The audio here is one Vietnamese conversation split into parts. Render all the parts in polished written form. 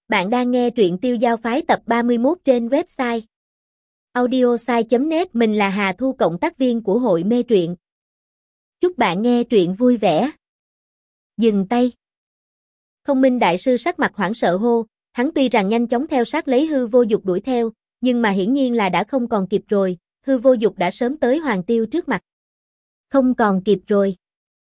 Bạn đang nghe truyện Tiêu Giao Phái tập 31 trên website audiosai.net. Mình là Hà Thu, cộng tác viên của hội mê truyện. Chúc bạn nghe truyện vui vẻ. Dừng tay. Không Minh đại sư sắc mặt hoảng sợ hô, hắn tuy rằng nhanh chóng theo sát lấy Hư Vô Dục đuổi theo, nhưng mà hiển nhiên là đã không còn kịp rồi, Hư Vô Dục đã sớm tới Hoàng Tiêu trước mặt. Không còn kịp rồi.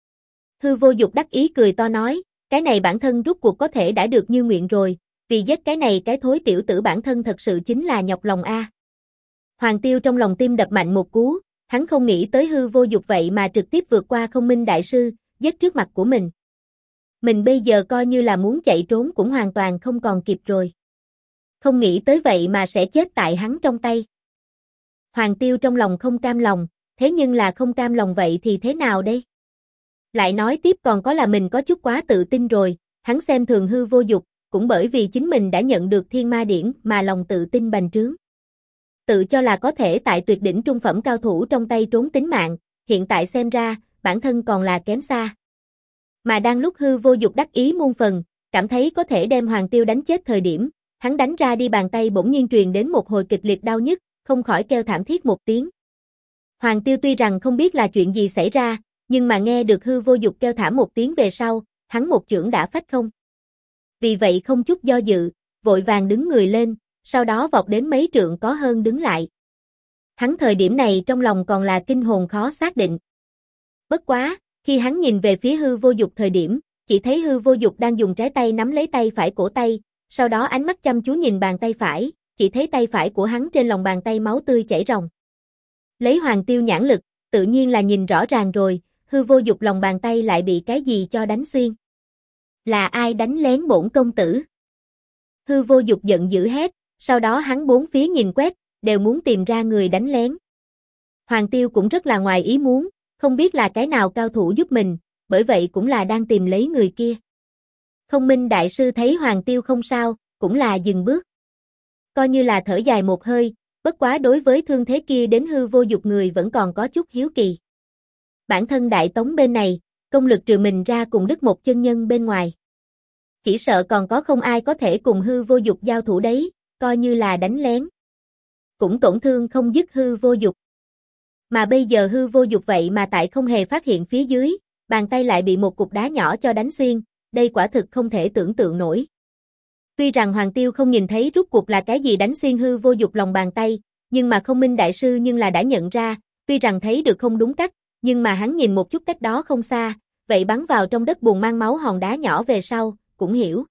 Hư Vô Dục đắc ý cười to nói, cái này bản thân rút cuộc có thể đã được như nguyện rồi. Vì giết cái này cái thối tiểu tử bản thân thật sự chính là nhọc lòng a. Hoàng Tiêu trong lòng tim đập mạnh một cú, hắn không nghĩ tới Hư Vô Dục vậy mà trực tiếp vượt qua Không Minh đại sư, giết trước mặt của mình. Mình bây giờ coi như là muốn chạy trốn cũng hoàn toàn không còn kịp rồi. Không nghĩ tới vậy mà sẽ chết tại hắn trong tay. Hoàng Tiêu trong lòng không cam lòng, thế nhưng là không cam lòng vậy thì thế nào đây? Lại nói tiếp còn có là mình có chút quá tự tin rồi, hắn xem thường Hư Vô Dục. Cũng bởi vì chính mình đã nhận được Thiên Ma Điển mà lòng tự tin bành trướng. Tự cho là có thể tại tuyệt đỉnh trung phẩm cao thủ trong tay trốn tính mạng, hiện tại xem ra, bản thân còn là kém xa. Mà đang lúc Hư Vô Dục đắc ý muôn phần, cảm thấy có thể đem Hoàng Tiêu đánh chết thời điểm, hắn đánh ra đi bàn tay bỗng nhiên truyền đến một hồi kịch liệt đau nhức, không khỏi kêu thảm thiết một tiếng. Hoàng Tiêu tuy rằng không biết là chuyện gì xảy ra, nhưng mà nghe được Hư Vô Dục kêu thảm một tiếng về sau, hắn một chưởng đã phách không. Vì vậy không chút do dự, vội vàng đứng người lên, sau đó vọt đến mấy trượng có hơn đứng lại. Hắn thời điểm này trong lòng còn là kinh hồn khó xác định. Bất quá, khi hắn nhìn về phía Hư Vô Dục thời điểm, chỉ thấy Hư Vô Dục đang dùng trái tay nắm lấy tay phải cổ tay, sau đó ánh mắt chăm chú nhìn bàn tay phải, chỉ thấy tay phải của hắn trên lòng bàn tay máu tươi chảy ròng. Lấy Hoàng Tiêu nhãn lực, tự nhiên là nhìn rõ ràng rồi, Hư Vô Dục lòng bàn tay lại bị cái gì cho đánh xuyên. Là ai đánh lén bổn công tử? Hư Vô Dục giận dữ hét, sau đó hắn bốn phía nhìn quét, đều muốn tìm ra người đánh lén. Hoàng Tiêu cũng rất là ngoài ý muốn, không biết là cái nào cao thủ giúp mình, bởi vậy cũng là đang tìm lấy người kia. Không Minh đại sư thấy Hoàng Tiêu không sao, cũng là dừng bước. Coi như là thở dài một hơi, bất quá đối với thương thế kia đến Hư Vô Dục người vẫn còn có chút hiếu kỳ. Bản thân Đại Tống bên này, công lực trừ mình ra cùng Đức một chân nhân bên ngoài. Chỉ sợ còn có không ai có thể cùng Hư Vô Dục giao thủ đấy, coi như là đánh lén. Cũng tổn thương không dứt Hư Vô Dục. Mà bây giờ Hư Vô Dục vậy mà tại không hề phát hiện phía dưới, bàn tay lại bị một cục đá nhỏ cho đánh xuyên, đây quả thực không thể tưởng tượng nổi. Tuy rằng Hoàng Tiêu không nhìn thấy rút cuộc là cái gì đánh xuyên Hư Vô Dục lòng bàn tay, nhưng mà Không Minh đại sư nhưng là đã nhận ra, tuy rằng thấy được không đúng cách, nhưng mà hắn nhìn một chút cách đó không xa, vậy bắn vào trong đất bùn mang máu hòn đá nhỏ về sau, cũng hiểu.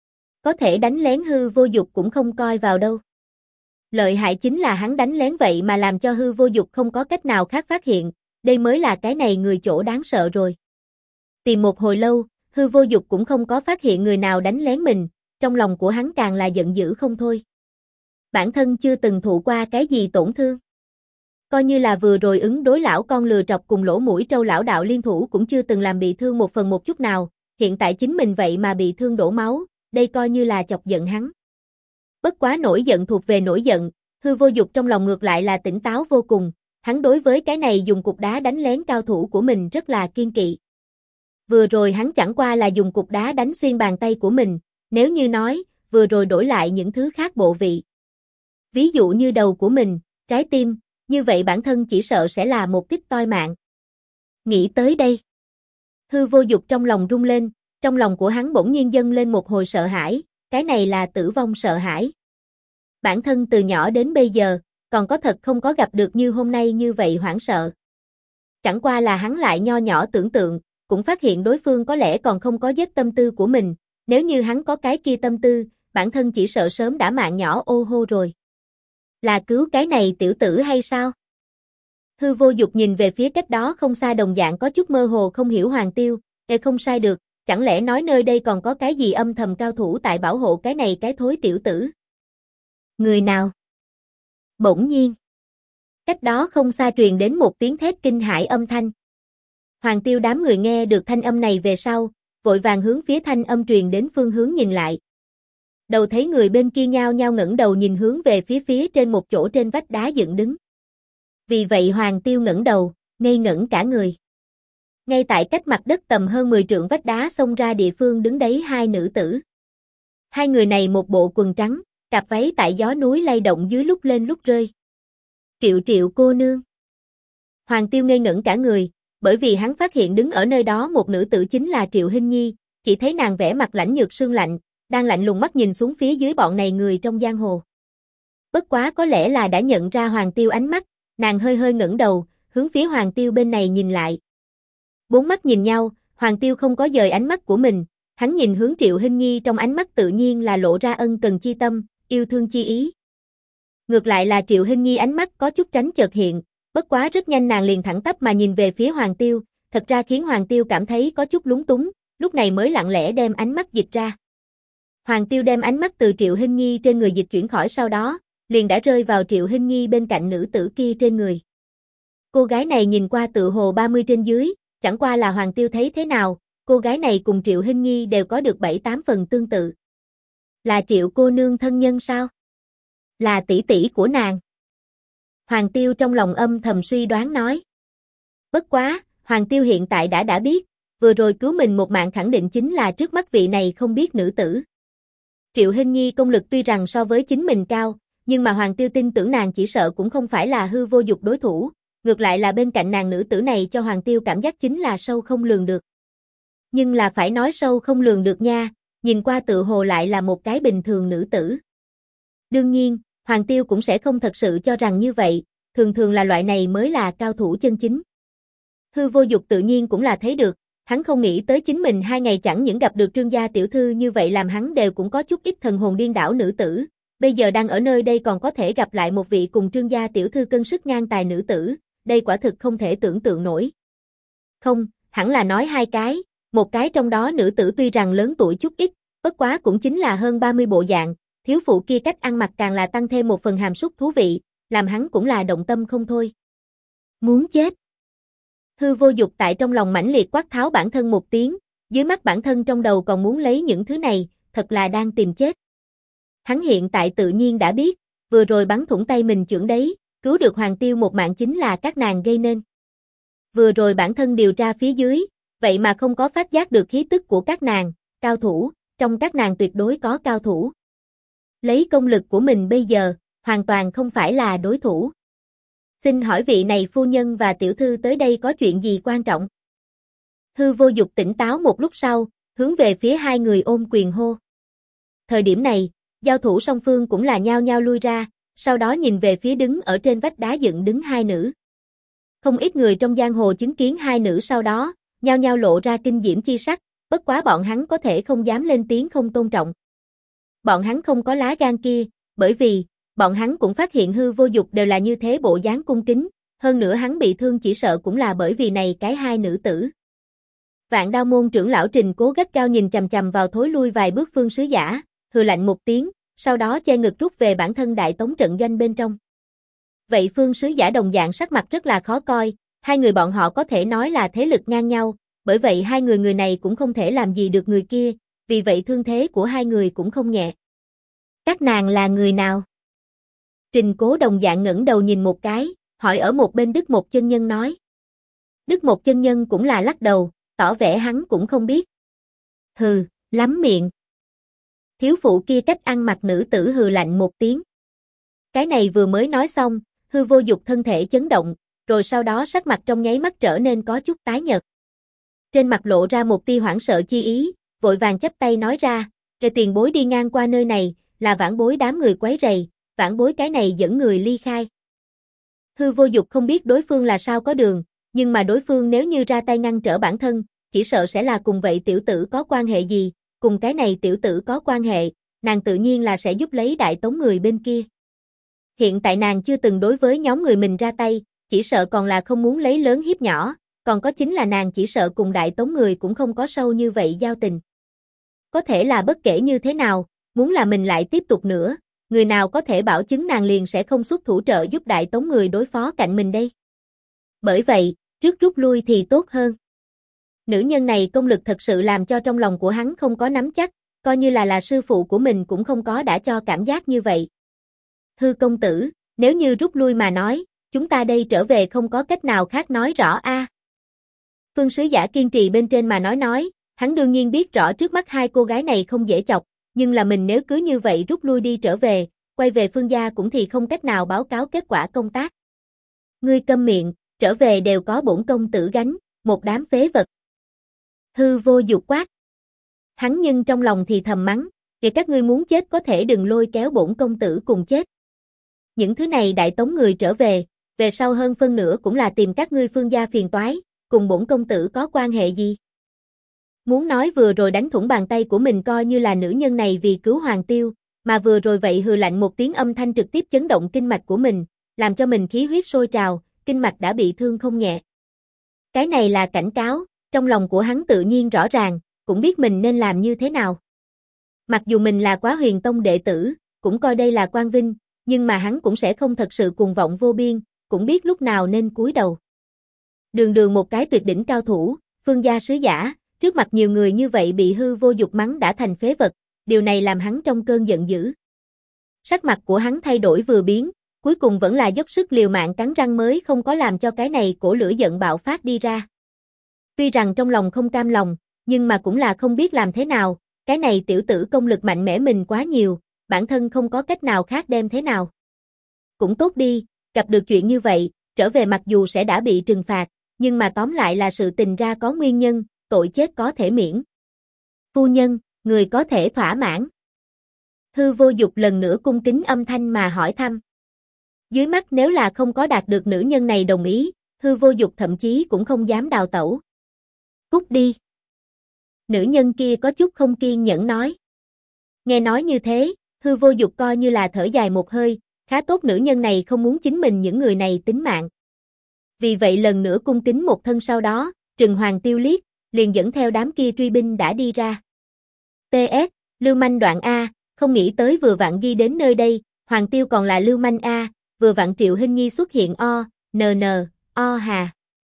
Có thể đánh lén Hư Vô Dục cũng không coi vào đâu. Lợi hại chính là hắn đánh lén vậy mà làm cho Hư Vô Dục không có cách nào khác phát hiện, đây mới là cái này người chỗ đáng sợ rồi. Tìm một hồi lâu, Hư Vô Dục cũng không có phát hiện người nào đánh lén mình, trong lòng của hắn càng là giận dữ không thôi. Bản thân chưa từng thụ qua cái gì tổn thương. Coi như là vừa rồi ứng đối lão con lừa trọc cùng lỗ mũi trâu lão đạo liên thủ cũng chưa từng làm bị thương một phần một chút nào, hiện tại chính mình vậy mà bị thương đổ máu, đây coi như là chọc giận hắn. Bất quá nổi giận thuộc về nổi giận, Hư Vô Dục trong lòng ngược lại là tỉnh táo vô cùng, hắn đối với cái này dùng cục đá đánh lén cao thủ của mình rất là kiên kỵ. Vừa rồi hắn chẳng qua là dùng cục đá đánh xuyên bàn tay của mình, nếu như nói, vừa rồi đổi lại những thứ khác bộ vị. Ví dụ như đầu của mình, trái tim, như vậy bản thân chỉ sợ sẽ là một kích toi mạng. Nghĩ tới đây, Hư Vô Dục trong lòng rung lên, trong lòng của hắn bỗng nhiên dâng lên một hồi sợ hãi, cái này là tử vong sợ hãi. Bản thân từ nhỏ đến bây giờ, còn có thật không có gặp được như hôm nay như vậy hoảng sợ. Chẳng qua là hắn lại nho nhỏ tưởng tượng, cũng phát hiện đối phương có lẽ còn không có giết tâm tư của mình, nếu như hắn có cái kia tâm tư, bản thân chỉ sợ sớm đã mạng nhỏ ô hô rồi. Là cứu cái này tiểu tử hay sao? Hư Vô Dục nhìn về phía cách đó không xa đồng dạng có chút mơ hồ không hiểu Hoàng Tiêu, không sai được, chẳng lẽ nói nơi đây còn có cái gì âm thầm cao thủ tại bảo hộ cái này cái thối tiểu tử? Người nào? Bỗng nhiên, cách đó không xa truyền đến một tiếng thét kinh hãi âm thanh. Hoàng Tiêu đám người nghe được thanh âm này về sau, vội vàng hướng phía thanh âm truyền đến phương hướng nhìn lại. Đầu thấy người bên kia nhao nhao ngẩng đầu nhìn hướng về phía trên một chỗ trên vách đá dựng đứng. Vì vậy Hoàng Tiêu ngẩng đầu, ngây ngẩn cả người. Ngay tại cách mặt đất tầm hơn 10 trượng vách đá xông ra địa phương đứng đấy hai nữ tử. Hai người này một bộ quần trắng, cặp váy tại gió núi lay động dưới lúc lên lúc rơi. Triệu Triệu cô nương. Hoàng Tiêu ngây ngẩn cả người, bởi vì hắn phát hiện đứng ở nơi đó một nữ tử chính là Triệu Hinh Nhi, chỉ thấy nàng vẻ mặt lãnh nhược sương lạnh, đang lạnh lùng mắt nhìn xuống phía dưới bọn này người trong giang hồ. Bất quá có lẽ là đã nhận ra Hoàng Tiêu ánh mắt, nàng hơi hơi ngẩng đầu, hướng phía Hoàng Tiêu bên này nhìn lại. Bốn mắt nhìn nhau, Hoàng Tiêu không có dời ánh mắt của mình, hắn nhìn hướng Triệu Hinh Nhi trong ánh mắt tự nhiên là lộ ra ân cần chi tâm, yêu thương chi ý. Ngược lại là Triệu Hinh Nhi ánh mắt có chút tránh chợt hiện, bất quá rất nhanh nàng liền thẳng tắp mà nhìn về phía Hoàng Tiêu, thật ra khiến Hoàng Tiêu cảm thấy có chút lúng túng, lúc này mới lặng lẽ đem ánh mắt dịch ra. Hoàng Tiêu đem ánh mắt từ Triệu Hinh Nhi trên người dịch chuyển khỏi sau đó, liền đã rơi vào Triệu Hinh Nhi bên cạnh nữ tử kia trên người. Cô gái này nhìn qua tự hồ 30 trên dưới, chẳng qua là Hoàng Tiêu thấy thế nào, cô gái này cùng Triệu Hinh Nhi đều có được 7-8 phần tương tự. Là Triệu cô nương thân nhân sao? Là tỷ tỷ của nàng. Hoàng Tiêu trong lòng âm thầm suy đoán nói. Bất quá, Hoàng Tiêu hiện tại đã biết, vừa rồi cứu mình một mạng khẳng định chính là trước mắt vị này không biết nữ tử. Triệu Hinh Nhi công lực tuy rằng so với chính mình cao, nhưng mà Hoàng Tiêu tin tưởng nàng chỉ sợ cũng không phải là hư vô dục đối thủ, ngược lại là bên cạnh nàng nữ tử này cho Hoàng Tiêu cảm giác chính là sâu không lường được. Nhưng là phải nói sâu không lường được nha, nhìn qua tự hồ lại là một cái bình thường nữ tử. Đương nhiên, Hoàng Tiêu cũng sẽ không thật sự cho rằng như vậy, thường là loại này mới là cao thủ chân chính. Hư vô dục tự nhiên cũng là thấy được, hắn không nghĩ tới chính mình 2 ngày chẳng những gặp được Trương gia tiểu thư như vậy làm hắn đều cũng có chút ít thần hồn điên đảo nữ tử, bây giờ đang ở nơi đây còn có thể gặp lại một vị cùng Trương gia tiểu thư cân sức ngang tài nữ tử, đây quả thực không thể tưởng tượng nổi. Không, hẳn là nói 2 cái, một cái trong đó nữ tử tuy rằng lớn tuổi chút ít, bất quá cũng chính là hơn 30 bộ dạng, thiếu phụ kia cách ăn mặc càng là tăng thêm một phần hàm súc thú vị, làm hắn cũng là động tâm không thôi. Muốn chết. Hư vô dục tại trong lòng mãnh liệt quát tháo bản thân một tiếng, dưới mắt bản thân trong đầu còn muốn lấy những thứ này, thật là đang tìm chết. Hắn hiện tại tự nhiên đã biết, vừa rồi bắn thủng tay mình chưởng đấy, cứu được Hoàng Tiêu một mạng chính là các nàng gây nên. Vừa rồi bản thân điều tra phía dưới, vậy mà không có phát giác được khí tức của các nàng, cao thủ, trong các nàng tuyệt đối có cao thủ. Lấy công lực của mình bây giờ, hoàn toàn không phải là đối thủ. Xin hỏi vị này phu nhân và tiểu thư tới đây có chuyện gì quan trọng? Hư vô dục tỉnh táo một lúc sau, hướng về phía 2 người ôm quyền hô. Thời điểm này, giao thủ song phương cũng là nhao nhao lui ra, sau đó nhìn về phía đứng ở trên vách đá dựng đứng 2 nữ. Không ít người trong giang hồ chứng kiến 2 nữ sau đó, nhao nhao lộ ra kinh diễm chi sắc, bất quá bọn hắn có thể không dám lên tiếng không tôn trọng. Bọn hắn không có lá gan kia, bởi vì, bọn hắn cũng phát hiện hư vô dục đều là như thế bộ dáng cung kính, hơn nữa hắn bị thương chỉ sợ cũng là bởi vì này cái 2 nữ tử. Vạn Đao môn trưởng lão Trình Cố gắt cao nhìn chằm chằm vào thối lui vài bước Phương sứ giả, hừ lạnh một tiếng, sau đó che ngực rút về bản thân đại tống trận doanh bên trong. Vậy Phương sứ giả đồng dạng sắc mặt rất là khó coi, 2 người bọn họ có thể nói là thế lực ngang nhau, bởi vậy 2 người này cũng không thể làm gì được người kia, vì vậy thương thế của 2 người cũng không nhẹ. Các nàng là người nào? Trình Cố đồng dạng ngẩng đầu nhìn một cái, hỏi ở một bên Đức Một chân nhân nói. Đức Một chân nhân cũng là lắc đầu, tỏ vẻ hắn cũng không biết. Hừ, lắm miệng. Thiếu phụ kia cách ăn mặc nữ tử hừ lạnh một tiếng. Cái này vừa mới nói xong, hư vô dục thân thể chấn động, rồi sau đó sắc mặt trong nháy mắt trở nên có chút tái nhợt. Trên mặt lộ ra một tia hoảng sợ chi ý, vội vàng chắp tay nói ra, kẻ tiền bối đi ngang qua nơi này, là vãn bối đám người quấy rầy, vãn bối cái này dẫn người ly khai. Hư vô dục không biết đối phương là sao có đường, nhưng mà đối phương nếu như ra tay ngăn trở bản thân, chỉ sợ sẽ là cùng vậy tiểu tử có quan hệ gì, cùng cái này tiểu tử có quan hệ, nàng tự nhiên là sẽ giúp lấy đại tống người bên kia. Hiện tại nàng chưa từng đối với nhóm người mình ra tay, chỉ sợ còn là không muốn lấy lớn hiếp nhỏ, còn có chính là nàng chỉ sợ cùng đại tống người cũng không có sâu như vậy giao tình. Có thể là bất kể như thế nào, muốn là mình lại tiếp tục nữa, người nào có thể bảo chứng nàng liền sẽ không xuất thủ trợ giúp đại tống người đối phó cạnh mình đây. Bởi vậy, trước rút lui thì tốt hơn. Nữ nhân này công lực thật sự làm cho trong lòng của hắn không có nắm chắc, coi như là sư phụ của mình cũng không có đã cho cảm giác như vậy. Hư công tử, nếu như rút lui mà nói, chúng ta đây trở về không có cách nào khác nói rõ a. Phương sứ giả kiên trì bên trên mà nói, hắn đương nhiên biết rõ trước mắt 2 cô gái này không dễ chọc, nhưng là mình nếu cứ như vậy rút lui đi trở về, quay về Phương gia cũng thì không cách nào báo cáo kết quả công tác. Ngươi câm miệng, trở về đều có bổn công tử gánh, một đám phế vật. Hư Vô Dục quát. Hắn nhưng trong lòng thì thầm mắng, kìa các ngươi muốn chết có thể đừng lôi kéo bổn công tử cùng chết. Những thứ này đại tống người trở về sau hơn phân nửa cũng là tìm các ngươi Phương gia phiền toái, cùng bổn công tử có quan hệ gì? Muốn nói vừa rồi đánh thủng bàn tay của mình coi như là nữ nhân này vì cứu Hoàng Tiêu, mà vừa rồi vậy hừ lạnh một tiếng âm thanh trực tiếp chấn động kinh mạch của mình, làm cho mình khí huyết sôi trào, kinh mạch đã bị thương không nhẹ. Cái này là cảnh cáo, trong lòng của hắn tự nhiên rõ ràng, cũng biết mình nên làm như thế nào. Mặc dù mình là Quá Huyền Tông đệ tử, cũng coi đây là quang vinh, nhưng mà hắn cũng sẽ không thật sự cuồng vọng vô biên, cũng biết lúc nào nên cúi đầu. Đường đường một cái tuyệt đỉnh cao thủ, Phương gia sứ giả, trước mặt nhiều người như vậy bị Hư Vô Dục mắng đã thành phế vật, điều này làm hắn trong cơn giận dữ. Sắc mặt của hắn thay đổi vừa biến, cuối cùng vẫn là dốc sức liều mạng cắn răng mới không có làm cho cái này cổ lửa giận bạo phát đi ra. Tuy rằng trong lòng không cam lòng, nhưng mà cũng là không biết làm thế nào, cái này tiểu tử công lực mạnh mẽ mình quá nhiều, bản thân không có cách nào khác đem thế nào. Cũng tốt đi, gặp được chuyện như vậy, trở về mặc dù sẽ đã bị trừng phạt, nhưng mà tóm lại là sự tình ra có nguyên nhân, tội chết có thể miễn. Phu nhân, người có thể thỏa mãn. Hư Vô Dục lần nữa cung kính âm thanh mà hỏi thăm. Dưới mắt nếu là không có đạt được nữ nhân này đồng ý, Hư Vô Dục thậm chí cũng không dám đào tẩu. Cút đi. Nữ nhân kia có chút không kiên nhẫn nói. Nghe nói như thế, Hư Vô Dục coi như là thở dài một hơi, khá tốt nữ nhân này không muốn chính mình những người này tính mạng. Vì vậy lần nữa cung kính một thân sau đó, trừng Hoàng Tiêu liếc, liền dẫn theo đám kia truy binh đã đi ra. PS, lưu manh đoạn A, không nghĩ tới vừa vặn ghi đến nơi đây, Hoàng Tiêu còn là lưu manh A, vừa vặn Triệu Hinh Nhi xuất hiện o hà.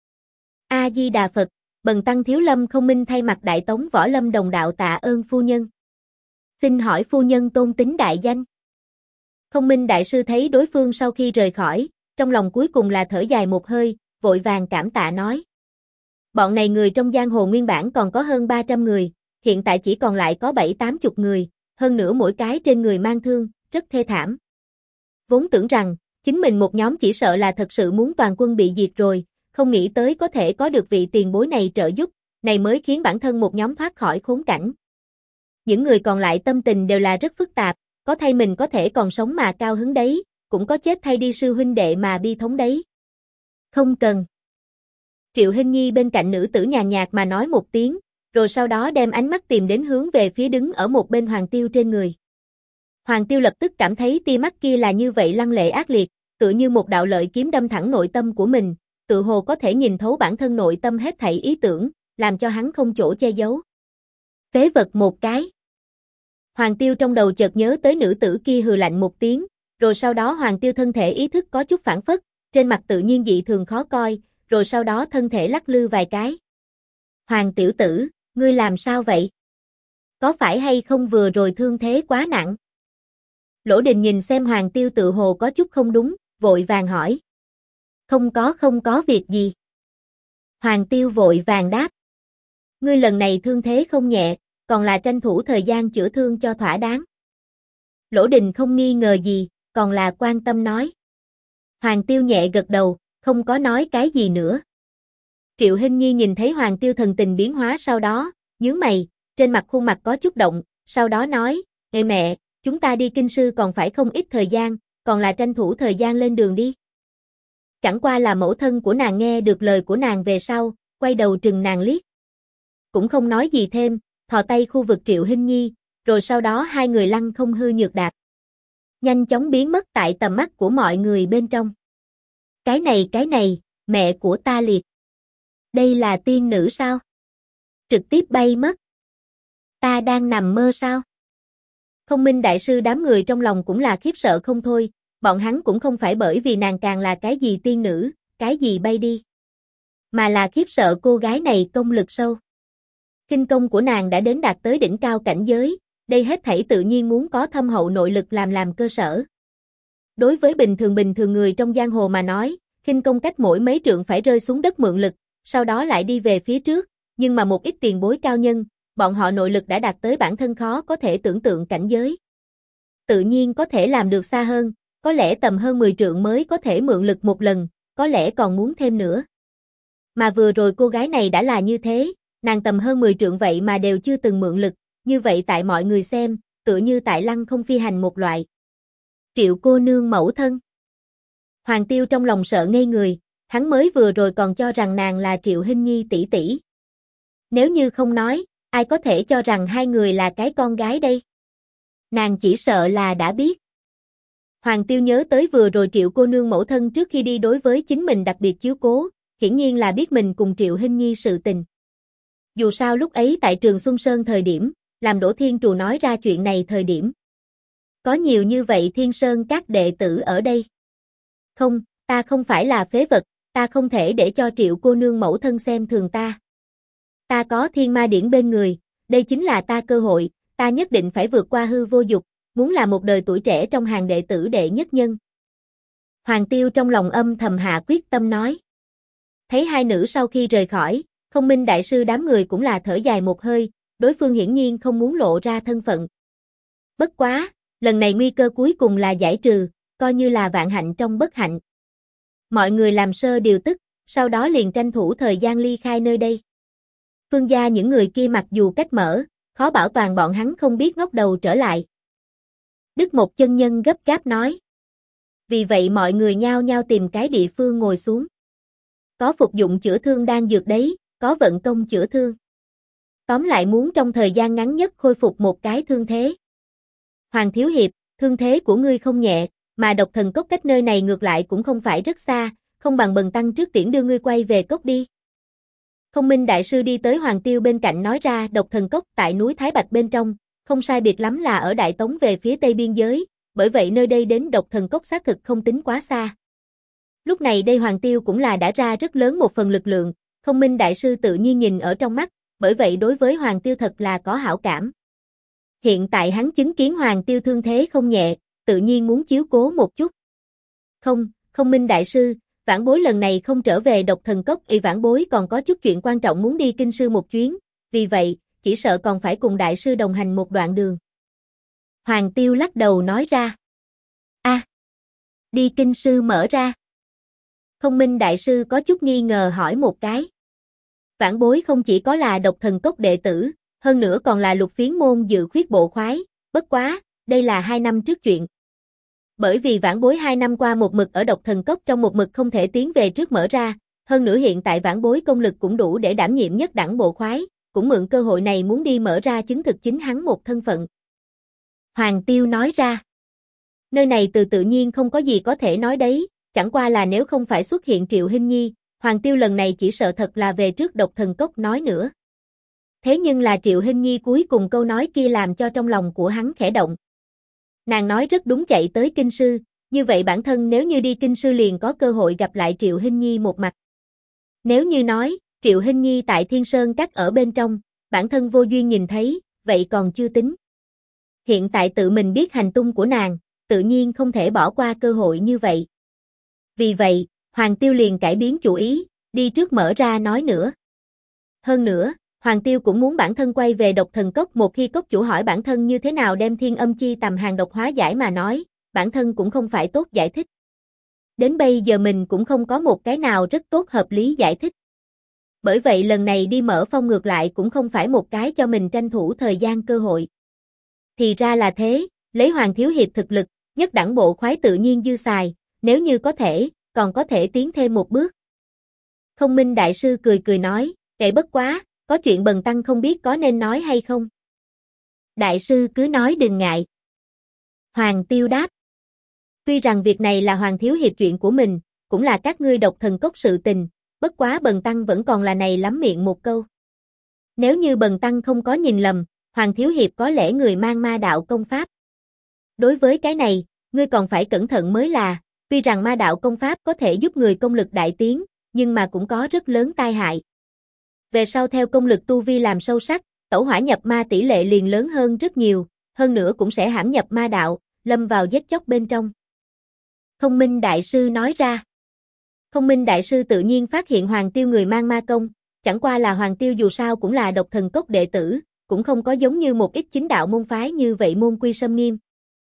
A Di Đà Phật, bần tăng Thiếu Lâm Không Minh thay mặt Đại Tống Võ Lâm đồng đạo tạ ơn phu nhân. Xin hỏi phu nhân tôn tính đại danh. Không Minh đại sư thấy đối phương sau khi rời khỏi, trong lòng cuối cùng là thở dài một hơi, vội vàng cảm tạ nói. Bọn này người trong giang hồ nguyên bản còn có hơn 300 người, hiện tại chỉ còn lại có 7-80 người, hơn nữa mỗi cái trên người mang thương, rất thê thảm. Vốn tưởng rằng, chính mình một nhóm chỉ sợ là thật sự muốn toàn quân bị diệt rồi, không nghĩ tới có thể có được vị tiền bối này trợ giúp, này mới khiến bản thân một nhóm thoát khỏi khốn cảnh. Những người còn lại tâm tình đều là rất phức tạp, có thay mình có thể còn sống mà cao hứng đấy, cũng có chết thay đi sư huynh đệ mà bi thống đấy. Không cần. Triệu Hinh Nhi bên cạnh nữ tử nhàn nhạt mà nói một tiếng, rồi sau đó đem ánh mắt tìm đến hướng về phía đứng ở một bên Hoàng Tiêu trên người. Hoàng Tiêu lập tức cảm thấy tia mắt kia là như vậy lăng lệ ác liệt, tựa như một đạo lợi kiếm đâm thẳng nội tâm của mình, tự hồ có thể nhìn thấu bản thân nội tâm hết thảy ý tưởng, làm cho hắn không chỗ che giấu. Phế vật một cái. Hoàng Tiêu trong đầu chợt nhớ tới nữ tử kia hừ lạnh một tiếng, rồi sau đó Hoàng Tiêu thân thể ý thức có chút phản phất, trên mặt tự nhiên dị thường khó coi, rồi sau đó thân thể lắc lư vài cái. Hoàng tiểu tử, ngươi làm sao vậy? Có phải hay không vừa rồi thương thế quá nặng? Lỗ Đình nhìn xem Hoàng Tiêu tự hồ có chút không đúng, vội vàng hỏi. Không có việc gì. Hoàng Tiêu vội vàng đáp. Ngươi lần này thương thế không nhẹ, còn là tranh thủ thời gian chữa thương cho thỏa đáng. Lỗ Đình không nghi ngờ gì, còn là quan tâm nói. Hoàng Tiêu nhẹ gật đầu, không có nói cái gì nữa. Triệu Hinh Nhi nhìn thấy Hoàng Tiêu thần tình biến hóa sau đó, nhướng mày, trên mặt khuôn mặt có chút động, sau đó nói, Ê mẹ, chúng ta đi kinh sư còn phải không ít thời gian, còn là tranh thủ thời gian lên đường đi. Chẳng qua là mẫu thân của nàng nghe được lời của nàng về sau, quay đầu trừng nàng liếc. Cũng không nói gì thêm, thò tay khu vực Triệu Hinh Nhi, rồi sau đó hai người lăn không hư nhược đạp. Nhanh chóng biến mất tại tầm mắt của mọi người bên trong. Cái này, mẹ của ta liệt. Đây là tiên nữ sao? Trực tiếp bay mất. Ta đang nằm mơ sao? Không Minh đại sư đám người trong lòng cũng là khiếp sợ không thôi, bọn hắn cũng không phải bởi vì nàng càng là cái gì tiên nữ, cái gì bay đi. Mà là khiếp sợ cô gái này công lực sâu. Kinh công của nàng đã đến đạt tới đỉnh cao cảnh giới, đây hết thảy tự nhiên muốn có thâm hậu nội lực làm cơ sở. Đối với bình thường người trong giang hồ mà nói, khinh công cách mỗi mấy trượng phải rơi xuống đất mượn lực, sau đó lại đi về phía trước, nhưng mà một ít tiền bối cao nhân, bọn họ nội lực đã đạt tới bản thân khó có thể tưởng tượng cảnh giới. Tự nhiên có thể làm được xa hơn, có lẽ tầm hơn 10 trượng mới có thể mượn lực một lần, có lẽ còn muốn thêm nữa. Mà vừa rồi cô gái này đã là như thế, nàng tầm hơn 10 trượng vậy mà đều chưa từng mượn lực, như vậy tại mọi người xem, tựa như tại lăng không phi hành một loại. Triệu cô nương mẫu thân. Hoàng Tiêu trong lòng sợ ngây người, hắn mới vừa rồi còn cho rằng nàng là Triệu Hinh Nhi tỷ tỷ. Nếu như không nói, ai có thể cho rằng hai người là cái con gái đây? Nàng chỉ sợ là đã biết. Hoàng Tiêu nhớ tới vừa rồi Triệu cô nương mẫu thân trước khi đi đối với chính mình đặc biệt chiếu cố, hiển nhiên là biết mình cùng Triệu Hinh Nhi sự tình. Dù sao lúc ấy tại trường Xuân Sơn thời điểm, làm Đỗ Thiên Trù nói ra chuyện này thời điểm. Có nhiều như vậy Thiên Sơn các đệ tử ở đây. Không, ta không phải là phế vật, ta không thể để cho Triệu cô nương mẫu thân xem thường ta. Ta có thiên ma điển bên người, đây chính là ta cơ hội, ta nhất định phải vượt qua hư vô dục, muốn là một đời tuổi trẻ trong hàng đệ tử đệ nhất nhân. Hoàng Tiêu trong lòng âm thầm hạ quyết tâm nói. Thấy hai nữ sau khi rời khỏi, Không Minh đại sư đám người cũng là thở dài một hơi, đối phương hiển nhiên không muốn lộ ra thân phận. Bất quá, lần này nguy cơ cuối cùng là giải trừ, coi như là vạn hạnh trong bất hạnh. Mọi người làm sơ điều tức, sau đó liền tranh thủ thời gian ly khai nơi đây. Phương gia những người kia mặc dù cách mở, khó bảo toàn bọn hắn không biết ngóc đầu trở lại. Đức Một chân nhân gấp gáp nói. Vì vậy mọi người nhao nhao tìm cái địa phương ngồi xuống. Có phục dụng chữa thương đang dược đấy, có vận công chữa thương. Tóm lại muốn trong thời gian ngắn nhất khôi phục một cái thương thế. Hoàng Thiếu Hiệp, thương thế của ngươi không nhẹ, mà độc thần cốc cách nơi này ngược lại cũng không phải rất xa, không bằng Bần tăng trước tiễn đưa ngươi quay về cốc đi. Không Minh đại sư đi tới Hoàng Tiêu bên cạnh nói ra độc thần cốc tại núi Thái Bạch bên trong, không sai biệt lắm là ở Đại Tống về phía tây biên giới, bởi vậy nơi đây đến độc thần cốc xác thực không tính quá xa. Lúc này đây Hoàng Tiêu cũng là đã ra rất lớn một phần lực lượng, Không Minh đại sư tự nhiên nhìn ở trong mắt, bởi vậy đối với Hoàng Tiêu thật là có hảo cảm. Hiện tại hắn chứng kiến Hoàng Tiêu thương thế không nhẹ, tự nhiên muốn chiếu cố một chút. Không Minh đại sư, vãn bối lần này không trở về độc thần cốc, vãn bối còn có chút chuyện quan trọng muốn đi kinh sư một chuyến, vì vậy, chỉ sợ còn phải cùng đại sư đồng hành một đoạn đường. Hoàng Tiêu lắc đầu nói ra. Đi kinh sư mở ra. Không Minh đại sư có chút nghi ngờ hỏi một cái. Vãn bối không chỉ có là độc thần cốc đệ tử, hơn nữa còn là Lục Phiến môn dự khuyết bộ khoái, bất quá, đây là 2 năm trước chuyện. Bởi vì vãn bối 2 năm qua một mực ở độc thần cốc trong một mực không thể tiến về trước mở ra, hơn nữa hiện tại vãn bối công lực cũng đủ để đảm nhiệm nhất đẳng bộ khoái, cũng mượn cơ hội này muốn đi mở ra chứng thực chính hắn một thân phận. Hoàng Tiêu nói ra. Nơi này tự nhiên không có gì có thể nói đấy, chẳng qua là nếu không phải xuất hiện Triệu Hinh Nhi, Hoàng Tiêu lần này chỉ sợ thật là về trước độc thần cốc nói nữa. Thế nhưng là Triệu Hinh Nhi cuối cùng câu nói kia làm cho trong lòng của hắn khẽ động. Nàng nói rất đúng, chạy tới kinh sư, như vậy bản thân nếu như đi kinh sư liền có cơ hội gặp lại Triệu Hinh Nhi một mặt. Nếu như nói, Triệu Hinh Nhi tại Thiên Sơn Các ở bên trong, bản thân vô duyên nhìn thấy, vậy còn chưa tính. Hiện tại tự mình biết hành tung của nàng, tự nhiên không thể bỏ qua cơ hội như vậy. Vì vậy, Hoàng Tiêu liền cải biến chủ ý, đi trước mở ra nói nữa. Hơn nữa, Hoàng Tiêu cũng muốn bản thân quay về độc thần cốc, một khi cốc chủ hỏi bản thân như thế nào đem thiên âm chi tầm hàng độc hóa giải mà nói, bản thân cũng không phải tốt giải thích. Đến bây giờ mình cũng không có một cái nào rất tốt hợp lý giải thích. Bởi vậy lần này đi mở phong ngược lại cũng không phải một cái cho mình tranh thủ thời gian cơ hội. Thì ra là thế, lấy Hoàng Thiếu Hiệp thực lực, nhất đẳng bộ khoái tự nhiên dư xài, nếu như có thể, còn có thể tiến thêm một bước. Không Minh đại sư cười cười nói, bất quá, có chuyện bần tăng không biết có nên nói hay không. Đại sư cứ nói đừng ngại. Hoàng Tiêu đáp. Tuy rằng việc này là Hoàng Thiếu Hiệp chuyện của mình, cũng là các ngươi độc thần cốc sự tình, bất quá bần tăng vẫn còn là này lắm miệng một câu. Nếu như bần tăng không có nhìn lầm, Hoàng Thiếu Hiệp có lẽ người mang ma đạo công pháp. Đối với cái này, ngươi còn phải cẩn thận mới là, tuy rằng ma đạo công pháp có thể giúp người công lực đại tiến, nhưng mà cũng có rất lớn tai hại. Về sau theo công lực tu vi làm sâu sắc, tẩu hỏa nhập ma tỷ lệ liền lớn hơn rất nhiều, hơn nữa cũng sẽ hãm nhập ma đạo, lâm vào giết chóc bên trong. Không Minh đại sư nói ra. Không Minh đại sư tự nhiên phát hiện Hoàng Tiêu người mang ma công, chẳng qua là Hoàng Tiêu dù sao cũng là độc thần cốc đệ tử, cũng không có giống như một ít chính đạo môn phái như vậy môn quy xâm nghiêm.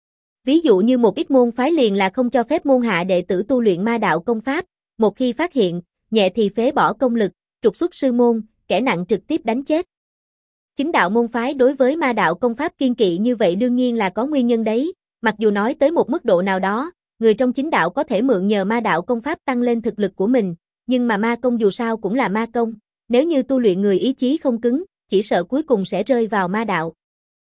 Ví dụ như một ít môn phái liền là không cho phép môn hạ đệ tử tu luyện ma đạo công pháp, một khi phát hiện, nhẹ thì phế bỏ công lực, trục xuất sư môn, kẻ nặng trực tiếp đánh chết. Chính đạo môn phái đối với ma đạo công pháp kiên kỵ như vậy đương nhiên là có nguyên nhân đấy, mặc dù nói tới một mức độ nào đó, người trong chính đạo có thể mượn nhờ ma đạo công pháp tăng lên thực lực của mình, nhưng mà ma công dù sao cũng là ma công, nếu như tu luyện người ý chí không cứng, chỉ sợ cuối cùng sẽ rơi vào ma đạo.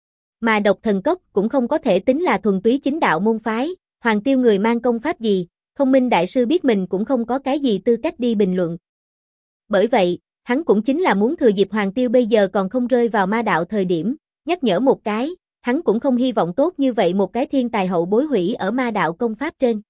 Mà Độc Thần Cốc cũng không có thể tính là thuần túy chính đạo môn phái, Hoàng Tiêu người mang công pháp gì, Không Minh Đại Sư biết mình cũng không có cái gì tư cách đi bình luận. Bởi vậy, hắn cũng chính là muốn thừa dịp Hoàng Tiêu bây giờ còn không rơi vào ma đạo thời điểm, nhắc nhở một cái, hắn cũng không hy vọng tốt như vậy một cái thiên tài hậu bối hủy ở ma đạo công pháp trên.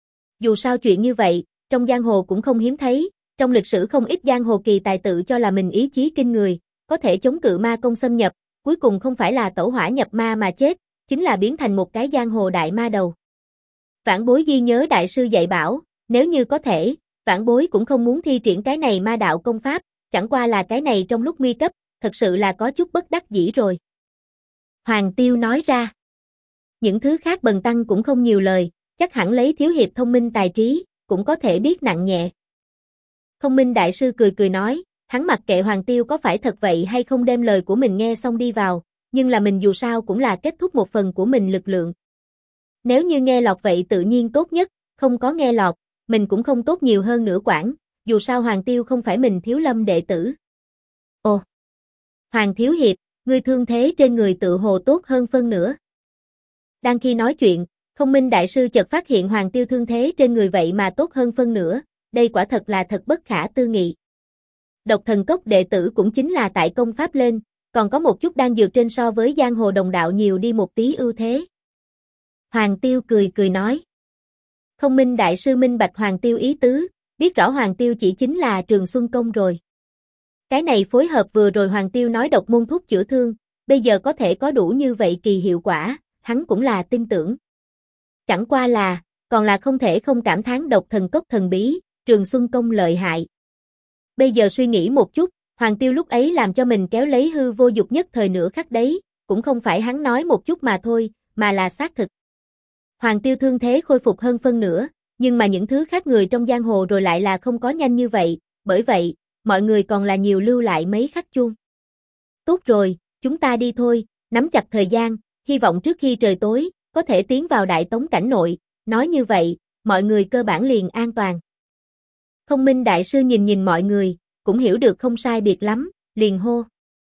Dù sao chuyện như vậy, trong giang hồ cũng không hiếm thấy, trong lịch sử không ít giang hồ kỳ tài tự cho là mình ý chí kinh người, có thể chống cự ma công xâm nhập, cuối cùng không phải là tẩu hỏa nhập ma mà chết, chính là biến thành một cái giang hồ đại ma đầu. Vãn bối ghi nhớ đại sư dạy bảo, nếu như có thể, vãn bối cũng không muốn thi triển cái này ma đạo công pháp, chẳng qua là cái này trong lúc nguy cấp, thật sự là có chút bất đắc dĩ rồi. Hoàng Tiêu nói ra. Những thứ khác bần tăng cũng không nhiều lời, chắc hẳn lấy thiếu hiệp thông minh tài trí, cũng có thể biết nặng nhẹ. Không Minh Đại Sư cười cười nói, hắn mặc kệ Hoàng Tiêu có phải thật vậy hay không đem lời của mình nghe xong đi vào, nhưng là mình dù sao cũng là kết thúc một phần của mình lực lượng. Nếu như nghe lọt vậy tự nhiên tốt nhất, không có nghe lọt, mình cũng không tốt nhiều hơn nữa quản, dù sao Hoàng Tiêu không phải mình Thiếu Lâm đệ tử. Ồ! Hoàng Thiếu Hiệp, ngươi thương thế trên người tự hồ tốt hơn phân nữa. Đang khi nói chuyện, Không Minh Đại Sư chợt phát hiện Hoàng Tiêu thương thế trên người vậy mà tốt hơn phân nữa, đây quả thật là thật bất khả tư nghị. Độc Thần Cốc đệ tử cũng chính là tại công pháp lên, còn có một chút đang dược trên so với giang hồ đồng đạo nhiều đi một tí ưu thế. Hoàng Tiêu cười cười nói. Không Minh Đại Sư minh bạch Hoàng Tiêu ý tứ, biết rõ Hoàng Tiêu chỉ chính là Trường Xuân Công rồi. Cái này phối hợp vừa rồi Hoàng Tiêu nói độc môn thuốc chữa thương, bây giờ có thể có đủ như vậy kỳ hiệu quả, hắn cũng là tin tưởng. Chẳng qua là, còn là không thể không cảm thán Độc Thần Cốc thần bí, Trường Xuân Công lợi hại. Bây giờ suy nghĩ một chút, Hoàng Tiêu lúc ấy làm cho mình kéo lấy hư vô dục nhất thời nửa khắc đấy, cũng không phải hắn nói một chút mà thôi, mà là xác thực. Hoàng Tiêu thương thế khôi phục hơn phân nửa, nhưng mà những thứ khác người trong giang hồ rồi lại là không có nhanh như vậy, bởi vậy, mọi người còn là nhiều lưu lại mấy khắc chuông. Tốt rồi, chúng ta đi thôi, nắm chặt thời gian, hy vọng trước khi trời tối, có thể tiến vào Đại Tống cảnh nội, nói như vậy, mọi người cơ bản liền an toàn. Không Minh Đại Sư nhìn nhìn mọi người, cũng hiểu được không sai biệt lắm, liền hô.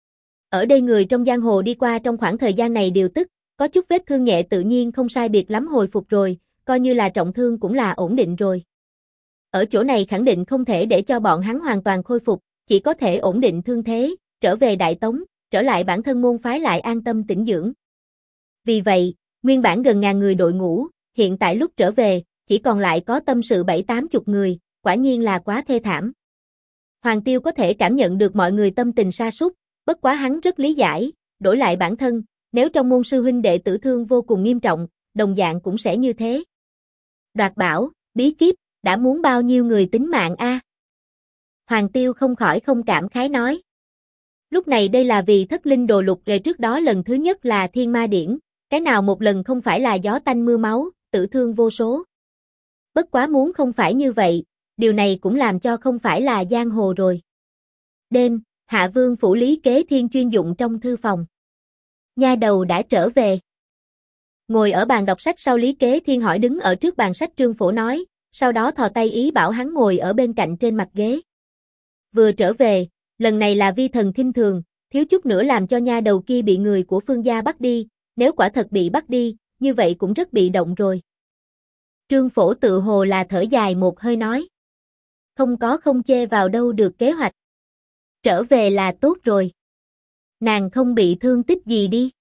Ở đây người trong giang hồ đi qua trong khoảng thời gian này điều tức, có chút vết thương nhẹ tự nhiên không sai biệt lắm hồi phục rồi, coi như là trọng thương cũng là ổn định rồi. Ở chỗ này khẳng định không thể để cho bọn hắn hoàn toàn khôi phục, chỉ có thể ổn định thương thế, trở về Đại Tống, trở lại bản thân môn phái lại an tâm tĩnh dưỡng. Vì vậy, nguyên bản gần ngàn người đội ngũ, hiện tại lúc trở về, chỉ còn lại có tâm sự 7-80 người, quả nhiên là quá thê thảm. Hoàng Tiêu có thể cảm nhận được mọi người tâm tình sa sút, bất quá hắn rất lý giải, đổi lại bản thân, nếu trong môn sư huynh đệ tử thương vô cùng nghiêm trọng, đồng dạng cũng sẽ như thế. Đoạt bảo, bí kíp, đã muốn bao nhiêu người tính mạng a? Hoàng Tiêu không khỏi không cảm khái nói. Lúc này đây là vì thất linh đồ lục về trước đó lần thứ nhất là thiên ma điển, cái nào một lần không phải là gió tanh mưa máu, tử thương vô số. Bất quá muốn không phải như vậy, điều này cũng làm cho không phải là giang hồ rồi. Đêm, Hạ Vương phủ Lý Kế Thiên chuyên dụng trong thư phòng. Nha đầu đã trở về. Ngồi ở bàn đọc sách sau Lý Kế Thiên hỏi đứng ở trước bàn sách Trương Phổ nói, sau đó thò tay ý bảo hắn ngồi ở bên cạnh trên mặt ghế. Vừa trở về, lần này là vi thần khinh thường, thiếu chút nữa làm cho nha đầu kia bị người của Phương gia bắt đi, nếu quả thật bị bắt đi, như vậy cũng rất bị động rồi. Trương Phổ tự hồ là thở dài một hơi nói. Không có không chê vào đâu được kế hoạch. Trở về là tốt rồi. Nàng không bị thương tích gì đi?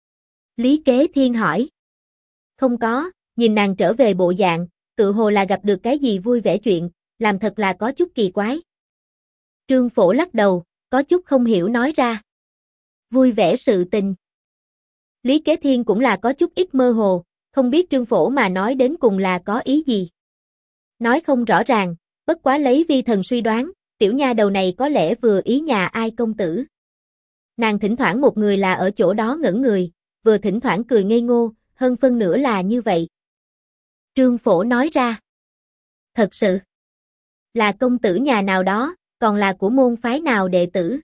Lý Kế Thiên hỏi. Không có, nhìn nàng trở về bộ dạng, tự hồ là gặp được cái gì vui vẻ chuyện, làm thật là có chút kỳ quái. Trương Phổ lắc đầu, có chút không hiểu nói ra. Vui vẻ sự tình. Lý Kế Thiên cũng là có chút ít mơ hồ, không biết Trương Phổ mà nói đến cùng là có ý gì. Nói không rõ ràng, bất quá lấy vi thần suy đoán, tiểu nha đầu này có lẽ vừa ý nhà ai công tử. Nàng thỉnh thoảng một người là ở chỗ đó ngẩn người, vừa thỉnh thoảng cười ngây ngô, hơn phân nửa là như vậy. Trương Phổ nói ra. Thật sự. Là công tử nhà nào đó, còn là của môn phái nào đệ tử?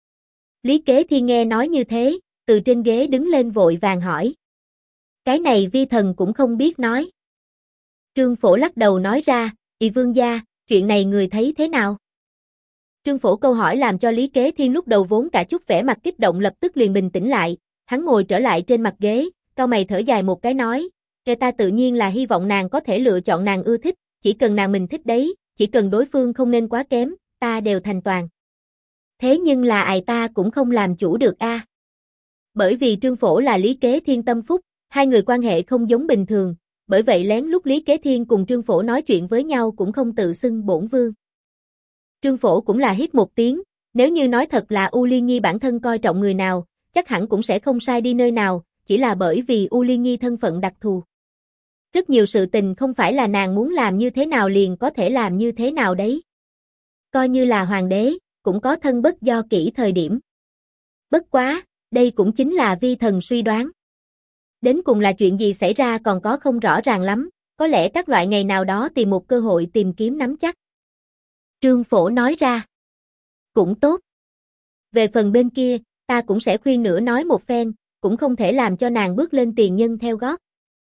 Lý Kế Thiên nghe nói như thế, từ trên ghế đứng lên vội vàng hỏi. Cái này vi thần cũng không biết nói. Trương Phổ lắc đầu nói ra, vương gia, chuyện này người thấy thế nào? Trương Phổ câu hỏi làm cho Lý Kế Thiên lúc đầu vốn cả chút vẻ mặt kích động lập tức liền bình tĩnh lại, hắn ngồi trở lại trên mặt ghế, cau mày thở dài một cái nói, ta tự nhiên là hy vọng nàng có thể lựa chọn nàng ưa thích, chỉ cần nàng mình thích đấy, chỉ cần đối phương không nên quá kém, ta đều thành toàn. Thế nhưng là ai ta cũng không làm chủ được a. Bởi vì Trương Phổ là Lý Kế Thiên tâm phúc, hai người quan hệ không giống bình thường, bởi vậy lén lúc Lý Kế Thiên cùng Trương Phổ nói chuyện với nhau cũng không tự xưng bổn vương. Trương Phổ cũng là hít một tiếng, nếu như nói thật là U Liên Nhi bản thân coi trọng người nào, chắc hẳn cũng sẽ không sai đi nơi nào, chỉ là bởi vì U Liên Nhi thân phận đặc thù. Rất nhiều sự tình không phải là nàng muốn làm như thế nào liền có thể làm như thế nào đấy. Coi như là hoàng đế, cũng có thân bất do kỷ thời điểm. Bất quá, đây cũng chính là vi thần suy đoán. Đến cùng là chuyện gì xảy ra còn có không rõ ràng lắm, có lẽ các loại ngày nào đó tìm một cơ hội tìm kiếm nắm chắc. Trương Phổ nói ra. Cũng tốt. Về phần bên kia, ta cũng sẽ khuyên nữa nói một phen, cũng không thể làm cho nàng bước lên tiền nhân theo gót.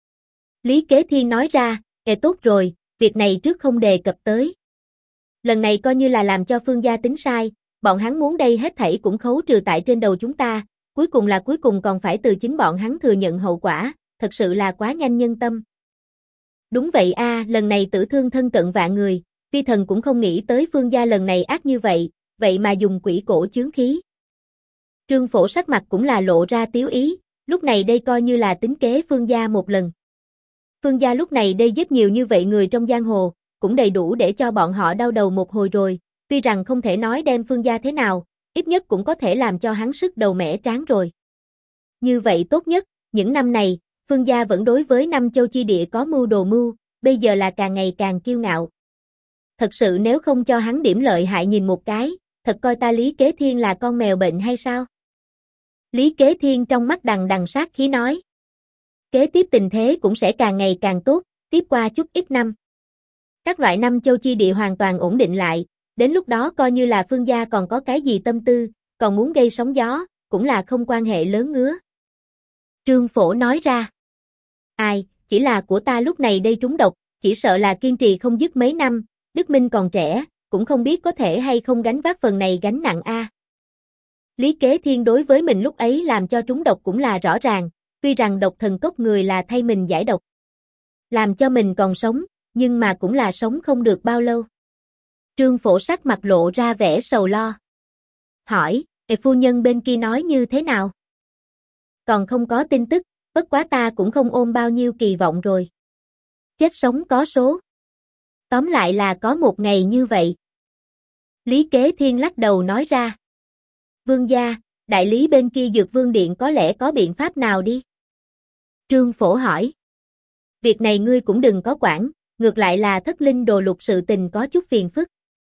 Lý Kế Thiên nói ra, tốt rồi, việc này trước không đề cập tới. Lần này coi như là làm cho Phương gia tính sai, bọn hắn muốn đây hết thảy cũng khấu trừ tại trên đầu chúng ta, cuối cùng còn phải từ chính bọn hắn thừa nhận hậu quả, thật sự là quá nhanh nhân tâm. Đúng vậy a, lần này tử thương thân cận vạn người, vi thần cũng không nghĩ tới Phương gia lần này ác như vậy, vậy mà dùng quỷ cổ chướng khí. Trương Phổ sắc mặt cũng là lộ ra tiếu ý, lúc này đây coi như là tính kế Phương gia một lần. Phương gia lúc này đây giết nhiều như vậy người trong giang hồ, cũng đầy đủ để cho bọn họ đau đầu một hồi rồi, tuy rằng không thể nói đem Phương gia thế nào, ít nhất cũng có thể làm cho hắn sức đầu mẻ trán rồi. Như vậy tốt nhất, những năm này, Phương gia vẫn đối với Nam Châu chi địa có mưu đồ mưu, bây giờ là càng ngày càng kiêu ngạo. Thật sự nếu không cho hắn điểm lợi hại nhìn một cái, thật coi ta Lý Kế Thiên là con mèo bệnh hay sao? Lý Kế Thiên trong mắt đằng đằng sát khí nói. Kế tiếp tình thế cũng sẽ càng ngày càng tốt, tiếp qua chút ít năm. Các loại Nam Châu chi địa hoàn toàn ổn định lại, đến lúc đó coi như là Phương gia còn có cái gì tâm tư, còn muốn gây sóng gió, cũng là không quan hệ lớn ngứa. Trương Phổ nói ra. Ai, chỉ là của ta lúc này đây trúng độc, chỉ sợ là kiên trì không dứt mấy năm, Đức Minh còn trẻ, cũng không biết có thể hay không gánh vác phần này gánh nặng a. Lý Kế Thiên đối với mình lúc ấy làm cho trúng độc cũng là rõ ràng, tuy rằng độc thần cốc người là thay mình giải độc. Làm cho mình còn sống, nhưng mà cũng là sống không được bao lâu. Trương Phổ sắc mặt lộ ra vẻ sầu lo. Hỏi, phu nhân bên kia nói như thế nào? Còn không có tin tức, bất quá ta cũng không ôm bao nhiêu kỳ vọng rồi. Chết sống có số. Tóm lại là có một ngày như vậy. Lý Kế Thiên lắc đầu nói ra. Vương gia, đại lý bên kia Dược Vương Điện có lẽ có biện pháp nào đi? Trương Phổ hỏi. Việc này ngươi cũng đừng có quản, ngược lại là Thất Linh Đồ Lục sự tình có chút phiền phức.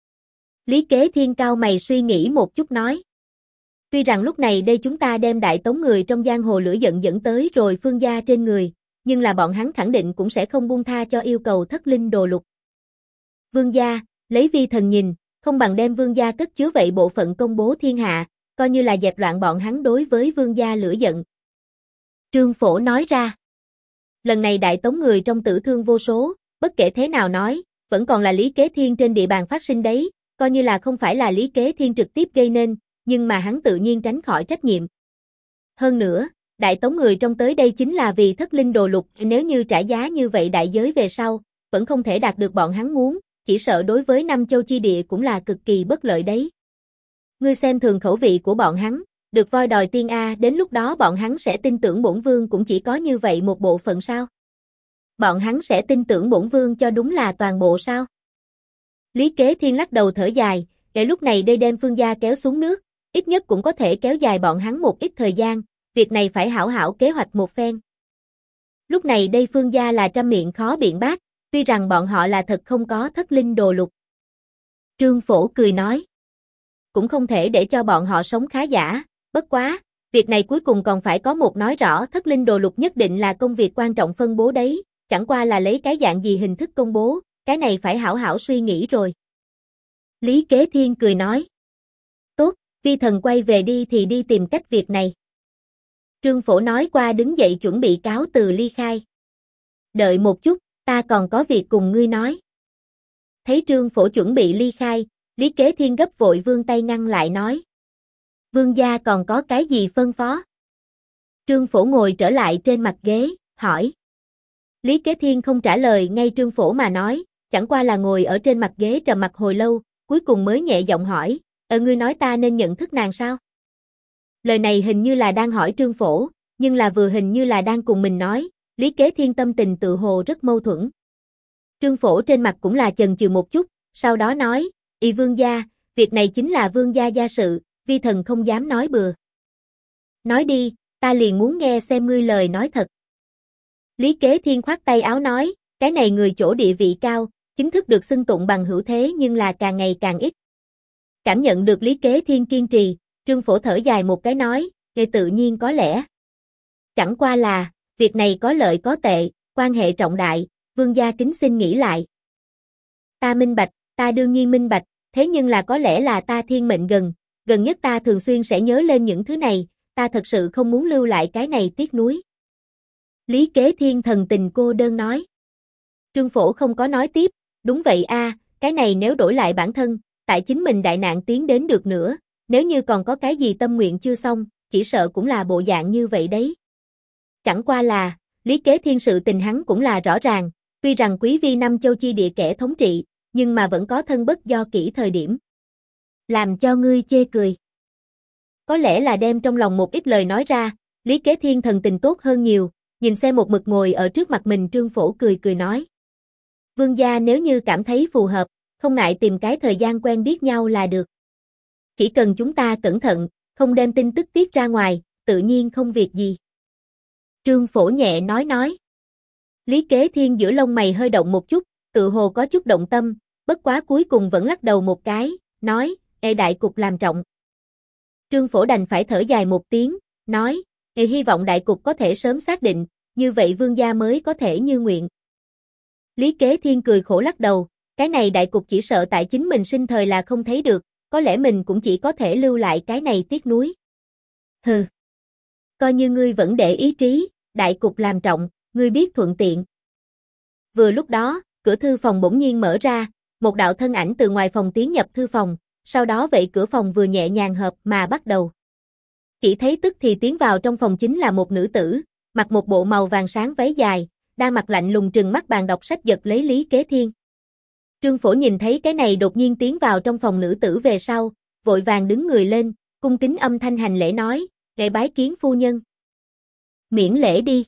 Lý Kế Thiên cao mày suy nghĩ một chút nói. Tuy rằng lúc này đây chúng ta đem đại tống người trong giang hồ lửa giận dẫn tới rồi Phương gia trên người, nhưng là bọn hắn khẳng định cũng sẽ không buông tha cho yêu cầu Thất Linh Đồ Lục. Vương gia, lấy vi thần nhìn, không bằng đem vương gia cất chứa vậy bộ phận công bố thiên hạ, coi như là dẹp loạn bọn hắn đối với vương gia lửa giận. Trương Phổ nói ra. Lần này đại tống người trong tử thương vô số, bất kể thế nào nói, vẫn còn là Lý Kế Thiên trên địa bàn phát sinh đấy, coi như là không phải là Lý Kế Thiên trực tiếp gây nên, nhưng mà hắn tự nhiên tránh khỏi trách nhiệm. Hơn nữa, đại tống người trong tới đây chính là vì Thất Linh Đồ Lục, nếu như trả giá như vậy đại giới về sau, vẫn không thể đạt được bọn hắn muốn, chỉ sợ đối với Nam Châu chi địa cũng là cực kỳ bất lợi đấy. Ngươi xem thường khẩu vị của bọn hắn, được voi đòi tiên a, đến lúc đó bọn hắn sẽ tin tưởng bổn vương cũng chỉ có như vậy một bộ phận sao? Bọn hắn sẽ tin tưởng bổn vương cho đúng là toàn bộ sao? Lý Kế Thiên lắc đầu thở dài, để lúc này đây đem Phương gia kéo xuống nước, ít nhất cũng có thể kéo dài bọn hắn một ít thời gian, việc này phải hảo hảo kế hoạch một phen. Lúc này đây Phương gia là trăm miệng khó biện bác, tuy rằng bọn họ là thật không có Thất Linh Đồ Lục. Trương Phổ cười nói. Cũng không thể để cho bọn họ sống khá giả, Bất quá, việc này cuối cùng còn phải có một nói rõ, thất linh đồ lục nhất định là công việc quan trọng phân bố đấy, chẳng qua là lấy cái dạng gì hình thức công bố, cái này phải hảo hảo suy nghĩ rồi. Lý Kế Thiên cười nói. Tốt, vi thần quay về đi thì đi tìm cách việc này. Trương Phổ nói qua đứng dậy chuẩn bị cáo từ ly khai. Đợi một chút, ta còn có việc cùng ngươi nói. Thấy Trương Phổ chuẩn bị ly khai, Lý Kế Thiên gấp vội vươn tay ngăn lại nói. Vương gia còn có cái gì phân phó? Trương Phổ ngồi trở lại trên mặt ghế, hỏi. Lý Kế Thiên không trả lời ngay Trương Phổ mà nói, chẳng qua là ngồi ở trên mặt ghế trầm mặc hồi lâu, cuối cùng mới nhẹ giọng hỏi, ngươi nói ta nên nhận thức nàng sao? Lời này hình như là đang hỏi Trương Phổ, nhưng là vừa hình như là đang cùng mình nói, Lý Kế Thiên tâm tình tự hồ rất mâu thuẫn. Trương Phổ trên mặt cũng là chần chừ một chút, sau đó nói, vương gia, việc này chính là vương gia gia sự, vi thần không dám nói bừa. Nói đi, ta liền muốn nghe xem ngươi lời nói thật. Lý Kế Thiên khoát tay áo nói, cái này người chỗ địa vị cao, chính thức được xưng tụng bằng hữu thế nhưng là càng ngày càng ít. Cảm nhận được Lý Kế Thiên kiên trì, Trương Phổ thở dài một cái nói, tự nhiên có lẽ. Chẳng qua là, việc này có lợi có tệ, quan hệ trọng đại, vương gia kính xin nghĩ lại. Ta minh bạch, ta đương nhiên minh bạch, thế nhưng là có lẽ là ta thiên mệnh gần nhất ta thường xuyên sẽ nhớ lên những thứ này, ta thật sự không muốn lưu lại cái này tiếc nuối. Lý Kế Thiên thần tình cô đơn nói. Trương Phổ không có nói tiếp, đúng vậy a, cái này nếu đổi lại bản thân, tại chính mình đại nạn tiến đến được nữa, nếu như còn có cái gì tâm nguyện chưa xong, chỉ sợ cũng là bộ dạng như vậy đấy. Chẳng qua là, Lý Kế Thiên sự tình hắn cũng là rõ ràng, tuy rằng quý vi năm châu chi địa kẻ thống trị, nhưng mà vẫn có thân bất do kỷ thời điểm. Làm cho ngươi chê cười. Có lẽ là đem trong lòng một ít lời nói ra, Lý Kế Thiên thần tình tốt hơn nhiều, nhìn xem một mực ngồi ở trước mặt mình Trương Phổ cười nói. Vương gia nếu như cảm thấy phù hợp, không ngại tìm cái thời gian quen biết nhau là được. Chỉ cần chúng ta cẩn thận, không đem tin tức tiết ra ngoài, tự nhiên không việc gì. Trương Phổ nhẹ nói. Lý Kế Thiên giữa lông mày hơi động một chút, tự hồ có chút động tâm, bất quá cuối cùng vẫn lắc đầu một cái, nói, đại cục làm trọng. Trương Phổ đành phải thở dài một tiếng, nói, hy vọng đại cục có thể sớm xác định, như vậy vương gia mới có thể như nguyện. Lý Kế Thiên cười khổ lắc đầu, cái này đại cục chỉ sợ tại chính mình sinh thời là không thấy được, có lẽ mình cũng chỉ có thể lưu lại cái này tiếc nuối. Hừ. Coi như ngươi vẫn để ý trí, đại cục làm trọng, ngươi biết thuận tiện. Vừa lúc đó, cửa thư phòng bỗng nhiên mở ra, một đạo thân ảnh từ ngoài phòng tiến nhập thư phòng, sau đó vậy cửa phòng vừa nhẹ nhàng hợp mà bắt đầu. Chỉ thấy tức thì tiến vào trong phòng chính là một nữ tử, mặc một bộ màu vàng sáng váy dài, đang mặt lạnh lùng trừng mắt bàn đọc sách giật lấy Lý Kế Thiên. Trương Phổ nhìn thấy cái này đột nhiên tiến vào trong phòng nữ tử về sau, vội vàng đứng người lên, cung kính âm thanh hành lễ nói, lễ bái kiến phu nhân. Miễn lễ đi.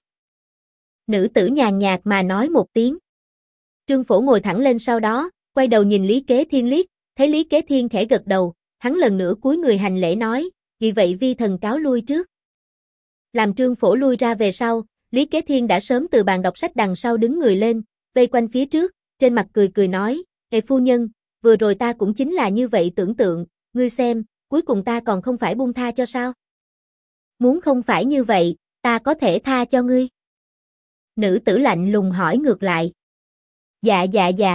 Nữ tử nhàn nhạt mà nói một tiếng. Trương Phổ ngồi thẳng lên sau đó, quay đầu nhìn Lý Kế Thiên liếc, thấy Lý Kế Thiên khẽ gật đầu, hắn lần nữa cúi người hành lễ nói, vì vậy vi thần cáo lui trước. Làm Trương Phổ lui ra về sau, Lý Kế Thiên đã sớm từ bàn đọc sách đằng sau đứng người lên, vây quanh phía trước, trên mặt cười nói, phu nhân, vừa rồi ta cũng chính là như vậy tưởng tượng, ngươi xem, cuối cùng ta còn không phải buông tha cho sao? Muốn không phải như vậy, ta có thể tha cho ngươi. Nữ tử lạnh lùng hỏi ngược lại. Dạ.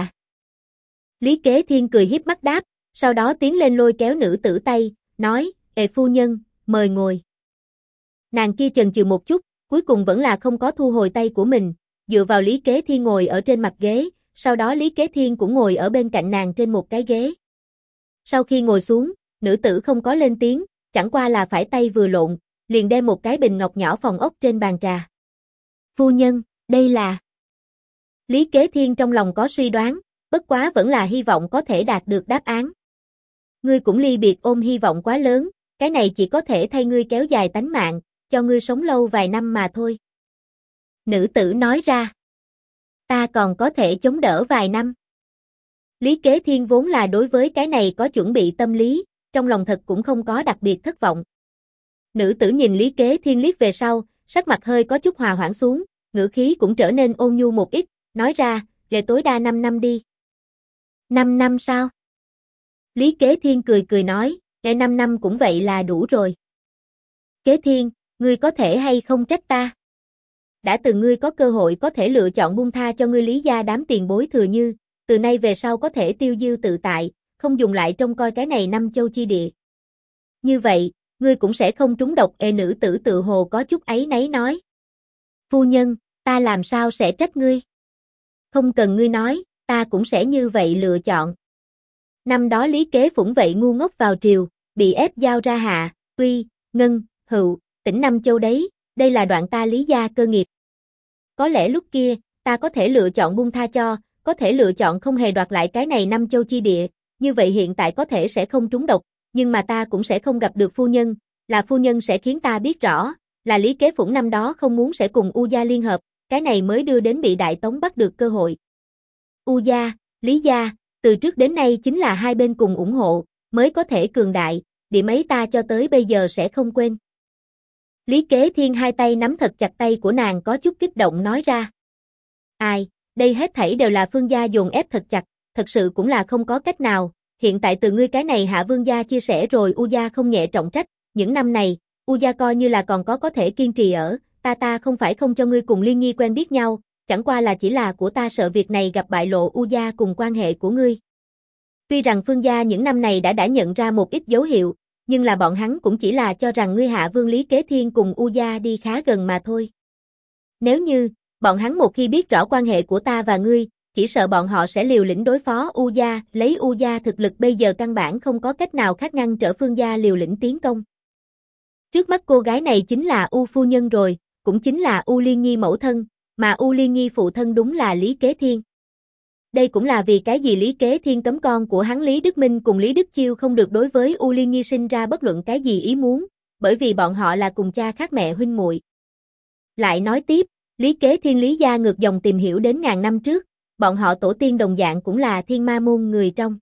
Lý Kế Thiên cười hiếp mắt đáp, sau đó tiến lên lôi kéo nữ tử tay, nói, phu nhân, mời ngồi. Nàng kia chần chừ một chút, cuối cùng vẫn là không có thu hồi tay của mình, dựa vào Lý Kế Thiên ngồi ở trên mặt ghế, sau đó Lý Kế Thiên cũng ngồi ở bên cạnh nàng trên một cái ghế. Sau khi ngồi xuống, nữ tử không có lên tiếng, chẳng qua là phải tay vừa lộn, liền đem một cái bình ngọc nhỏ phòng ốc trên bàn trà. Phu nhân, đây là... Lý Kế Thiên trong lòng có suy đoán, bất quá vẫn là hy vọng có thể đạt được đáp án. Ngươi cũng ly biệt ôm hy vọng quá lớn, cái này chỉ có thể thay ngươi kéo dài tánh mạng, cho ngươi sống lâu vài năm mà thôi. Nữ tử nói ra. Ta còn có thể chống đỡ vài năm. Lý Kế Thiên vốn là đối với cái này có chuẩn bị tâm lý, trong lòng thật cũng không có đặc biệt thất vọng. Nữ tử nhìn Lý Kế Thiên liếc về sau, sắc mặt hơi có chút hòa hoãn xuống, ngữ khí cũng trở nên ôn nhu một ít, nói ra, về tối đa 5 năm đi. 5 năm sao? Lý Kế Thiên cười nói, 5 năm cũng vậy là đủ rồi. Kế Thiên, ngươi có thể hay không trách ta? Đã từng ngươi có cơ hội có thể lựa chọn buông tha cho ngươi Lý gia đám tiền bối thừa như, từ nay về sau có thể tiêu diêu tự tại, không dùng lại trông coi cái này năm châu chi địa. Như vậy, ngươi cũng sẽ không trúng độc. Nữ tử tự hồ có chút áy náy nói. Phu nhân, ta làm sao sẽ trách ngươi? Không cần ngươi nói, ta cũng sẽ như vậy lựa chọn. Năm đó Lý Kế Phủng vậy ngu ngốc vào triều, bị ép giao ra Hạ, Uy, Ngân, Hựu, tỉnh Nam Châu đấy, đây là đoạn ta Lý gia cơ nghiệp. Có lẽ lúc kia, ta có thể lựa chọn buông tha cho, có thể lựa chọn không hề đoạt lại cái này năm châu chi địa, như vậy hiện tại có thể sẽ không trúng độc, nhưng mà ta cũng sẽ không gặp được phu nhân, là phu nhân sẽ khiến ta biết rõ, là Lý Kế Phủng năm đó không muốn sẽ cùng U gia liên hợp, cái này mới đưa đến bị Đại Tống bắt được cơ hội. U gia, Lý gia, từ trước đến nay chính là hai bên cùng ủng hộ, mới có thể cường đại, điểm ấy ta cho tới bây giờ sẽ không quên. Lý Kế Thiên hai tay nắm thật chặt tay của nàng có chút kích động nói ra. Ai, đây hết thảy đều là Phương gia dồn ép thật chặt, thật sự cũng là không có cách nào, hiện tại từ ngươi cái này Hạ Vương gia chia sẻ rồi U gia không nhẹ trọng trách, những năm này, U gia coi như là còn có thể kiên trì ở, ta không phải không cho ngươi cùng Liên Nhi quen biết nhau, chẳng qua là chỉ là của ta sợ việc này gặp bại lộ U gia cùng quan hệ của ngươi. Tuy rằng Phương gia những năm này đã nhận ra một ít dấu hiệu, nhưng là bọn hắn cũng chỉ là cho rằng ngươi Hạ Vương Lý Kế Thiên cùng U gia đi khá gần mà thôi. Nếu như, bọn hắn một khi biết rõ quan hệ của ta và ngươi, chỉ sợ bọn họ sẽ liều lĩnh đối phó U gia, lấy U gia thực lực bây giờ căn bản không có cách nào khác ngăn trở Phương gia liều lĩnh tiến công. Trước mắt cô gái này chính là U phu nhân rồi, cũng chính là U Liên Nhi mẫu thân, mà U Liên Nhi phụ thân đúng là Lý Kế Thiên. Đây cũng là vì cái gì Lý Kế Thiên cấm con của hắn Lý Đức Minh cùng Lý Đức Chiêu không được đối với U Liên Nhi sinh ra bất luận cái gì ý muốn, bởi vì bọn họ là cùng cha khác mẹ huynh muội. Lại nói tiếp, Lý Kế Thiên Lý gia ngược dòng tìm hiểu đến ngàn năm trước, bọn họ tổ tiên đồng dạng cũng là Thiên Ma môn người trong.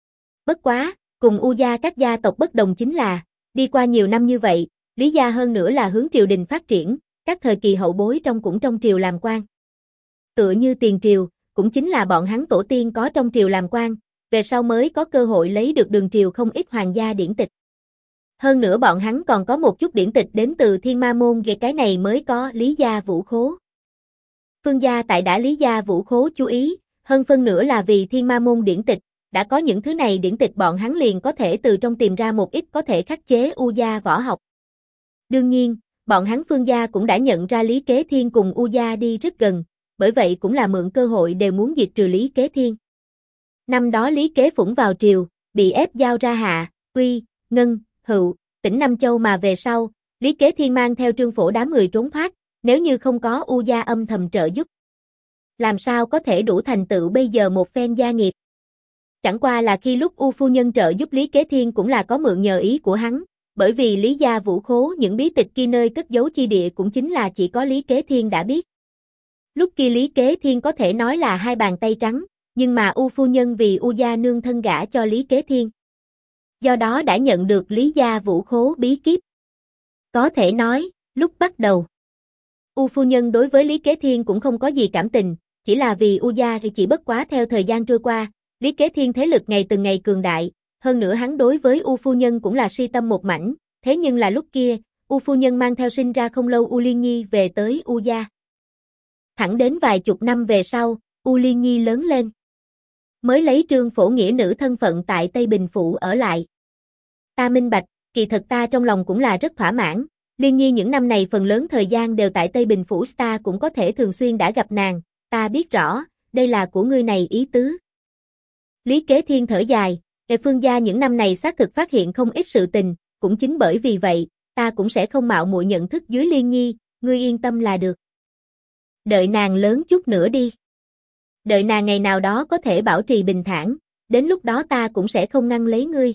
Bất quá, cùng U gia các gia tộc bất đồng chính là, đi qua nhiều năm như vậy, Lý gia hơn nữa là hướng triều đình phát triển, các thời kỳ hậu bối cũng trong triều làm quan. Tựa như tiền triều, cũng chính là bọn hắn tổ tiên có trong triều làm quan, về sau mới có cơ hội lấy được đường triều không ít hoàng gia điển tịch. Hơn nữa bọn hắn còn có một chút điển tịch đến từ Thiên Ma môn, về cái này mới có Lý gia Vũ Khố. Phương gia tại đã Lý gia Vũ Khố chú ý, hơn phân nữa là vì Thiên Ma môn điển tịch, đã có những thứ này điển tịch bọn hắn liền có thể từ trong tìm ra một ít có thể khắc chế U gia võ học. Đương nhiên, bọn hắn Phương gia cũng đã nhận ra Lý Kế Thiên cùng U gia đi rất gần, bởi vậy cũng là mượn cơ hội đều muốn diệt trừ Lý Kế Thiên. Năm đó Lý Kế Phủng vào triều, bị ép giao ra Hạ, Uy, Ngân, Hựu, tỉnh Nam Châu mà về sau, Lý Kế Thiên mang theo Trương Phổ đám người trốn thoát, nếu như không có U gia âm thầm trợ giúp. Làm sao có thể đủ thành tựu bây giờ một phen gia nghiệp. Chẳng qua là khi lúc U phu nhân trợ giúp Lý Kế Thiên cũng là có mượn nhờ ý của hắn, bởi vì Lý gia Vũ Khố những bí tịch kia nơi cất giấu chi địa cũng chính là chỉ có Lý Kế Thiên đã biết. Lúc kia Lý Kế Thiên có thể nói là hai bàn tay trắng, nhưng mà U phu nhân vì U gia nương thân gả cho Lý Kế Thiên. Do đó đã nhận được Lý gia Vũ Khố bí kíp. Có thể nói, lúc bắt đầu, U phu nhân đối với Lý Kế Thiên cũng không có gì cảm tình, chỉ là vì U gia thì chỉ bất quá theo thời gian trôi qua, Lý Kế Thiên thế lực ngày từng ngày cường đại, hơn nữa hắn đối với U phu nhân cũng là si tâm một mảnh, thế nhưng là lúc kia, U phu nhân mang theo sinh ra không lâu U Liên Nhi về tới U gia. Thẳng đến vài chục năm về sau, U Liên Nhi lớn lên, mới lấy Trương Phổ nghĩa nữ thân phận tại Tây Bình Phủ ở lại. Ta minh bạch, kỳ thật ta trong lòng cũng là rất thỏa mãn, Liên Nhi những năm này phần lớn thời gian đều tại Tây Bình Phủ, ta cũng có thể thường xuyên đã gặp nàng, ta biết rõ, đây là của ngươi này ý tứ. Lý Kế Thiên thở dài, Phương gia những năm này xác thực phát hiện không ít sự tình, cũng chính bởi vì vậy, ta cũng sẽ không mạo muội nhận thức dưới Liên Nhi, ngươi yên tâm là được. Đợi nàng lớn chút nữa đi. Đợi nàng ngày nào đó có thể bảo trì bình thản, đến lúc đó ta cũng sẽ không ngăn lấy ngươi.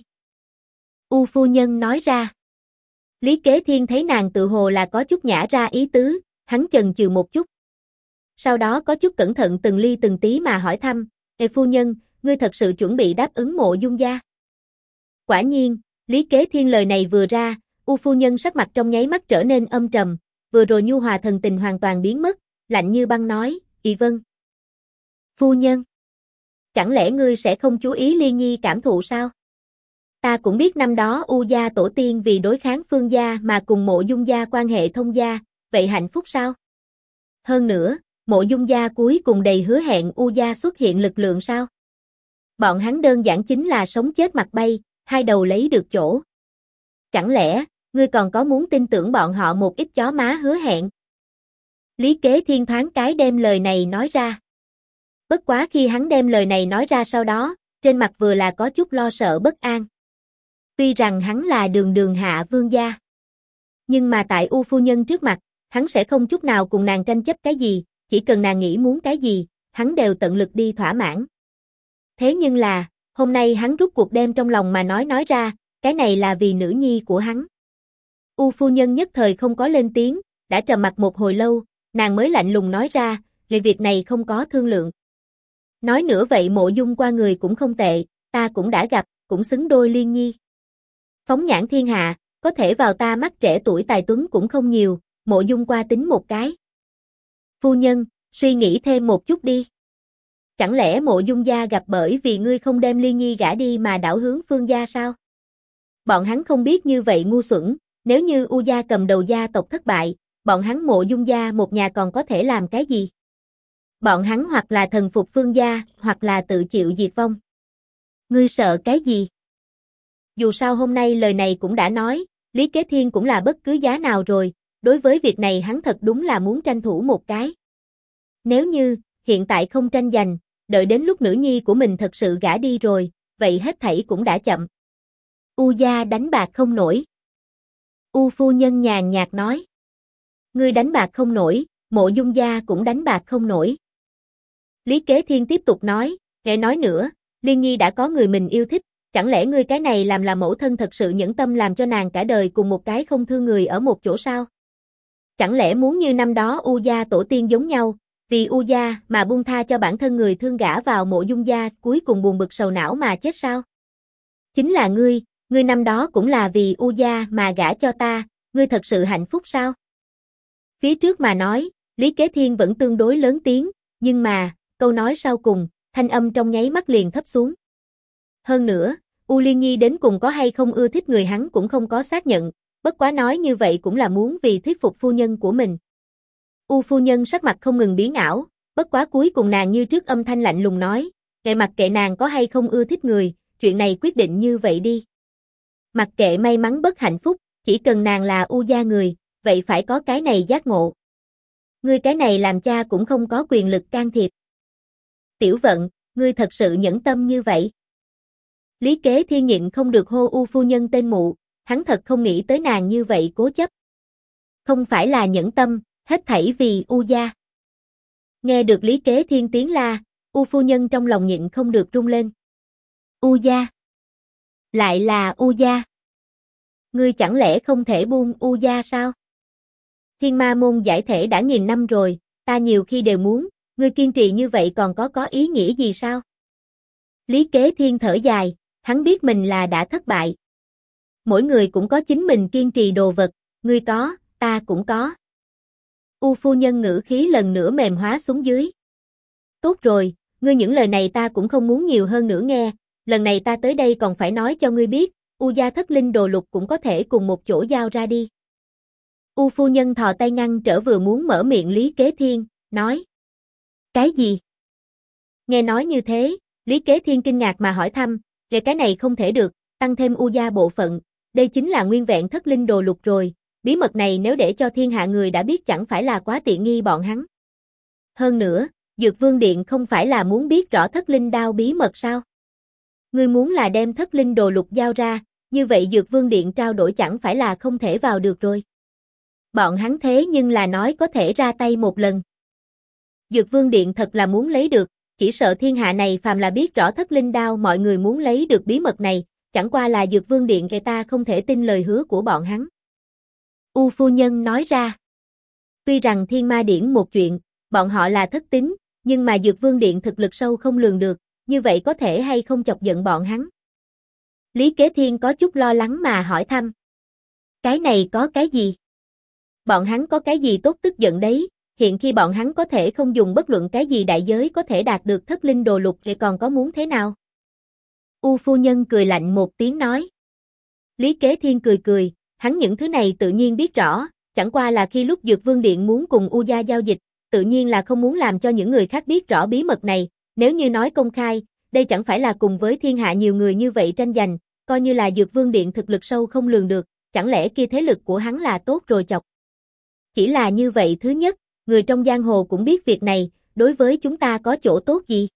U phu nhân nói ra. Lý Kế Thiên thấy nàng tự hồ là có chút nhả ra ý tứ, hắn chần chừ một chút. Sau đó có chút cẩn thận từng ly từng tí mà hỏi thăm, phu nhân, ngươi thật sự chuẩn bị đáp ứng Mộ Dung gia? Quả nhiên, Lý Kế Thiên lời này vừa ra, U phu nhân sắc mặt trong nháy mắt trở nên âm trầm, vừa rồi nhu hòa thần tình hoàn toàn biến mất, lạnh như băng nói, vâng. Phu nhân, chẳng lẽ ngươi sẽ không chú ý Liên Nhi cảm thụ sao? Ta cũng biết năm đó U gia tổ tiên vì đối kháng Phương gia mà cùng Mộ Dung gia quan hệ thông gia, vậy hạnh phúc sao? Hơn nữa, Mộ Dung gia cuối cùng đầy hứa hẹn U gia xuất hiện lực lượng sao? Bọn hắn đơn giản chính là sống chết mặt bay, hai đầu lấy được chỗ. Chẳng lẽ, ngươi còn có muốn tin tưởng bọn họ một ít chó má hứa hẹn? Lý Kế Thiên thoáng cái đem lời này nói ra. Bất quá khi hắn đem lời này nói ra sau đó, trên mặt vừa là có chút lo sợ bất an. Tuy rằng hắn là đường đường hạ vương gia, nhưng mà tại U phu nhân trước mặt, hắn sẽ không chút nào cùng nàng tranh chấp cái gì, chỉ cần nàng nghĩ muốn cái gì, hắn đều tận lực đi thỏa mãn. Thế nhưng là, hôm nay hắn rút cuộc đem trong lòng mà nói ra, cái này là vì nữ nhi của hắn. U phu nhân nhất thời không có lên tiếng, đã trầm mặc một hồi lâu, nàng mới lạnh lùng nói ra, về việc này không có thương lượng. Nói nữa vậy Mộ Dung qua người cũng không tệ, ta cũng đã gặp, cũng xứng đôi liên nhi. Phóng nhãn thiên hạ, có thể vào ta mắt trẻ tuổi tài tuấn cũng không nhiều, Mộ Dung qua tính một cái. Phu nhân, suy nghĩ thêm một chút đi. Chẳng lẽ Mộ Dung gia gặp bởi vì ngươi không đem liên nhi gả đi mà đảo hướng Phương gia sao? Bọn hắn không biết như vậy ngu xuẩn, nếu như U gia cầm đầu gia tộc thất bại, bọn hắn Mộ Dung gia một nhà còn có thể làm cái gì? Bọn hắn hoặc là thần phục Phương gia, hoặc là tự chịu diệt vong. Ngươi sợ cái gì? Dù sao hôm nay lời này cũng đã nói, Lý Kế Thiên cũng là bất cứ giá nào rồi, đối với việc này hắn thật đúng là muốn tranh thủ một cái. Nếu như, hiện tại không tranh giành, đợi đến lúc nữ nhi của mình thật sự gả đi rồi, vậy hết thảy cũng đã chậm. U gia đánh bạc không nổi. U phu nhân nhàn nhạt nói. Ngươi đánh bạc không nổi, Mộ Dung gia cũng đánh bạc không nổi. Lý Kế Thiên tiếp tục nói, nghe nói nữa, Liên Nhi đã có người mình yêu thích, chẳng lẽ ngươi cái này làm là mẫu thân thật sự nhẫn tâm làm cho nàng cả đời cùng một cái không thương người ở một chỗ sao? Chẳng lẽ muốn như năm đó U gia tổ tiên giống nhau, vì U gia mà buông tha cho bản thân người thương gả vào Mộ Dung gia, cuối cùng buồn bực sầu não mà chết sao? Chính là ngươi năm đó cũng là vì U gia mà gả cho ta, ngươi thật sự hạnh phúc sao? Phía trước mà nói, Lý Kế Thiên vẫn tương đối lớn tiếng, nhưng mà, câu nói sau cùng, thanh âm trong nháy mắt liền thấp xuống. Hơn nữa, U Liên Nhi đến cùng có hay không ưa thích người hắn cũng không có xác nhận, bất quá nói như vậy cũng là muốn vì thuyết phục phu nhân của mình. U phu nhân sắc mặt không ngừng biến ảo, bất quá cuối cùng nàng như trước âm thanh lạnh lùng nói, mặc kệ nàng có hay không ưa thích người, chuyện này quyết định như vậy đi. Mặc kệ may mắn bất hạnh phúc, chỉ cần nàng là U gia người, vậy phải có cái này giác ngộ. Ngươi cái này làm cha cũng không có quyền lực can thiệp. Tiểu Vận, ngươi thật sự nhẫn tâm như vậy. Lý Kế Thiên nhịn không được hô U phu nhân tên mụ, hắn thật không nghĩ tới nàng như vậy cố chấp. Không phải là nhẫn tâm, hết thảy vì U gia. Nghe được Lý Kế Thiên tiếng la, U phu nhân trong lòng nhịn không được rung lên. U gia. Lại là U gia. Ngươi chẳng lẽ không thể buông U gia sao? Thiên Ma môn giải thể đã 1000 năm rồi, ta nhiều khi đều muốn, ngươi kiên trì như vậy còn có ý nghĩa gì sao? Lý Kế Thiên thở dài, hắn biết mình là đã thất bại. Mỗi người cũng có chính mình kiên trì đồ vật, ngươi có, ta cũng có. U phu nhân ngữ khí lần nữa mềm hóa xuống dưới. Tốt rồi, ngươi những lời này ta cũng không muốn nhiều hơn nữa nghe, lần này ta tới đây còn phải nói cho ngươi biết, U gia thất linh đồ lục cũng có thể cùng một chỗ giao ra đi. U phu nhân thò tay ngăn trở vừa muốn mở miệng Lý Kế Thiên, nói. Cái gì? Nghe nói như thế, Lý Kế Thiên kinh ngạc mà hỏi thăm, về cái này không thể được, tăng thêm U gia bộ phận, đây chính là nguyên vẹn thất linh đồ lục rồi, bí mật này nếu để cho thiên hạ người đã biết chẳng phải là quá tiện nghi bọn hắn. Hơn nữa, Dược Vương Điện không phải là muốn biết rõ thất linh đao bí mật sao? Ngươi muốn là đem thất linh đồ lục giao ra, như vậy Dược Vương Điện trao đổi chẳng phải là không thể vào được rồi. Bọn hắn thế nhưng là nói có thể ra tay một lần. Dược Vương Điện thật là muốn lấy được, chỉ sợ thiên hạ này phàm là biết rõ thất linh đao mọi người muốn lấy được bí mật này, chẳng qua là Dược Vương Điện người ta không thể tin lời hứa của bọn hắn. U phu nhân nói ra. Tuy rằng Thiên Ma Điển một chuyện, bọn họ là thất tín, nhưng mà Dược Vương Điện thực lực sâu không lường được, như vậy có thể hay không chọc giận bọn hắn. Lý Kế Thiên có chút lo lắng mà hỏi thăm. Cái này có cái gì? Bọn hắn có cái gì tốt tức giận đấy, hiện khi bọn hắn có thể không dùng bất luận cái gì đại giới có thể đạt được thất linh đồ lục thì còn có muốn thế nào? U phu nhân cười lạnh một tiếng nói. Lý Kế Thiên cười cười, hắn những thứ này tự nhiên biết rõ, chẳng qua là khi lúc Dược Vương Điện muốn cùng U Gia giao dịch, tự nhiên là không muốn làm cho những người khác biết rõ bí mật này, nếu như nói công khai, đây chẳng phải là cùng với thiên hạ nhiều người như vậy tranh giành, coi như là Dược Vương Điện thực lực sâu không lường được, chẳng lẽ kia thế lực của hắn là tốt rồi chọc. Chỉ là như vậy thứ nhất, người trong giang hồ cũng biết việc này, đối với chúng ta có chỗ tốt gì?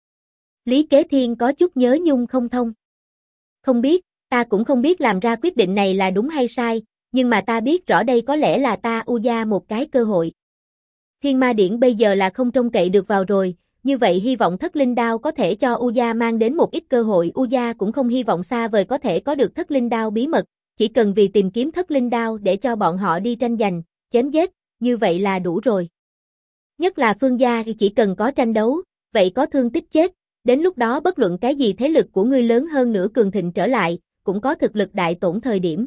Lý Kế Thiên có chút nhớ nhung không thông. Không biết, ta cũng không biết làm ra quyết định này là đúng hay sai, nhưng mà ta biết rõ đây có lẽ là ta U Gia một cái cơ hội. Thiên Ma Điển bây giờ là không trông cậy được vào rồi, như vậy hy vọng Thất Linh Đao có thể cho U Gia mang đến một ít cơ hội. U Gia cũng không hy vọng xa vời có thể có được Thất Linh Đao bí mật, chỉ cần vì tìm kiếm Thất Linh Đao để cho bọn họ đi tranh giành, chém giết, như vậy là đủ rồi. Nhất là Phương gia chỉ cần có tranh đấu, vậy có thương tích chết, đến lúc đó bất luận cái gì thế lực của ngươi lớn hơn nữa cường thịnh trở lại, cũng có thực lực đại tổn thời điểm.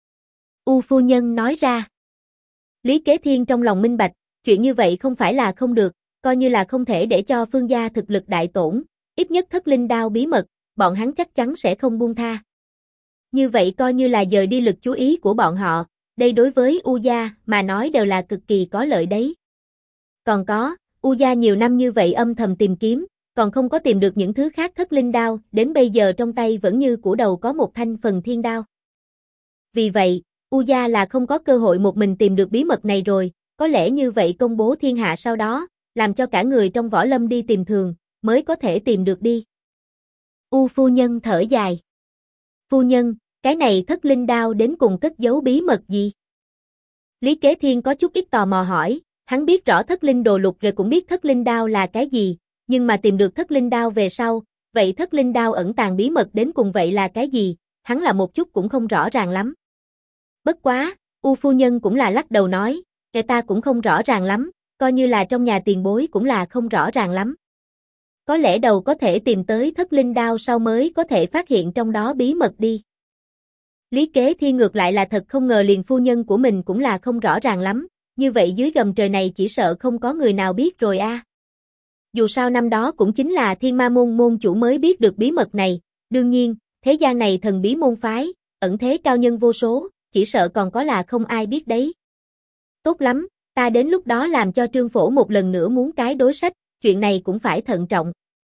U phu nhân nói ra. Lý Kế Thiên trong lòng minh bạch, chuyện như vậy không phải là không được, coi như là không thể để cho Phương gia thực lực đại tổn, ít nhất Thất Linh Đao bí mật, bọn hắn chắc chắn sẽ không buông tha. Như vậy coi như là dời đi lực chú ý của bọn họ, đây đối với U Gia mà nói đều là cực kỳ có lợi đấy. Còn có, U Gia nhiều năm như vậy âm thầm tìm kiếm, còn không có tìm được những thứ khác Thất Linh Đao, đến bây giờ trong tay vẫn như củ đầu có một thanh Phần Thiên Đao. Vì vậy, U Gia là không có cơ hội một mình tìm được bí mật này rồi, có lẽ như vậy công bố thiên hạ sau đó, làm cho cả người trong võ lâm đi tìm thường, mới có thể tìm được đi. U phu nhân thở dài. Phu nhân, cái này Thất Linh Đao đến cùng cất giấu bí mật gì? Lý Kế Thiên có chút ít tò mò hỏi, hắn biết rõ Thất Linh Đồ Lục rồi cũng biết Thất Linh Đao là cái gì, nhưng mà tìm được Thất Linh Đao về sau, vậy Thất Linh Đao ẩn tàng bí mật đến cùng vậy là cái gì, hắn là một chút cũng không rõ ràng lắm. Bất quá, U phu nhân cũng là lắc đầu nói, ta cũng không rõ ràng lắm, coi như là trong nhà tiền bối cũng là không rõ ràng lắm. Có lẽ đầu có thể tìm tới Thất Linh Đao sau mới có thể phát hiện trong đó bí mật đi. Lý Kế Thiên ngược lại là thật không ngờ liền phu nhân của mình cũng là không rõ ràng lắm, như vậy dưới gầm trời này chỉ sợ không có người nào biết rồi a. Dù sao năm đó cũng chính là Thiên Ma môn môn chủ mới biết được bí mật này, đương nhiên, thế gian này thần bí môn phái, ẩn thế cao nhân vô số, chỉ sợ còn có là không ai biết đấy. Tốt lắm, ta đến lúc đó làm cho Trương Phổ một lần nữa muốn cái đối sách, chuyện này cũng phải thận trọng.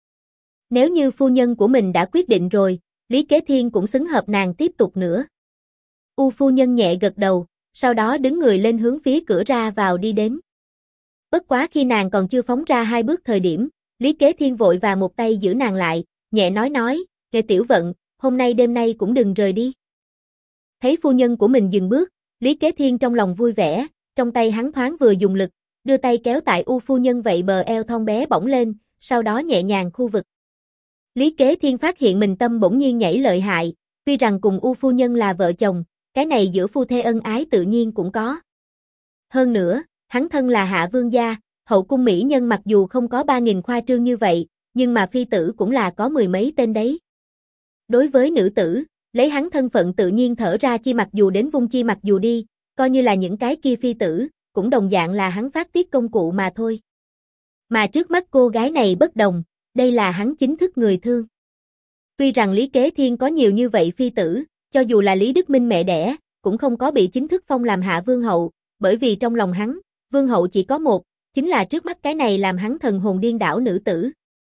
Nếu như phu nhân của mình đã quyết định rồi, Lý Kế Thiên cũng xứng hợp nàng tiếp tục nữa. U phu nhân nhẹ gật đầu, sau đó đứng người lên hướng phía cửa ra vào đi đến. Bất quá khi nàng còn chưa phóng ra 2 bước thời điểm, Lý Kế Thiên vội và một tay giữ nàng lại, nhẹ nói, "Kệ Tiểu Vận, hôm nay đêm nay cũng đừng rời đi." Thấy phu nhân của mình dừng bước, Lý Kế Thiên trong lòng vui vẻ, trong tay hắn thoáng vừa dùng lực, đưa tay kéo tại U phu nhân vậy bờ eo thon bé bỗng lên, sau đó nhẹ nhàng khu vực. Lý Kế Thiên phát hiện mình tâm bỗng nhiên nhảy lợi hại, tuy rằng cùng U phu nhân là vợ chồng, cái này giữa phu thê ân ái tự nhiên cũng có. Hơn nữa, hắn thân là hạ vương gia, hậu cung mỹ nhân mặc dù không có 3.000 khoa trương như vậy, nhưng mà phi tử cũng là có 10 mấy tên đấy. Đối với nữ tử, lấy hắn thân phận tự nhiên thở ra chi mặc dù đến vung chi mặc dù đi, coi như là những cái kia phi tử, cũng đồng dạng là hắn phát tiết công cụ mà thôi. Mà trước mắt cô gái này bất đồng, đây là hắn chính thức người thương. Tuy rằng Lý Kế Thiên có nhiều như vậy phi tử, cho dù là Lý Đức Minh mẹ đẻ, cũng không có bị chính thức phong làm hạ vương hậu, bởi vì trong lòng hắn, vương hậu chỉ có một, chính là trước mắt cái này làm hắn thần hồn điên đảo nữ tử.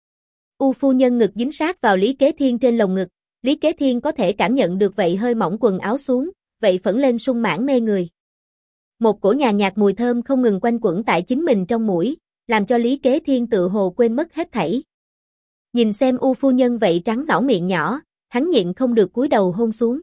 U phu nhân ngực dính sát vào Lý Kế Thiên trên lồng ngực, Lý Kế Thiên có thể cảm nhận được vậy hơi mỏng quần áo xuống, vậy phẫn lên sung mãn mê người. Một cổ nhàn nhạt mùi thơm không ngừng quanh quẩn tại chính mình trong mũi, làm cho Lý Kế Thiên tự hồ quên mất hết thảy. Nhìn xem U phu nhân vậy trắng nõn miệng nhỏ, hắn nhịn không được cúi đầu hôn xuống.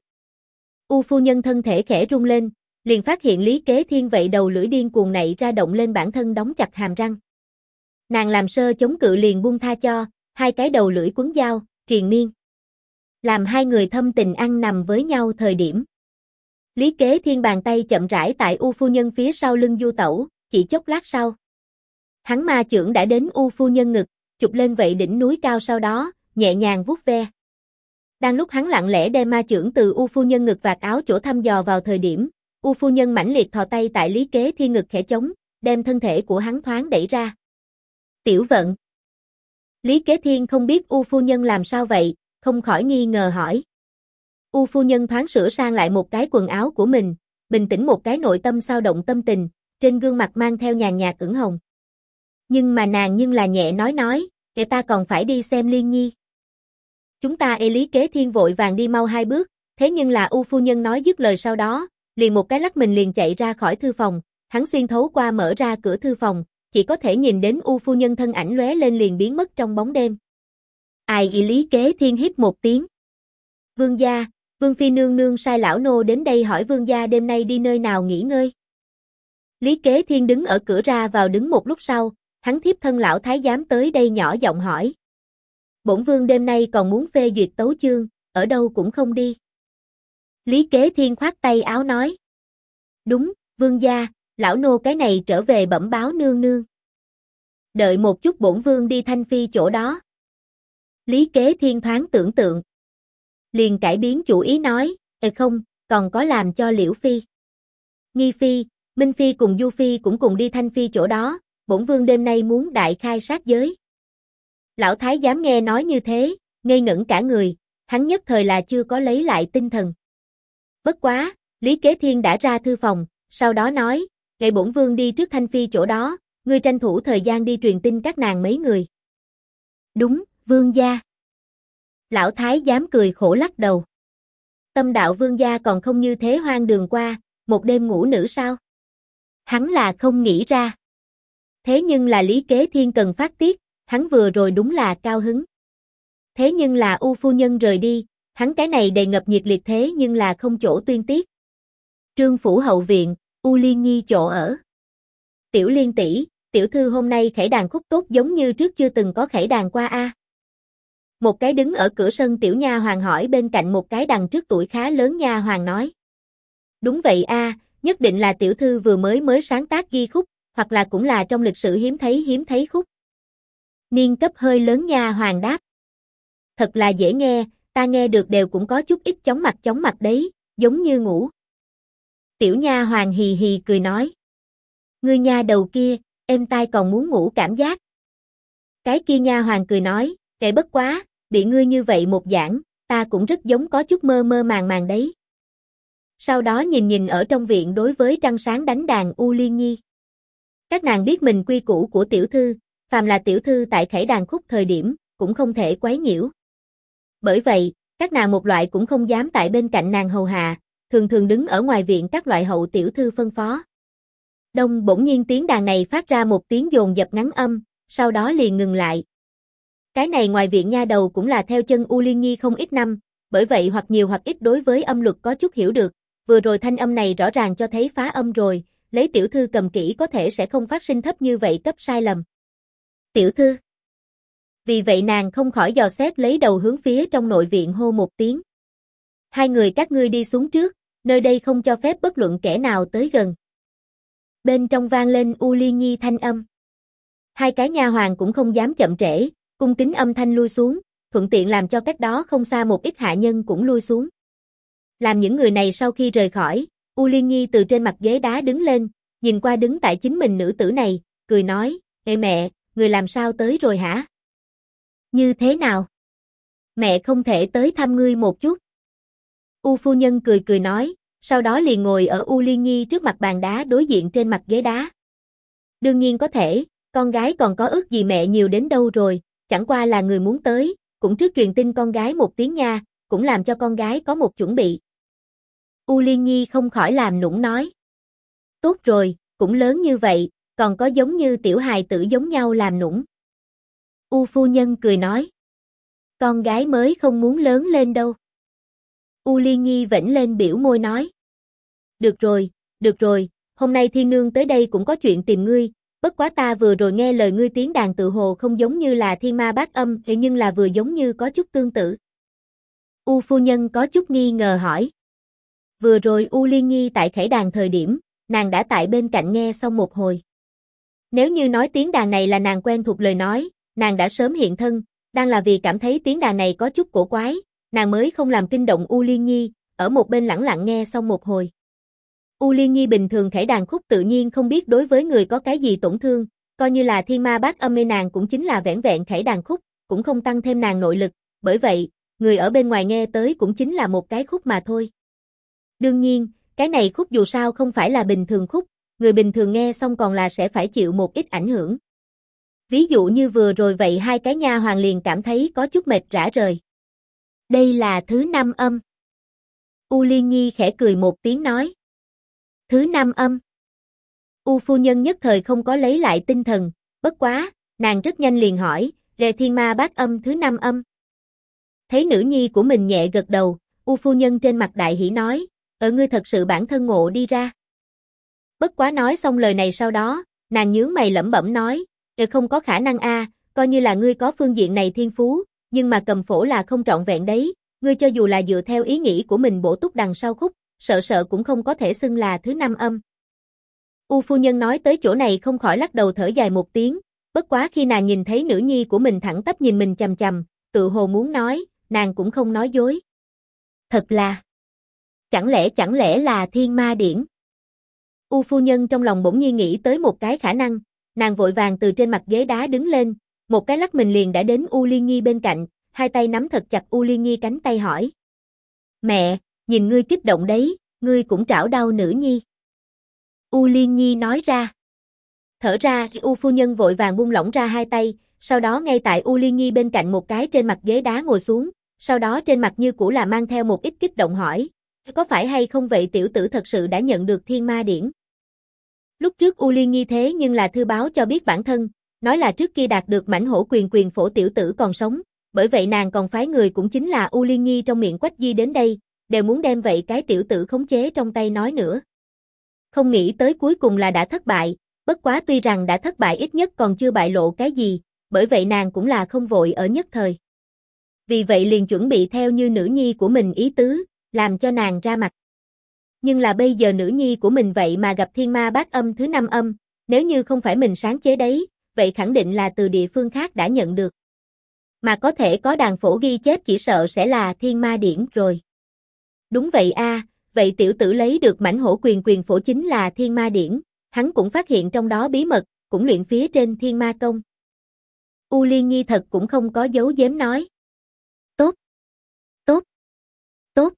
U phu nhân thân thể khẽ rung lên, liền phát hiện Lý Kế Thiên vậy đầu lưỡi điên cuồng nảy ra động lên bản thân đóng chặt hàm răng. Nàng làm sơ chống cự liền buông tha cho, hai cái đầu lưỡi quấn dao, triền miên. Làm hai người thâm tình ăn nằm với nhau thời điểm. Lý Kế Thiên bàn tay chậm rãi tại U phu nhân phía sau lưng du tẩu, chỉ chốc lát sau. Hắn ma chưởng đã đến U phu nhân ngực, chụp lên vậy đỉnh núi cao sau đó, nhẹ nhàng vuốt ve. Đang lúc hắn lặng lẽ đem ma chưởng từ U phu nhân ngực vạt áo chỗ thăm dò vào thời điểm, U phu nhân mãnh liệt thò tay tại Lý Kế Thiên ngực khẽ chống, đem thân thể của hắn thoáng đẩy ra. Tiểu Vận. Lý Kế Thiên không biết U phu nhân làm sao vậy, không khỏi nghi ngờ hỏi. U phu nhân thoáng sửa sang lại một cái quần áo của mình, bình tĩnh một cái nội tâm sao động tâm tình, trên gương mặt mang theo nhàn nhạt ửng hồng. Nhưng mà nàng nhưng là nhẹ nói, "Kệ ta còn phải đi xem Liên Nhi." Chúng ta Lý Kế Thiên vội vàng đi mau 2 bước, thế nhưng là U phu nhân nói dứt lời sau đó, liền một cái lắc mình liền chạy ra khỏi thư phòng, hắn xuyên thấu qua mở ra cửa thư phòng, chỉ có thể nhìn đến U phu nhân thân ảnh lóe lên liền biến mất trong bóng đêm. Ai Lý Kế Thiên hít một tiếng. "Vương gia, Vương phi nương nương sai lão nô đến đây hỏi vương gia đêm nay đi nơi nào nghỉ ngơi." Lý Kế Thiên đứng ở cửa ra vào đứng một lúc sau, hắn thiếp thân lão thái giám tới đây nhỏ giọng hỏi. "Bổn vương đêm nay còn muốn phê duyệt tấu chương, ở đâu cũng không đi." Lý Kế Thiên khoát tay áo nói. "Đúng, vương gia, lão nô cái này trở về bẩm báo nương nương." "Đợi một chút bổn vương đi Thanh Phi chỗ đó." Lý Kế Thiên thoáng tưởng tượng. Liền cải biến chủ ý nói, không, còn có làm cho Liễu Phi, Nghi Phi, Minh Phi cùng Du Phi cũng cùng đi Thanh Phi chỗ đó, bổn vương đêm nay muốn đại khai sát giới." Lão thái giám nghe nói như thế, ngây ngẩn cả người, hắn nhất thời là chưa có lấy lại tinh thần. Bất quá, Lý Kế Thiên đã ra thư phòng, sau đó nói, "Ngày bổn vương đi trước Thanh Phi chỗ đó, ngươi tranh thủ thời gian đi truyền tin các nàng mấy người." "Đúng, vương gia." Lão thái giám cười khổ lắc đầu. Tâm đạo vương gia còn không như thế hoang đường qua, một đêm ngủ nữ sao? Hắn là không nghĩ ra. Thế nhưng là Lý Kế Thiên cần phát tiết, hắn vừa rồi đúng là cao hứng. Thế nhưng là U phu nhân rời đi, hắn cái này đầy ngập nhiệt liệt thế nhưng là không chỗ tuyên tiết. Trương phủ hậu viện, U Liên Nhi chỗ ở. "Tiểu Liên tỷ, tiểu thư hôm nay khải đàn khúc tốt giống như trước chưa từng có khải đàn qua a." Một cái đứng ở cửa sân tiểu nha hoàng hỏi bên cạnh một cái đằng trước tuổi khá lớn nha hoàng nói. "Đúng vậy a, nhất định là tiểu thư vừa mới sáng tác ghi khúc, hoặc là cũng là trong lịch sử hiếm thấy khúc." Niên cấp hơi lớn nha hoàng đáp. "Thật là dễ nghe, ta nghe được đều cũng có chút ít chóng mặt đấy, giống như ngủ." Tiểu nha hoàng hì hì cười nói. "Ngươi nha đầu kia, êm tai còn muốn ngủ cảm giác." Cái kia nha hoàng cười nói, "Kệ bất quá, bị ngươi như vậy một giảng, ta cũng rất giống có chút mơ mơ màng đấy." Sau đó nhìn ở trong viện đối với trăng sáng đánh đàn U Liên Nhi. Các nàng biết mình quy củ của tiểu thư, phàm là tiểu thư tại khải đàn khúc thời điểm, cũng không thể quấy nhiễu. Bởi vậy, các nàng một loại cũng không dám tại bên cạnh nàng hầu hạ, thường đứng ở ngoài viện các loại hậu tiểu thư phân phó. Đông bỗng nhiên tiếng đàn này phát ra một tiếng dồn dập ngắn âm, sau đó liền ngừng lại. Cái này ngoài viện nha đầu cũng là theo chân U Liên Nhi không ít năm, bởi vậy hoặc nhiều hoặc ít đối với âm luật có chút hiểu được, vừa rồi thanh âm này rõ ràng cho thấy phá âm rồi, lấy tiểu thư cầm kỹ có thể sẽ không phát sinh thấp như vậy cấp sai lầm. "Tiểu thư." Vì vậy nàng không khỏi dò xét lấy đầu hướng phía trong nội viện hô một tiếng. "Hai người các ngươi đi xuống trước, nơi đây không cho phép bất luận kẻ nào tới gần." Bên trong vang lên U Liên Nhi thanh âm. Hai cái nha hoàng cũng không dám chậm trễ, cung kính âm thanh lui xuống, thuận tiện làm cho cách đó không xa một ít hạ nhân cũng lui xuống. Làm những người này sau khi rời khỏi, U Liên Nhi từ trên mặt ghế đá đứng lên, nhìn qua đứng tại chính mình nữ tử này, cười nói, "Ê mẹ, người làm sao tới rồi hả? Như thế nào? Mẹ không thể tới thăm ngươi một chút." U phu nhân cười nói, sau đó liền ngồi ở U Liên Nhi trước mặt bàn đá đối diện trên mặt ghế đá. "Đương nhiên có thể, con gái còn có ước gì mẹ nhiều đến đâu rồi, chẳng qua là người muốn tới, cũng trước truyền tin con gái một tiếng nha, cũng làm cho con gái có một chuẩn bị." U Liên Nhi không khỏi làm nũng nói. "Tốt rồi, cũng lớn như vậy, còn có giống như tiểu hài tử giống nhau làm nũng." U phu nhân cười nói. "Con gái mới không muốn lớn lên đâu." U Liên Nhi vểnh lên biểu môi nói. Được rồi, hôm nay thiên nương tới đây cũng có chuyện tìm ngươi, bất quá ta vừa rồi nghe lời ngươi tiếng đàn tự hồ không giống như là thiên ma bát âm, thế nhưng là vừa giống như có chút tương tự." U phu nhân có chút nghi ngờ hỏi. Vừa rồi U Liên Nhi tại khải đàn thời điểm, nàng đã tại bên cạnh nghe xong một hồi. Nếu như nói tiếng đàn này là nàng quen thuộc lời nói, nàng đã sớm hiện thân, đang là vì cảm thấy tiếng đàn này có chút cổ quái, nàng mới không làm kinh động U Liên Nhi, ở một bên lẳng lặng nghe xong một hồi. U Liên Nhi bình thường khải đàn khúc tự nhiên không biết đối với người có cái gì tổn thương, coi như là thiên ma bát âm mê nàng cũng chính là vẻn vẹn khải đàn khúc, cũng không tăng thêm nàng nội lực, bởi vậy, người ở bên ngoài nghe tới cũng chính là một cái khúc mà thôi. Đương nhiên, cái này khúc dù sao không phải là bình thường khúc, người bình thường nghe xong còn là sẽ phải chịu một ít ảnh hưởng. Ví dụ như vừa rồi vậy hai cái nha hoàn liền cảm thấy có chút mệt rã rời. Đây là thứ 5 âm. U Liên Nhi khẽ cười một tiếng nói. Thứ 5 âm. U phu nhân nhất thời không có lấy lại tinh thần, bất quá, nàng rất nhanh liền hỏi, Rề Thiên Ma Bát âm thứ 5 âm. Thấy nữ nhi của mình nhẹ gật đầu, U phu nhân trên mặt đại hỉ nói, ngươi thật sự bản thân ngộ đi ra. Bất quá nói xong lời này sau đó, nàng nhướng mày lẩm bẩm nói, không có khả năng a, coi như là ngươi có phương diện này thiên phú, nhưng mà cầm phổ là không trọn vẹn đấy, ngươi cho dù là dựa theo ý nghĩ của mình bổ túc đằng sau khúc, sợ cũng không có thể xưng là thứ 5 âm. U phu nhân nói tới chỗ này không khỏi lắc đầu thở dài một tiếng, bất quá khi nàng nhìn thấy nữ nhi của mình thẳng tắp nhìn mình chằm chằm, tự hồ muốn nói, nàng cũng không nói dối. Thật là, chẳng lẽ là thiên ma điển? U phu nhân trong lòng bỗng nhiên nghĩ tới một cái khả năng, nàng vội vàng từ trên mặt ghế đá đứng lên, một cái lắc mình liền đã đến U Liên Nhi bên cạnh, hai tay nắm thật chặt U Liên Nhi cánh tay hỏi. Mẹ, nhìn ngươi kích động đấy, ngươi cũng trảo đau nữ nhi. U Liên Nhi nói ra. Thở ra khi U phu nhân vội vàng buông lỏng ra hai tay, sau đó ngay tại U Liên Nhi bên cạnh một cái trên mặt ghế đá ngồi xuống, sau đó trên mặt như cũ là mang theo một ít kích động hỏi, có phải hay không vậy tiểu tử thật sự đã nhận được thiên ma điển? Lúc trước U Liên Nhi thế nhưng là thư báo cho biết bản thân, nói là trước kia đạt được mãnh hổ quyền phổ tiểu tử còn sống, bởi vậy nàng còn phái người cũng chính là U Liên Nhi trong miệng Quách Di đến đây, đều muốn đem vậy cái tiểu tử khống chế trong tay nói nữa. Không nghĩ tới cuối cùng là đã thất bại, bất quá tuy rằng đã thất bại ít nhất còn chưa bại lộ cái gì, bởi vậy nàng cũng là không vội ở nhất thời. Vì vậy liền chuẩn bị theo như nữ nhi của mình ý tứ, làm cho nàng ra mặt. Nhưng là bây giờ nữ nhi của mình vậy mà gặp thiên ma bát âm thứ 5 âm, nếu như không phải mình sáng chế đấy, vậy khẳng định là từ địa phương khác đã nhận được. Mà có thể có đàn phổ ghi chép chỉ sợ sẽ là thiên ma điển rồi. Đúng vậy a, vậy tiểu tử lấy được mãnh hổ quyền phổ chính là thiên ma điển, hắn cũng phát hiện trong đó bí mật, cũng luyện phía trên thiên ma công. U Liên Nhi thật cũng không có giấu giếm nói. Tốt, tốt, tốt.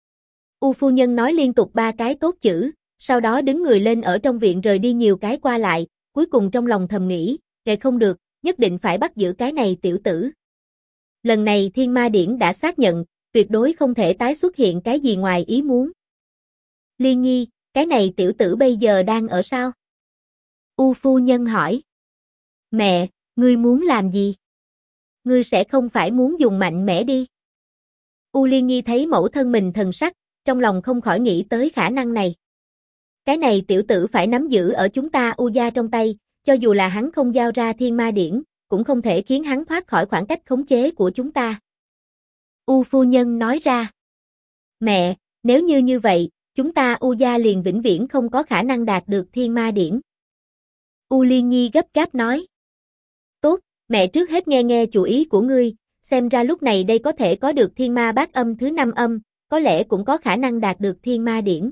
U phu nhân nói liên tục 3 cái tốt chữ, sau đó đứng người lên ở trong viện rời đi nhiều cái qua lại, cuối cùng trong lòng thầm nghĩ, không được, nhất định phải bắt giữ cái này tiểu tử. Lần này thiên ma điển đã xác nhận, tuyệt đối không thể tái xuất hiện cái gì ngoài ý muốn. Liên Nhi, cái này tiểu tử bây giờ đang ở sao? U phu nhân hỏi. Mẹ, ngươi muốn làm gì? Ngươi sẽ không phải muốn dùng mạnh mẽ đi. U Liên Nhi thấy mẫu thân mình thần sắc, trong lòng không khỏi nghĩ tới khả năng này. Cái này tiểu tử phải nắm giữ ở chúng ta U gia trong tay, cho dù là hắn không giao ra thiên ma điển, cũng không thể khiến hắn thoát khỏi khoảng cách khống chế của chúng ta. U phu nhân nói ra. Mẹ, nếu như vậy, chúng ta U gia liền vĩnh viễn không có khả năng đạt được thiên ma điển. U Liên Nhi gấp gáp nói. Tốt, mẹ trước hết nghe chủ ý của ngươi, xem ra lúc này đây có thể có được thiên ma bát âm thứ 5 âm, có lẽ cũng có khả năng đạt được thiên ma điển.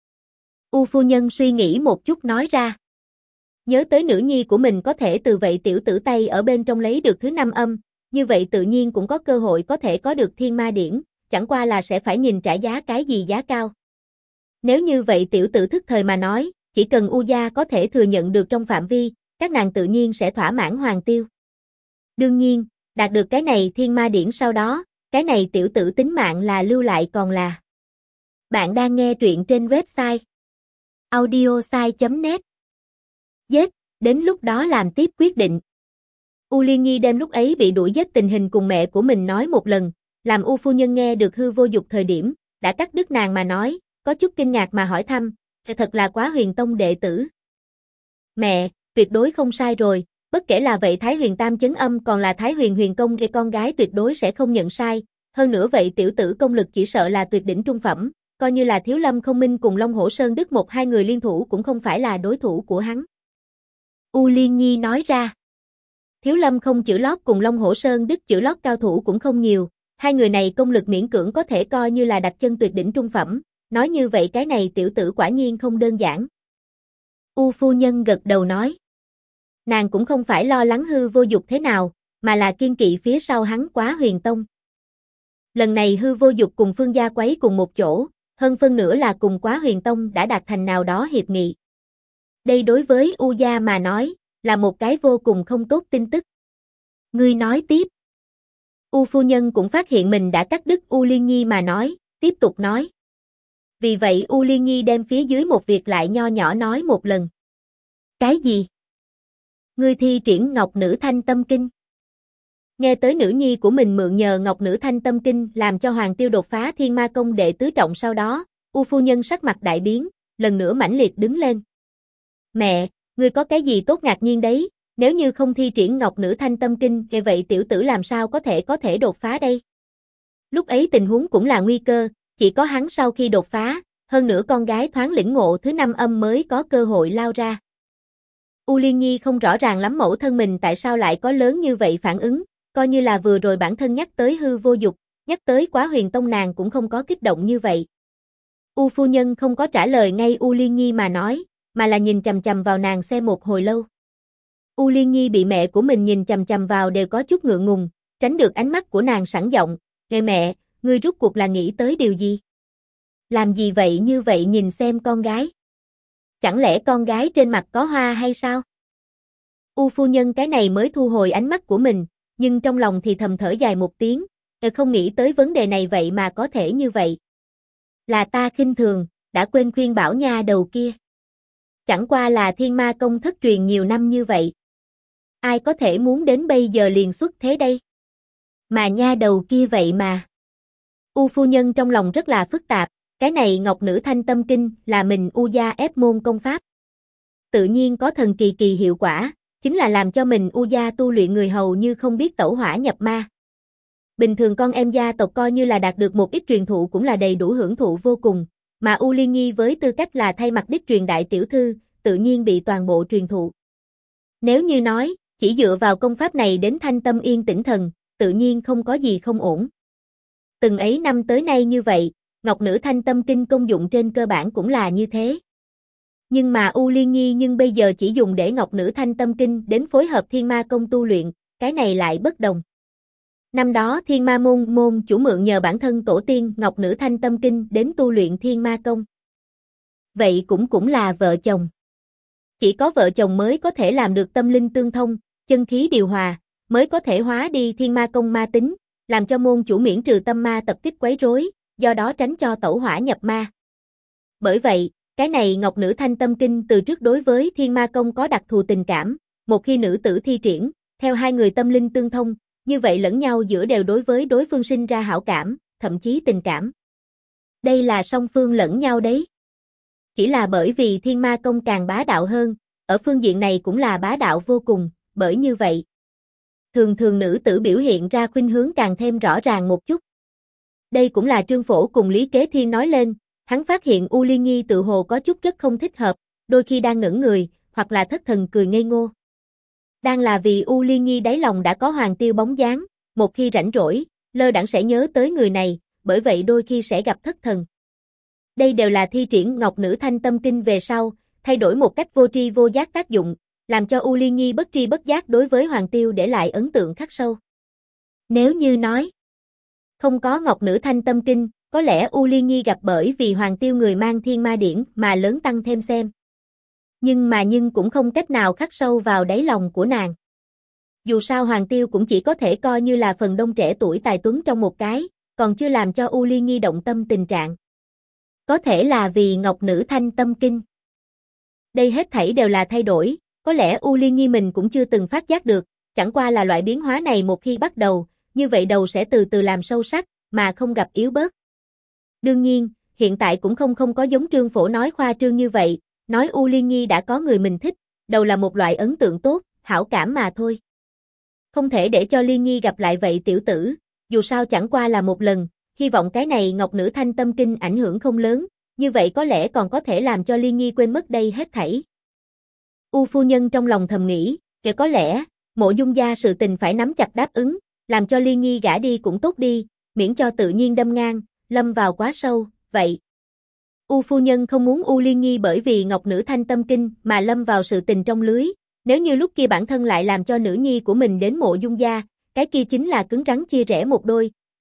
U phu nhân suy nghĩ một chút nói ra. Nhớ tới nữ nhi của mình có thể từ vậy tiểu tử tay ở bên trong lấy được thứ 5 âm, như vậy tự nhiên cũng có cơ hội có thể có được thiên ma điển, chẳng qua là sẽ phải nhìn trả giá cái gì giá cao. Nếu như vậy tiểu tử thức thời mà nói, chỉ cần U gia có thể thừa nhận được trong phạm vi, các nàng tự nhiên sẽ thỏa mãn hoàng tiêu. Đương nhiên, đạt được cái này thiên ma điển sau đó, cái này tiểu tử tính mạng là lưu lại còn là. Bạn đang nghe truyện trên website audiosai.net. Giết, đến lúc đó làm tiếp quyết định. U Liên Nhi đem lúc ấy bị đuổi giết tình hình cùng mẹ của mình nói một lần, làm U phu nhân nghe được hư vô dục thời điểm, đã cắt đứt nàng mà nói, có chút kinh ngạc mà hỏi thăm, thật là quá huyền tông đệ tử. Mẹ, tuyệt đối không sai rồi, bất kể là vậy Thái Huyền Tam Chấn Âm còn là Thái Huyền Huyền Công, con gái tuyệt đối sẽ không nhận sai, hơn nữa vậy tiểu tử công lực chỉ sợ là tuyệt đỉnh trung phẩm, coi như là Thiếu Lâm Không Minh cùng Long Hổ Sơn Đức một hai người liên thủ cũng không phải là đối thủ của hắn. U Liên Nhi nói ra. Thiếu Lâm không chữ lót cùng Long Hổ Sơn Đức chữ lót cao thủ cũng không nhiều, hai người này công lực miễn cưỡng có thể coi như là đặt chân tuyệt đỉnh trung phẩm, nói như vậy cái này tiểu tử quả nhiên không đơn giản. U phu nhân gật đầu nói. Nàng cũng không phải lo lắng hư vô dục thế nào, mà là kiên kỵ phía sau hắn quá huyền tông. Lần này Hư Vô Dục cùng Phương Gia quấy cùng một chỗ, hơn phân nửa là cùng Quá Huyền Tông đã đạt thành nào đó hiệp nghị. Đây đối với U Gia mà nói, là một cái vô cùng không tốt tin tức. Ngươi nói tiếp. U phu nhân cũng phát hiện mình đã cắt đứt U Liên Nhi mà nói, tiếp tục nói. Vì vậy U Liên Nhi đem phía dưới một việc lại nho nhỏ nói một lần. Cái gì? Ngươi thi triển Ngọc Nữ Thanh Tâm Kinh. Nghe tới nữ nhi của mình mượn nhờ Ngọc Nữ Thanh Tâm Kinh làm cho Hoàng Tiêu đột phá Thiên Ma Công đệ tứ trọng sau đó, U phu nhân sắc mặt đại biến, lần nữa mãnh liệt đứng lên. Mẹ, ngươi có cái gì tốt ngạc nhiên đấy, nếu như không thi triển Ngọc Nữ Thanh Tâm Kinh thì vậy tiểu tử làm sao có thể đột phá đây? Lúc ấy tình huống cũng là nguy cơ, chỉ có hắn sau khi đột phá, hơn nữa con gái thoáng lĩnh ngộ thứ 5 âm mới có cơ hội lao ra. U Liên Nhi không rõ ràng lắm mẫu thân mình tại sao lại có lớn như vậy phản ứng, coi như là vừa rồi bản thân nhắc tới Hư Vô Dục, nhắc tới Quá Huyền Tông nàng cũng không có kích động như vậy. U phu nhân không có trả lời ngay U Liên Nhi mà nói, mà là nhìn chằm chằm vào nàng xem một hồi lâu. U Liên Nhi bị mẹ của mình nhìn chằm chằm vào đều có chút ngượng ngùng, tránh được ánh mắt của nàng sẵn giọng, "Nghe mẹ, ngươi rút cuộc là nghĩ tới điều gì? Làm gì vậy như vậy nhìn xem con gái? Chẳng lẽ con gái trên mặt có hoa hay sao?" U phu nhân cái này mới thu hồi ánh mắt của mình, nhưng trong lòng thì thầm thở dài một tiếng, không nghĩ tới vấn đề này vậy mà có thể như vậy. Là ta khinh thường, đã quên khuyên bảo nha đầu kia. Chẳng qua là Thiên Ma Công thất truyền nhiều năm như vậy. Ai có thể muốn đến bây giờ liền xuất thế đây? Mà nha đầu kia vậy mà. U phu nhân trong lòng rất là phức tạp, cái này Ngọc Nữ Thanh Tâm Kinh là mình U gia ép môn công pháp. Tự nhiên có thần kỳ hiệu quả, chính là làm cho mình U gia tu luyện người hầu như không biết tẩu hỏa nhập ma. Bình thường con em gia tộc coi như là đạt được một ít truyền thụ cũng là đầy đủ hưởng thụ vô cùng, mà U Liên Nhi với tư cách là thay mặt đích truyền đại tiểu thư, tự nhiên bị toàn bộ truyền thụ. Nếu như nói, chỉ dựa vào công pháp này đến thanh tâm yên tĩnh thần, tự nhiên không có gì không ổn. Từng ấy năm tới nay như vậy, Ngọc Nữ Thanh Tâm Kinh công dụng trên cơ bản cũng là như thế. Nhưng mà U Liên Nhi nhưng bây giờ chỉ dùng để Ngọc Nữ Thanh Tâm Kinh đến phối hợp Thiên Ma Công tu luyện, cái này lại bất đồng. Năm đó Thiên Ma môn chủ mượn nhờ bản thân tổ tiên Ngọc Nữ Thanh Tâm Kinh đến tu luyện Thiên Ma Công. Vậy cũng là vợ chồng. Chỉ có vợ chồng mới có thể làm được tâm linh tương thông, chân khí điều hòa, mới có thể hóa đi Thiên Ma Công ma tính, làm cho môn chủ miễn trừ tâm ma tập kích quấy rối, do đó tránh cho tẩu hỏa nhập ma. Bởi vậy, cái này Ngọc Nữ Thanh Tâm Kinh từ trước đối với Thiên Ma Công có đặc thù tình cảm, một khi nữ tử thi triển, theo hai người tâm linh tương thông, như vậy lẫn nhau giữa đều đối với đối phương sinh ra hảo cảm, thậm chí tình cảm. Đây là song phương lẫn nhau đấy. Chỉ là bởi vì Thiên Ma Công càng bá đạo hơn, ở phương diện này cũng là bá đạo vô cùng, bởi như vậy. Thường nữ tử biểu hiện ra khuynh hướng càng thêm rõ ràng một chút. Đây cũng là Trương Phổ cùng Lý Kế Thiên nói lên, hắn phát hiện U Liên Nhi tự hồ có chút rất không thích hợp, đôi khi đang ngẩn người, hoặc là thất thần cười ngây ngô. Đang là vì U Liên Nhi đáy lòng đã có Hoàng Tiêu bóng dáng, một khi rảnh rỗi, lơ đãng sẽ nhớ tới người này, bởi vậy đôi khi sẽ gặp thất thần. Đây đều là thi triển Ngọc Nữ Thanh Tâm Kinh về sau, thay đổi một cách vô tri vô giác tác dụng, làm cho U Liên Nhi bất tri bất giác đối với Hoàng Tiêu để lại ấn tượng khắc sâu. Nếu như nói không có Ngọc Nữ Thanh Tâm Kinh, có lẽ U Liên Nhi gặp bởi vì Hoàng Tiêu người mang Thiên Ma Điển mà lớn tăng thêm xem. Nhưng cũng không cách nào khắc sâu vào đáy lòng của nàng. Dù sao Hoàng Tiêu cũng chỉ có thể coi như là phần đông trẻ tuổi tài tuấn trong một cái, còn chưa làm cho U Liên Nhi động tâm tình trạng. Có thể là vì Ngọc Nữ Thanh Tâm Kinh. Đây hết thảy đều là thay đổi, có lẽ U Liên Nhi mình cũng chưa từng phát giác được, chẳng qua là loại biến hóa này một khi bắt đầu, như vậy đầu sẽ từ từ làm sâu sắc, mà không gặp yếu bớt. Đương nhiên, hiện tại cũng không có giống Trương Phổ nói khoa trương như vậy, nói U Liên Nhi đã có người mình thích, đầu là một loại ấn tượng tốt, hảo cảm mà thôi. Không thể để cho Liên Nhi gặp lại vậy tiểu tử, dù sao chẳng qua là một lần, hy vọng cái này Ngọc Nữ Thanh Tâm Kinh ảnh hưởng không lớn, như vậy có lẽ còn có thể làm cho Liên Nhi quên mất đây hết thảy. U phu nhân trong lòng thầm nghĩ, kể có lẽ, Mộ Dung gia sự tình phải nắm chặt đáp ứng, làm cho Liên Nhi gả đi cũng tốt đi, miễn cho tự nhiên đâm ngang, lâm vào quá sâu, vậy. U phu nhân không muốn U Liên Nhi bởi vì Ngọc Nữ Thanh Tâm Kinh mà lâm vào sự tình trong lưới, nếu như lúc kia bản thân lại làm cho nữ nhi của mình đến Mộ Dung gia, cái kia chính là cứng rắn chia rẽ một đôi,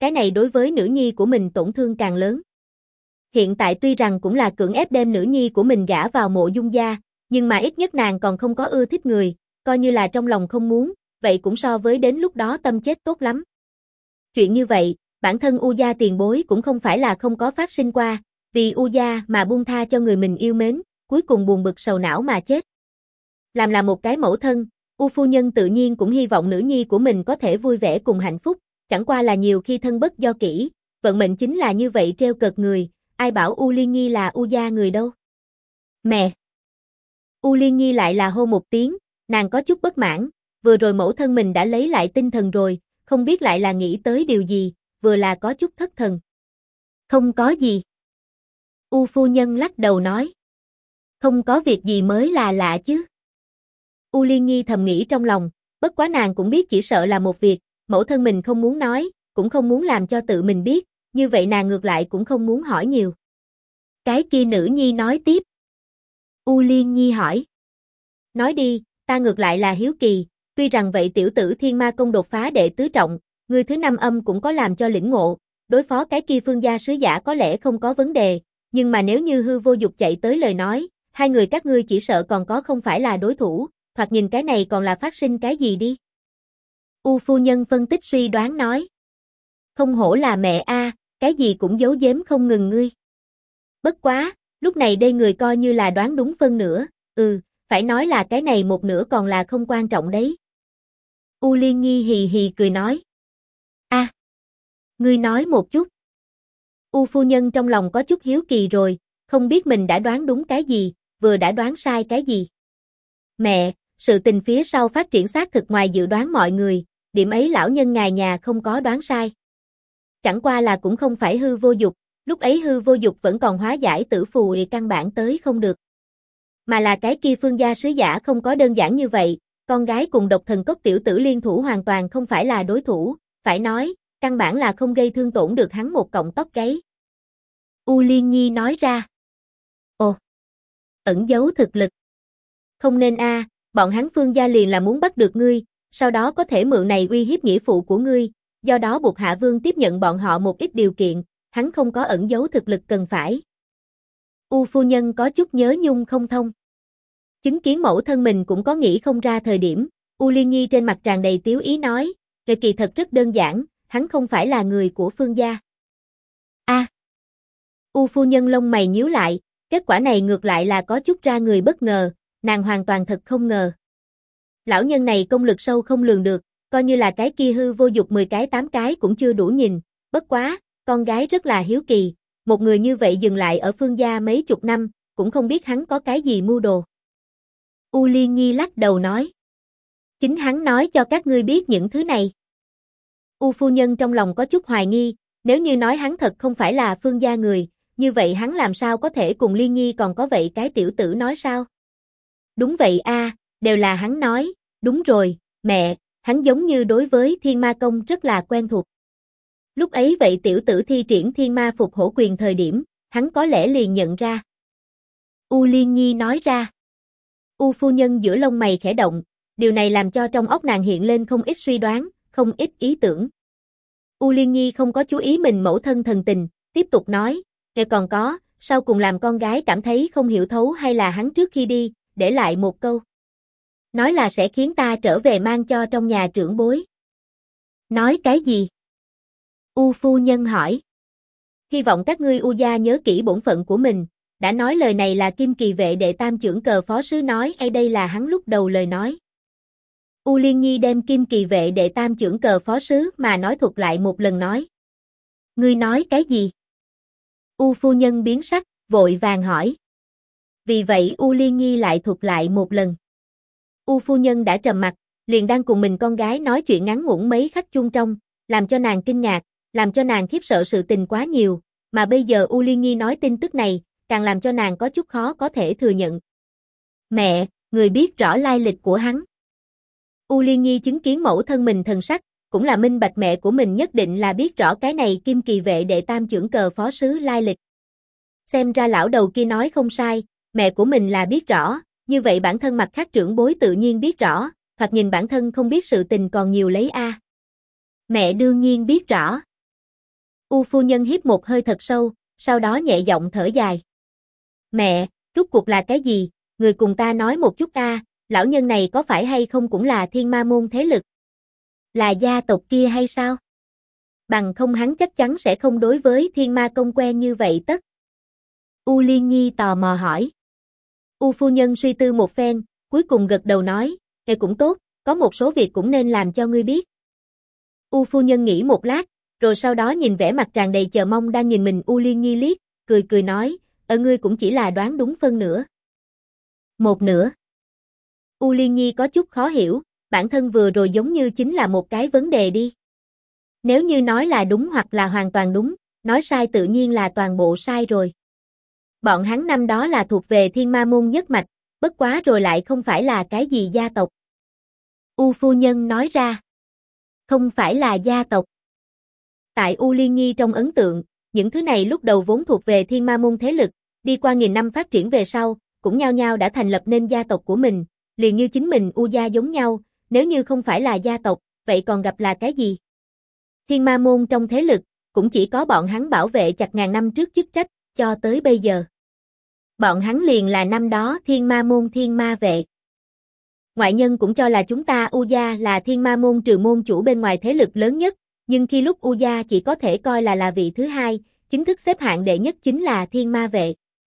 cái này đối với nữ nhi của mình tổn thương càng lớn. Hiện tại tuy rằng cũng là cưỡng ép đem nữ nhi của mình gả vào Mộ Dung gia, nhưng mà ít nhất nàng còn không có ưa thích người, coi như là trong lòng không muốn, vậy cũng so với đến lúc đó tâm chết tốt lắm. Chuyện như vậy, bản thân U gia tiền bối cũng không phải là không có phát sinh qua, vì U gia mà buông tha cho người mình yêu mến, cuối cùng buồn bực sầu não mà chết. Làm là một cái mẫu thân, U phu nhân tự nhiên cũng hy vọng nữ nhi của mình có thể vui vẻ cùng hạnh phúc, chẳng qua là nhiều khi thân bất do kỷ, vận mệnh chính là như vậy trêu cợt người, ai bảo U Liên Nhi là U gia người đâu. Mẹ! U Liên Nhi lại là hô một tiếng, nàng có chút bất mãn, vừa rồi mẫu thân mình đã lấy lại tinh thần rồi, không biết lại là nghĩ tới điều gì, vừa là có chút thất thần. Không có gì. U phu nhân lắc đầu nói. Không có việc gì mới là lạ chứ. U Liên Nhi thầm nghĩ trong lòng, bất quá nàng cũng biết chỉ sợ là một việc, mẫu thân mình không muốn nói, cũng không muốn làm cho tự mình biết, như vậy nàng ngược lại cũng không muốn hỏi nhiều. Cái kia nữ nhi nói tiếp. U Liên Nhi hỏi. Nói đi, ta ngược lại là hiếu kỳ, tuy rằng vậy tiểu tử Thiên Ma Công đột phá đệ tứ trọng, người thứ năm âm cũng có làm cho lĩnh ngộ, đối phó cái kia Phương gia sứ giả có lẽ không có vấn đề, nhưng mà nếu như Hư Vô Dục chạy tới lời nói, hai người các ngươi chỉ sợ còn có không phải là đối thủ, thoạt nhìn cái này còn là phát sinh cái gì đi. U phu nhân phân tích suy đoán nói. Không hổ là mẹ a, cái gì cũng giấu giếm không ngừng ngươi. Bất quá, lúc này đây người coi như là đoán đúng phân nửa, phải nói là cái này một nửa còn là không quan trọng đấy. U Liên Nhi hì hì cười nói. Ngươi nói một chút. U phu nhân trong lòng có chút hiếu kỳ rồi, không biết mình đã đoán đúng cái gì, vừa đã đoán sai cái gì. Mẹ, sự tình phía sau phát triển xác thực ngoài dự đoán mọi người, điểm ấy lão nhân ngài nhà không có đoán sai. Chẳng qua là cũng không phải Hư Vô Dục, lúc ấy Hư Vô Dục vẫn còn hóa giải tử phù thì căn bản tới không được. Mà là cái kia Phương gia sứ giả không có đơn giản như vậy, con gái cùng Độc Thần Cốc tiểu tử liên thủ hoàn toàn không phải là đối thủ, phải nói, căn bản là không gây thương tổn được hắn một cọng tóc gáy. U Liên Nhi nói ra. Ồ, ẩn giấu thực lực. Không nên a, bọn hắn Phương gia liền là muốn bắt được ngươi, sau đó có thể mượn này uy hiếp nghĩa phụ của ngươi, do đó buộc Hạ Vương tiếp nhận bọn họ một ít điều kiện, hắn không có ẩn giấu thực lực cần phải. U phu nhân có chút nhớ nhung không thông. Chứng kiến mẫu thân mình cũng có nghĩ không ra thời điểm, U Liên Nhi trên mặt tràn đầy tiếu ý nói, kỳ thật rất đơn giản, hắn không phải là người của Phương gia. U phu nhân lông mày nhíu lại, kết quả này ngược lại là có chút ra người bất ngờ, nàng hoàn toàn thật không ngờ. Lão nhân này công lực sâu không lường được, coi như là cái kia Hư Vô Dục 10 cái 8 cái cũng chưa đủ nhìn, bất quá, con gái rất là hiếu kỳ, một người như vậy dừng lại ở Phương gia mấy chục năm, cũng không biết hắn có cái gì mưu đồ. U Liên Nhi lắc đầu nói. Chính hắn nói cho các ngươi biết những thứ này. U phu nhân trong lòng có chút hoài nghi, nếu như nói hắn thật không phải là Phương gia người, như vậy hắn làm sao có thể cùng Liên Nhi còn có vậy cái tiểu tử nói sao? Đúng vậy a, đều là hắn nói, đúng rồi, mẹ, hắn giống như đối với Thiên Ma Công rất là quen thuộc. Lúc ấy vậy tiểu tử thi triển Thiên Ma Phục Hổ Quyền thời điểm, hắn có lẽ liền nhận ra. U Liên Nhi nói ra. U phu nhân giữa lông mày khẽ động, điều này làm cho trong óc nàng hiện lên không ít suy đoán, không ít ý tưởng. U Liên Nhi không có chú ý mình mẫu thân thần tình, tiếp tục nói, còn có, sau cùng làm con gái cảm thấy không hiểu thấu hay là hắn trước khi đi, để lại một câu. Nói là sẽ khiến ta trở về mang cho trong nhà trưởng bối. Nói cái gì? U phu nhân hỏi. Hy vọng các ngươi U gia nhớ kỹ bổn phận của mình, đã nói lời này là Kim Kỳ vệ đệ tam trưởng cờ phó sứ nói hay đây là hắn lúc đầu lời nói. U Liên Nhi đem Kim Kỳ vệ đệ tam trưởng cờ phó sứ mà nói thuật lại một lần nói. Ngươi nói cái gì? U phu nhân biến sắc, vội vàng hỏi. Vì vậy U Liên Nhi lại thuật lại một lần. U phu nhân đã trầm mặt, liền đang cùng mình con gái nói chuyện ngắn ngủn mấy khắc chung trong, làm cho nàng kinh ngạc, làm cho nàng khiếp sợ sự tình quá nhiều, mà bây giờ U Liên Nhi nói tin tức này, càng làm cho nàng có chút khó có thể thừa nhận. Mẹ, người biết rõ lai lịch của hắn. U Liên Nhi chứng kiến mẫu thân mình thần sắc, cũng là minh bạch mẹ của mình nhất định là biết rõ cái này Kim Kỳ vệ đệ tam trưởng cờ phó sứ lai lịch. Xem ra lão đầu kia nói không sai, mẹ của mình là biết rõ, như vậy bản thân mặt khác trưởng bối tự nhiên biết rõ, hoặc nhìn bản thân không biết sự tình còn nhiều lấy a. Mẹ đương nhiên biết rõ. U phu nhân hít một hơi thật sâu, sau đó nhẹ giọng thở dài. Mẹ, rốt cuộc là cái gì? Người cùng ta nói một chút a, lão nhân này có phải hay không cũng là thiên ma môn thế lực? Là gia tộc kia hay sao? Bằng không hắn chắc chắn sẽ không đối với thiên ma công quen như vậy tất. U Liên Nhi tò mò hỏi. U phu nhân suy tư một phen, cuối cùng gật đầu nói, nghe cũng tốt, có một số việc cũng nên làm cho ngươi biết. U phu nhân nghĩ một lát, rồi sau đó nhìn vẻ mặt tràn đầy chờ mong đang nhìn mình U Liên Nhi liếc, cười cười nói, ngươi cũng chỉ là đoán đúng phân nửa. Một nửa. U Liên Nhi có chút khó hiểu, bản thân vừa rồi giống như chính là một cái vấn đề đi. Nếu như nói là đúng hoặc là hoàn toàn đúng, nói sai tự nhiên là toàn bộ sai rồi. Bọn hắn năm đó là thuộc về thiên ma môn nhất mạch, bất quá rồi lại không phải là cái gì gia tộc. U phu nhân nói ra. Không phải là gia tộc. Tại U Liên Nhi trong ấn tượng, những thứ này lúc đầu vốn thuộc về thiên ma môn thế lực, đi qua nghìn năm phát triển về sau, cũng nhao nhao đã thành lập nên gia tộc của mình, liền như chính mình U gia giống nhau, nếu như không phải là gia tộc, vậy còn gặp là cái gì? Thiên ma môn trong thế lực, cũng chỉ có bọn hắn bảo vệ chặt ngàn năm trước chức trách, cho tới bây giờ. Bọn hắn liền là năm đó thiên ma môn thiên ma vệ. Ngoại nhân cũng cho là chúng ta U gia là thiên ma môn trừ môn chủ bên ngoài thế lực lớn nhất, nhưng khi lúc U gia chỉ có thể coi là vị thứ hai, chính thức xếp hạng đệ nhất chính là thiên ma vệ.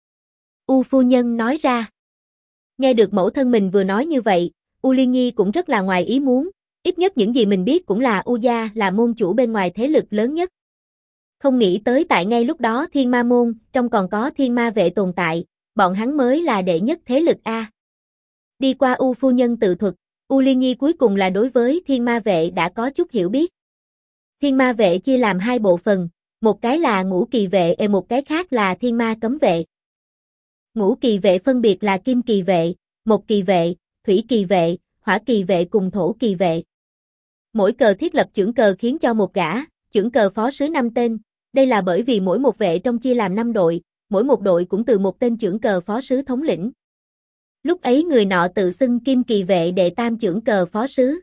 U phu nhân nói ra. Nghe được mẫu thân mình vừa nói như vậy, U Liên Nhi cũng rất là ngoài ý muốn, ít nhất những gì mình biết cũng là U gia là môn chủ bên ngoài thế lực lớn nhất. Không nghĩ tới tại ngay lúc đó thiên ma môn, trong còn có thiên ma vệ tồn tại, bọn hắn mới là đệ nhất thế lực A. Đi qua U phu nhân tự thuật, U Liên Nhi cuối cùng là đối với thiên ma vệ đã có chút hiểu biết. Thiên ma vệ chia làm hai bộ phận, một cái là ngũ kỳ vệ một cái khác là thiên ma cấm vệ. Ngũ kỳ vệ phân biệt là kim kỳ vệ, mộc kỳ vệ, thủy kỳ vệ, hỏa kỳ vệ cùng thổ kỳ vệ. Mỗi cờ thiết lập chưởng cờ khiến cho một gã, chưởng cờ phó sứ 5 tên, đây là bởi vì mỗi một vệ trong chia làm 5 đội, mỗi một đội cũng từ một tên chưởng cờ phó sứ thống lĩnh. Lúc ấy người nọ tự xưng kim kỳ vệ đệ tam chưởng cờ phó sứ.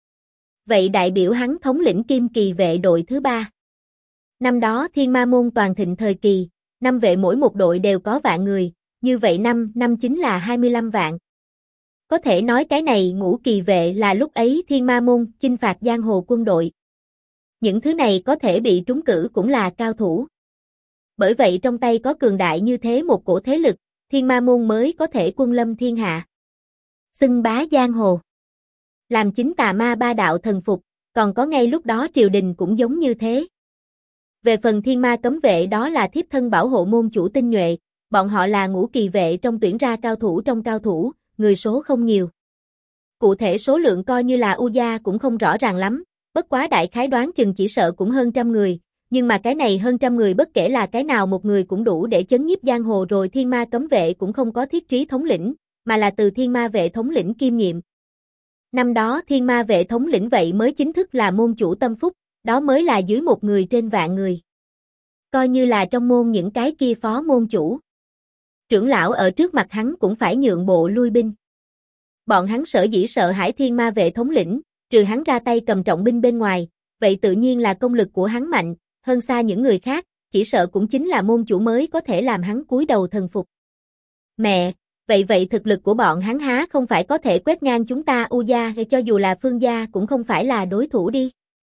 Vậy đại biểu hắn thống lĩnh kim kỳ vệ đội thứ 3. Năm đó thiên ma môn toàn thịnh thời kỳ, 5 vệ mỗi một đội đều có vạn người, như vậy năm chính là 25 vạn. Có thể nói cái này ngũ kỳ vệ là lúc ấy thiên ma môn chinh phạt giang hồ quân đội. Những thứ này có thể bị trúng cử cũng là cao thủ. Bởi vậy trong tay có cường đại như thế một cổ thế lực, thiên ma môn mới có thể quân lâm thiên hạ. Xưng bá giang hồ. Làm chính tà ma ba đạo thần phục, còn có ngay lúc đó triều đình cũng giống như thế. Về phần thiên ma cấm vệ đó là thiếp thân bảo hộ môn chủ tinh nhuệ, bọn họ là ngũ kỳ vệ trong tuyển ra cao thủ trong cao thủ, người số không nhiều. Cụ thể số lượng coi như là U gia cũng không rõ ràng lắm, bất quá đại khái đoán chừng chỉ sợ cũng hơn trăm người, nhưng mà cái này hơn trăm người bất kể là cái nào một người cũng đủ để chấn nhiếp giang hồ rồi. Thiên ma cấm vệ cũng không có thiết trí thống lĩnh, mà là từ thiên ma vệ thống lĩnh kiêm nhiệm. Năm đó thiên ma vệ thống lĩnh vậy mới chính thức là môn chủ tâm phúc, đó mới là dưới một người trên vạn người. Coi như là trong môn những cái kia phó môn chủ. Trưởng lão ở trước mặt hắn cũng phải nhượng bộ lui binh. Bọn hắn sở dĩ sợ hãi thiên ma vệ thống lĩnh, trừ hắn ra tay cầm trọng binh bên ngoài, vậy tự nhiên là công lực của hắn mạnh, hơn xa những người khác, chỉ sợ cũng chính là môn chủ mới có thể làm hắn cúi đầu thần phục. Mẹ, vậy thực lực của bọn hắn há không phải có thể quét ngang chúng ta U gia hay cho dù là Phương gia cũng không phải là đối thủ đi.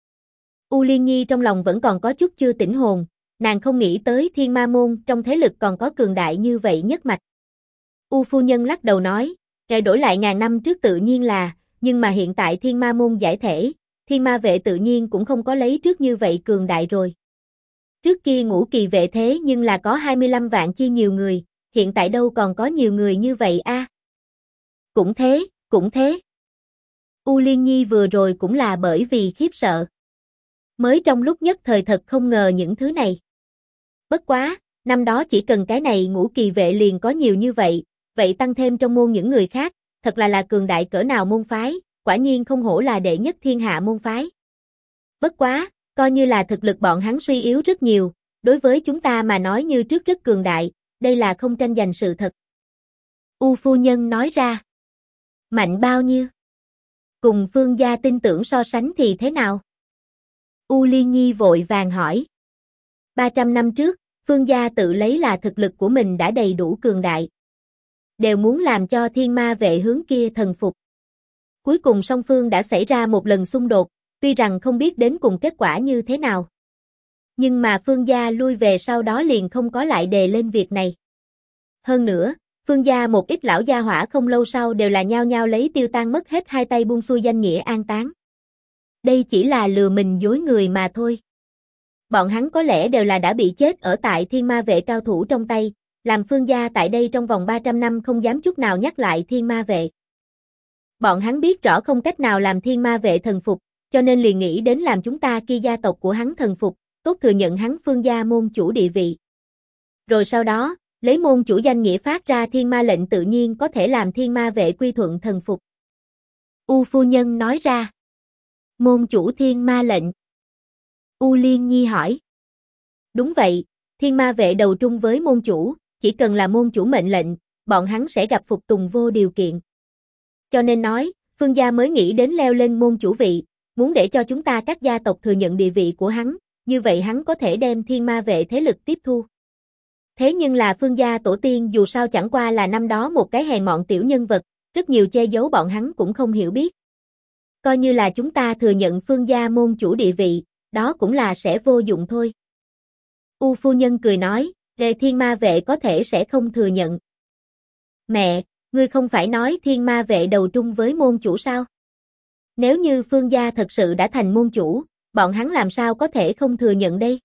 U Liên Nhi trong lòng vẫn còn có chút chưa tỉnh hồn, nàng không nghĩ tới thiên ma môn trong thế lực còn có cường đại như vậy nhất mạch. U phu nhân lắc đầu nói, ngày đổi lại ngàn năm trước tự nhiên là, nhưng mà hiện tại thiên ma môn giải thể, thiên ma vệ tự nhiên cũng không có lấy trước như vậy cường đại rồi. Trước kia ngũ kỳ vệ thế nhưng là có 25 vạn chi nhiều người, hiện tại đâu còn có nhiều người như vậy a? Cũng thế. U Liên Nhi vừa rồi cũng là bởi vì khiếp sợ. Mới trong lúc nhất thời thật không ngờ những thứ này. Bất quá, năm đó chỉ cần cái này ngũ kỳ vệ liền có nhiều như vậy, vậy tăng thêm trong môn những người khác, thật là cường đại cỡ nào môn phái, quả nhiên không hổ là đệ nhất thiên hạ môn phái. Bất quá, coi như là thực lực bọn hắn suy yếu rất nhiều, đối với chúng ta mà nói như trước rất cường đại, đây là không tranh giành sự thật. U phu nhân nói ra. Mạnh bao nhiêu? Cùng Phương gia tin tưởng so sánh thì thế nào? U Liên Nhi vội vàng hỏi. 300 năm trước, Phương gia tự lấy là thực lực của mình đã đầy đủ cường đại. Đều muốn làm cho Thiên Ma vệ hướng kia thần phục. Cuối cùng song phương đã xảy ra một lần xung đột, tuy rằng không biết đến cùng kết quả như thế nào. Nhưng mà Phương gia lui về sau đó liền không có lại đề lên việc này. Hơn nữa, Phương gia một ít lão gia hỏa không lâu sau đều là nhao nhao lấy tiêu tan mất hết hai tay buông xuôi danh nghĩa an táng. Đây chỉ là lừa mình dối người mà thôi. Bọn hắn có lẽ đều là đã bị chết ở tại Thiên Ma vệ cao thủ trong tay, làm Phương gia tại đây trong vòng 300 năm không dám chút nào nhắc lại Thiên Ma vệ. Bọn hắn biết rõ không cách nào làm Thiên Ma vệ thần phục, cho nên liền nghĩ đến làm chúng ta kia gia tộc của hắn thần phục, tốt thừa nhận hắn Phương gia môn chủ địa vị. Rồi sau đó, lấy môn chủ danh nghĩa phát ra Thiên Ma lệnh tự nhiên có thể làm Thiên Ma vệ quy thuận thần phục. U phu nhân nói ra. Môn chủ Thiên Ma lệnh. U Liên Nhi hỏi. Đúng vậy, Thiên Ma vệ đầu trung với môn chủ, chỉ cần là môn chủ mệnh lệnh, bọn hắn sẽ gặp phục tùng vô điều kiện. Cho nên nói, Phương gia mới nghĩ đến leo lên môn chủ vị, muốn để cho chúng ta các gia tộc thừa nhận địa vị của hắn, như vậy hắn có thể đem Thiên Ma vệ thế lực tiếp thu. Thế nhưng là Phương gia tổ tiên dù sao chẳng qua là năm đó một cái hèn mọn tiểu nhân vật, rất nhiều che giấu bọn hắn cũng không hiểu biết. Coi như là chúng ta thừa nhận Phương gia môn chủ địa vị, đó cũng là sẽ vô dụng thôi. U phu nhân cười nói, về Thiên Ma vệ có thể sẽ không thừa nhận. Mẹ, ngươi không phải nói Thiên Ma vệ đầu trung với môn chủ sao? Nếu như Phương gia thật sự đã thành môn chủ, bọn hắn làm sao có thể không thừa nhận đây?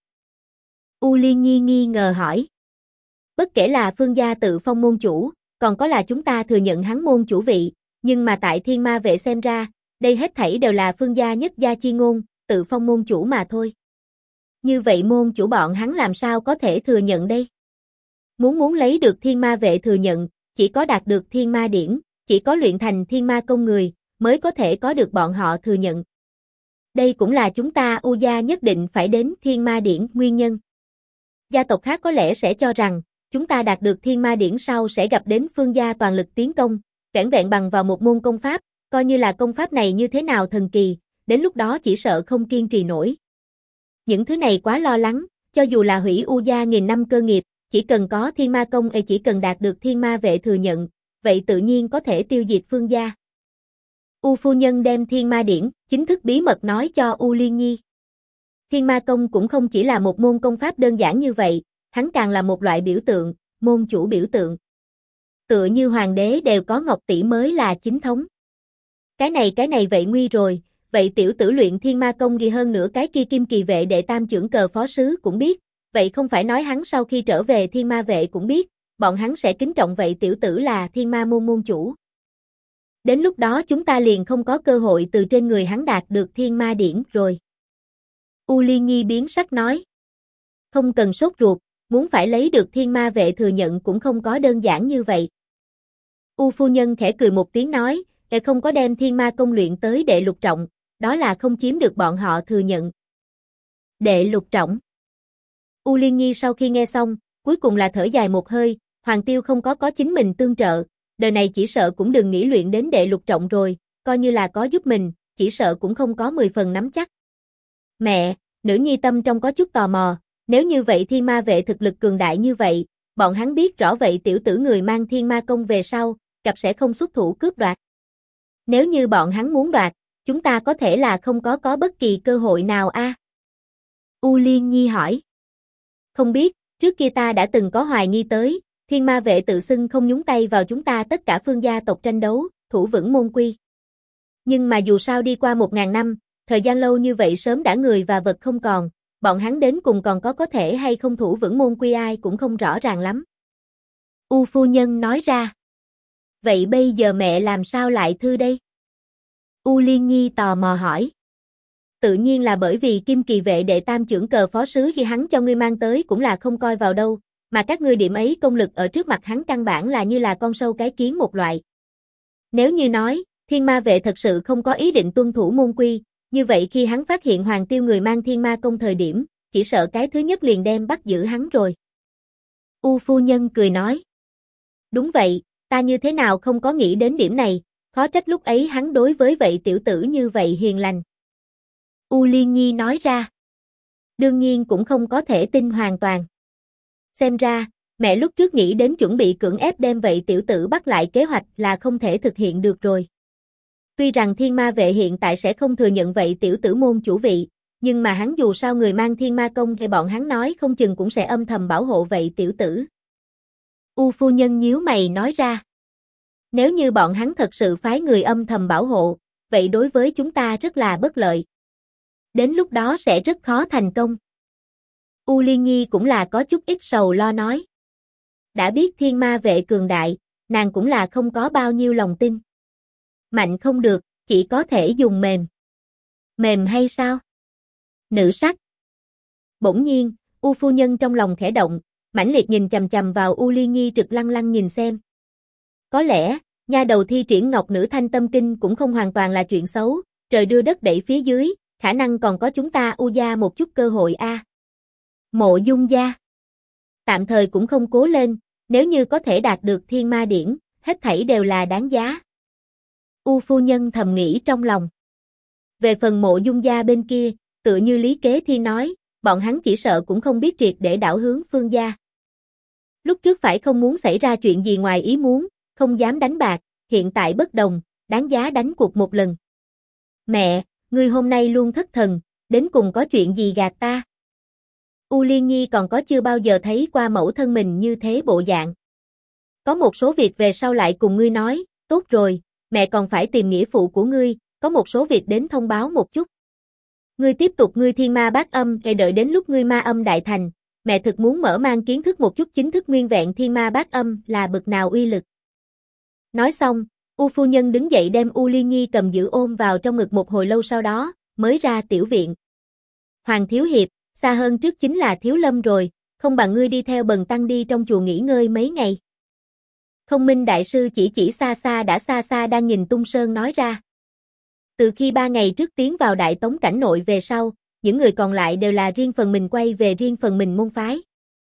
U Liên Nhi nghi ngờ hỏi. Bất kể là Phương gia tự phong môn chủ, còn có là chúng ta thừa nhận hắn môn chủ vị, nhưng mà tại Thiên Ma vệ xem ra, đây hết thảy đều là Phương gia nhất gia chi ngôn, tự phong môn chủ mà thôi. Như vậy môn chủ bọn hắn làm sao có thể thừa nhận đây? Muốn lấy được Thiên Ma vệ thừa nhận, chỉ có đạt được Thiên Ma điển, chỉ có luyện thành Thiên Ma công người, mới có thể có được bọn họ thừa nhận. Đây cũng là chúng ta U gia nhất định phải đến Thiên Ma điển nguyên nhân. Gia tộc khác có lẽ sẽ cho rằng, chúng ta đạt được Thiên Ma điển sau sẽ gặp đến Phương gia toàn lực tiến công, vẻn vẹn bằng vào một môn công pháp, coi như là công pháp này như thế nào thần kỳ, đến lúc đó chỉ sợ không kiên trì nổi. Những thứ này quá lo lắng, cho dù là hủy U gia nghìn năm cơ nghiệp, chỉ cần có Thiên Ma công chỉ cần đạt được Thiên Ma vệ thừa nhận, vậy tự nhiên có thể tiêu diệt Phương gia. U phu nhân đem Thiên Ma điển chính thức bí mật nói cho U Liên Nhi. Thiên Ma công cũng không chỉ là một môn công pháp đơn giản như vậy, hắn càng là một loại biểu tượng, môn chủ biểu tượng. Tựa như hoàng đế đều có ngọc tỷ mới là chính thống. Cái này vậy nguy rồi, vậy tiểu tử luyện Thiên Ma công gì hơn nữa cái kia Kim Kỳ vệ đệ tam trưởng cờ phó sứ cũng biết, vậy không phải nói hắn sau khi trở về Thiên Ma vệ cũng biết, bọn hắn sẽ kính trọng vậy tiểu tử là Thiên Ma môn môn chủ. Đến lúc đó chúng ta liền không có cơ hội từ trên người hắn đạt được Thiên Ma điển rồi. U Liên Nhi biến sắc nói. Không cần sốt ruột, muốn phải lấy được Thiên Ma vệ thừa nhận cũng không có đơn giản như vậy. U phu nhân khẽ cười một tiếng nói, để không có đem Thiên Ma công luyện tới đệ lục trọng, đó là không chiếm được bọn họ thừa nhận. Đệ lục trọng. U Liên Nhi sau khi nghe xong, cuối cùng là thở dài một hơi, Hoàng Tiêu không có chính mình tương trợ, đời này chỉ sợ cũng đừng nghĩ luyện đến đệ lục trọng rồi, coi như là có giúp mình, chỉ sợ cũng không có 10 phần nắm chắc. Mẹ, nữ nhi tâm trong có chút tò mò, nếu như vậy Thiên Ma vệ thực lực cường đại như vậy, bọn hắn biết rõ vậy tiểu tử người mang Thiên Ma công về sau, gặp sẽ không xuất thủ cướp đoạt. Nếu như bọn hắn muốn đoạt, chúng ta có thể là không có bất kỳ cơ hội nào a? U Liên Nhi hỏi. Không biết, trước kia ta đã từng có hoài nghi tới, Thiên Ma vệ tự xưng không nhúng tay vào chúng ta tất cả Phương gia tộc tranh đấu, thủ vững môn quy. Nhưng mà dù sao đi qua 1000 năm, thời gian lâu như vậy sớm đã người và vật không còn, bọn hắn đến cùng còn có thể hay không thủ vững môn quy ai cũng không rõ ràng lắm. U phu nhân nói ra. Vậy bây giờ mẹ làm sao lại thư đây? U Liên Nhi tò mò hỏi. Tự nhiên là bởi vì Kim Kỳ vệ đệ tam trưởng cờ phó sứ khi hắn cho ngươi mang tới cũng là không coi vào đâu, mà các ngươi điểm ấy công lực ở trước mặt hắn căn bản là như là con sâu cái kiến một loại. Nếu như nói, Thiên Ma vệ thật sự không có ý định tuân thủ môn quy, như vậy khi hắn phát hiện Hoàng Tiêu người mang Thiên Ma công thời điểm, chỉ sợ cái thứ nhất liền đem bắt giữ hắn rồi. U phu nhân cười nói. Đúng vậy, ta như thế nào không có nghĩ đến điểm này, khó trách lúc ấy hắn đối với vậy tiểu tử như vậy hiền lành. U Liên Nhi nói ra. Đương nhiên cũng không có thể tin hoàn toàn. Xem ra, mẹ lúc trước nghĩ đến chuẩn bị cưỡng ép đem vậy tiểu tử bắt lại kế hoạch là không thể thực hiện được rồi. Tuy rằng thiên ma vệ hiện tại sẽ không thừa nhận vậy tiểu tử môn chủ vị, nhưng mà hắn dù sao người mang thiên ma công thì bọn hắn nói không chừng cũng sẽ âm thầm bảo hộ vậy tiểu tử. U phu nhân nhíu mày nói ra. Nếu như bọn hắn thật sự phái người âm thầm bảo hộ, vậy đối với chúng ta rất là bất lợi. Đến lúc đó sẽ rất khó thành công. U Liên Nhi cũng là có chút ít sầu lo nói. Đã biết thiên ma vệ cường đại, nàng cũng là không có bao nhiêu lòng tin. Mạnh không được, chỉ có thể dùng mềm. Mềm hay sao? Nữ sắc. Bỗng nhiên, U phu nhân trong lòng khẽ động, mãnh liệt nhìn chằm chằm vào U Liên Nhi trực lăng lăng nhìn xem. Có lẽ, nha đầu thi triển ngọc nữ thanh tâm kinh cũng không hoàn toàn là chuyện xấu, trời đưa đất đẩy phía dưới, khả năng còn có chúng ta U gia một chút cơ hội a. Mộ Dung gia. Tạm thời cũng không cố lên, nếu như có thể đạt được thiên ma điển, hết thảy đều là đáng giá. U phu nhân thầm nghĩ trong lòng. Về phần Mộ Dung gia bên kia, tựa như Lý Kế Thiên nói, bọn hắn chỉ sợ cũng không biết triệt để đảo hướng Phương gia. Lúc trước phải không muốn xảy ra chuyện gì ngoài ý muốn, không dám đánh bạc, hiện tại bất đồng, đáng giá đánh cuộc một lần. Mẹ, ngươi hôm nay luôn thất thần, đến cùng có chuyện gì gạt ta? U Liên Nhi còn có chưa bao giờ thấy qua mẫu thân mình như thế bộ dạng. Có một số việc về sau lại cùng ngươi nói, tốt rồi, mẹ còn phải tìm nghĩa phụ của ngươi, có một số việc đến thông báo một chút. Ngươi tiếp tục ngươi thiên ma bát âm, kể đợi đến lúc ngươi ma âm đại thành, mẹ thực muốn mở mang kiến thức một chút chính thức nguyên vẹn thiên ma bát âm là bực nào uy lực. Nói xong, U phu nhân đứng dậy đem U Liên Nhi cầm giữ ôm vào trong ngực một hồi lâu sau đó, mới ra tiểu viện. Hoàng thiếu hiệp, xa hơn trước chính là Thiếu Lâm rồi, không bằng ngươi đi theo Bần tăng đi trong chùa nghỉ ngơi mấy ngày. Không Minh đại sư chỉ xa xa đã xa xa đang nhìn Tung Sơn nói ra. Từ khi 3 ngày trước tiến vào Đại Tống cảnh nội về sau, những người còn lại đều là riêng phần mình quay về riêng phần mình môn phái.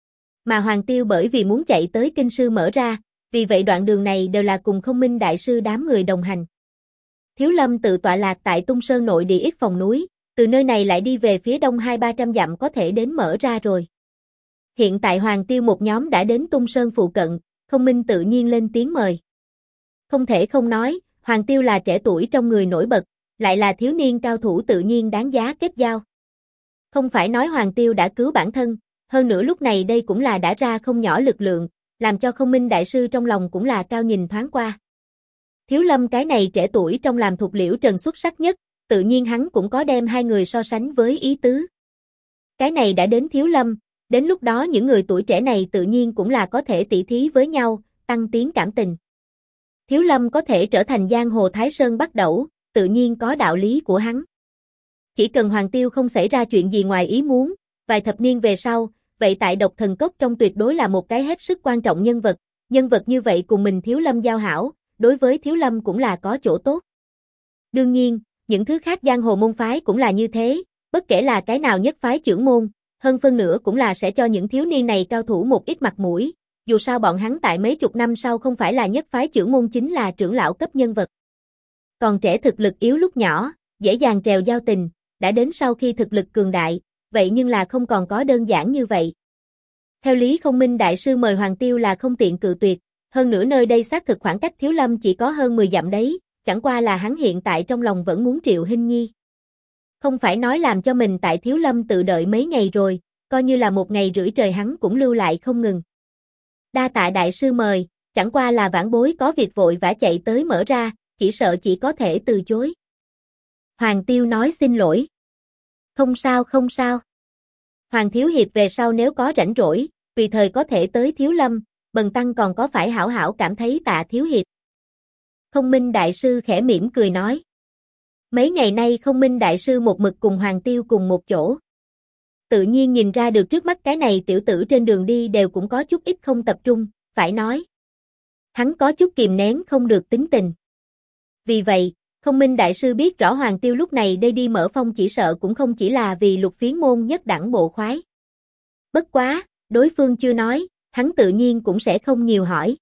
Mà Hoàng Tiêu bởi vì muốn chạy tới kinh sư mở ra, vì vậy đoạn đường này đều là cùng Không Minh đại sư đám người đồng hành. Thiếu Lâm tự tọa lạc tại Tung Sơn nội địa ít phòng núi, từ nơi này lại đi về phía đông 200-300 dặm có thể đến mở ra rồi. Hiện tại Hoàng Tiêu một nhóm đã đến Tung Sơn phụ cận, Không Minh tự nhiên lên tiếng mời. Không thể không nói, Hoàng Tiêu là trẻ tuổi trong người nổi bật, lại là thiếu niên cao thủ tự nhiên đáng giá kết giao. Không phải nói Hoàng Tiêu đã cứu bản thân, hơn nữa lúc này đây cũng là đã ra không nhỏ lực lượng, làm cho Không Minh đại sư trong lòng cũng là cao nhìn thoáng qua. Thiếu Lâm cái này trẻ tuổi trong làm thuộc Liễu Trần xuất sắc nhất, tự nhiên hắn cũng có đem hai người so sánh với ý tứ. Cái này đã đến Thiếu Lâm, đến lúc đó những người tuổi trẻ này tự nhiên cũng là có thể tỉ thí với nhau, tăng tiến cảm tình. Thiếu Lâm có thể trở thành giang hồ Thái Sơn bắt đầu, tự nhiên có đạo lý của hắn. Chỉ cần Hoàng Tiêu không xảy ra chuyện gì ngoài ý muốn, vài thập niên về sau, vậy tại Độc Thần Cốc trong tuyệt đối là một cái hết sức quan trọng nhân vật như vậy cùng mình Thiếu Lâm giao hảo, đối với Thiếu Lâm cũng là có chỗ tốt. Đương nhiên, những thứ khác giang hồ môn phái cũng là như thế, bất kể là cái nào nhất phái trưởng môn, hơn phân nửa cũng là sẽ cho những thiếu niên này cao thủ một ít mặt mũi, dù sao bọn hắn tại mấy chục năm sau không phải là nhất phái trưởng môn chính là trưởng lão cấp nhân vật. Còn trẻ thực lực yếu lúc nhỏ, dễ dàng trèo giao tình, đã đến sau khi thực lực cường đại, vậy nhưng là không còn có đơn giản như vậy. Theo lý Không Minh đại sư mời Hoàng Tiêu là không tiện cự tuyệt, hơn nữa nơi đây xác thực khoảng cách Thiếu Lâm chỉ có hơn 10 dặm đấy, chẳng qua là hắn hiện tại trong lòng vẫn muốn Triệu Hinh Nhi. Không phải nói làm cho mình tại Thiếu Lâm tự đợi mấy ngày rồi, coi như là 1 ngày rưỡi trời hắn cũng lưu lại không ngừng. Đa tạ đại sư mời, chẳng qua là vãn bối có việc vội vã chạy tới mở ra, chỉ sợ chỉ có thể từ chối. Hoàng Tiêu nói xin lỗi. Không sao không sao. Hoàng Thiếu Hiệp về sau nếu có rảnh rỗi, tùy thời có thể tới Thiếu Lâm, Bần tăng còn có phải hảo hảo cảm thấy tạ Thiếu Hiệp. Không Minh đại sư khẽ mỉm cười nói. Mấy ngày nay Không Minh đại sư một mực cùng Hoàng Tiêu cùng một chỗ. Tự nhiên nhìn ra được trước mắt cái này tiểu tử trên đường đi đều cũng có chút ít không tập trung, phải nói. Hắn có chút kìm nén không được tính tình. Vì vậy, Không Minh đại sư biết rõ Hoàng Tiêu lúc này đây đi mở phong chỉ sợ cũng không chỉ là vì Lục Phiến môn nhất đẳng bộ khoái. Bất quá, đối phương chưa nói, hắn tự nhiên cũng sẽ không nhiều hỏi.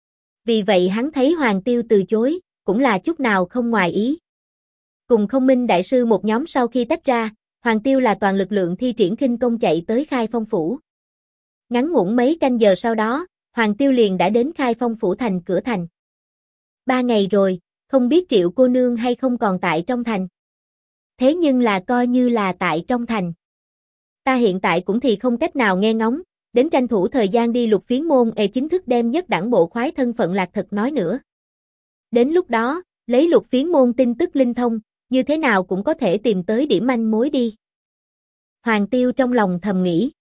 Vì vậy hắn thấy Hoàng Tiêu từ chối, cũng là chút nào không ngoài ý. Cùng Không Minh đại sư một nhóm sau khi tách ra, Hoàng Tiêu là toàn lực lượng thi triển khinh công chạy tới Khai Phong phủ. Ngắn ngủn mấy canh giờ sau đó, Hoàng Tiêu liền đã đến Khai Phong phủ thành cửa thành. 3 ngày rồi, không biết Triệu cô nương hay không còn tại trong thành. Thế nhưng là coi như là tại trong thành. Ta hiện tại cũng thì không cách nào nghe ngóng, đến tranh thủ thời gian đi Lục Phiến môn chính thức đem nhất đẳng bộ khoái thân phận Lạc Thật nói nữa. Đến lúc đó, lấy Lục Phiến môn tin tức linh thông, như thế nào cũng có thể tìm tới điểm manh mối đi. Hoàng Tiêu trong lòng thầm nghĩ.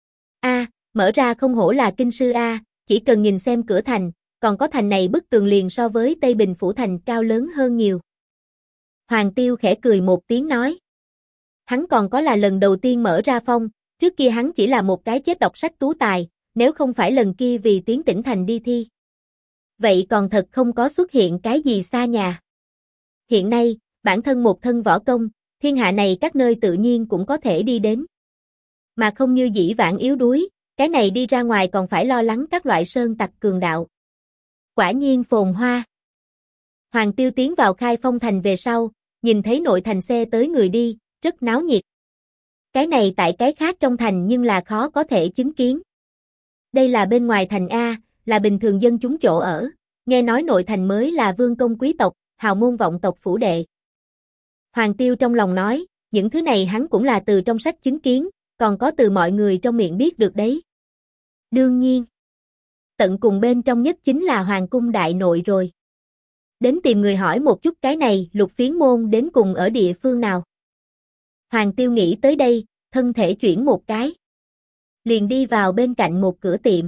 Mở ra không hổ là kinh sư chỉ cần nhìn xem cửa thành, còn có thành này bức tường liền so với Tây Bình phủ thành cao lớn hơn nhiều. Hoàng Tiêu khẽ cười một tiếng nói. Hắn còn có là lần đầu tiên mở ra phong, trước kia hắn chỉ là một cái chết đọc sách tú tài, nếu không phải lần kia vì tiến tỉnh thành đi thi. Vậy còn thật không có xuất hiện cái gì xa nhà. Hiện nay, bản thân một thân võ công, thiên hạ này các nơi tự nhiên cũng có thể đi đến. Mà không như dĩ vãng yếu đuối, cái này đi ra ngoài còn phải lo lắng các loại sơn tặc cường đạo. Quả nhiên phồn hoa. Hoàng Tiêu tiến vào Khai Phong thành về sau, nhìn thấy nội thành xe tới người đi, rất náo nhiệt. Cái này tại cái khác trong thành nhưng là khó có thể chứng kiến. Đây là bên ngoài thành là bình thường dân chúng chỗ ở, nghe nói nội thành mới là vương công quý tộc, hào môn vọng tộc phủ đệ. Hoàng Tiêu trong lòng nói, những thứ này hắn cũng là từ trong sách chứng kiến, còn có từ mọi người trong miệng biết được đấy. Đương nhiên, tận cùng bên trong nhất chính là Hoàng cung đại nội rồi. Đến tìm người hỏi một chút cái này Lục Phiến môn đến cùng ở địa phương nào. Hoàng Tiêu nghĩ tới đây, thân thể chuyển một cái. Liền đi vào bên cạnh một cửa tiệm.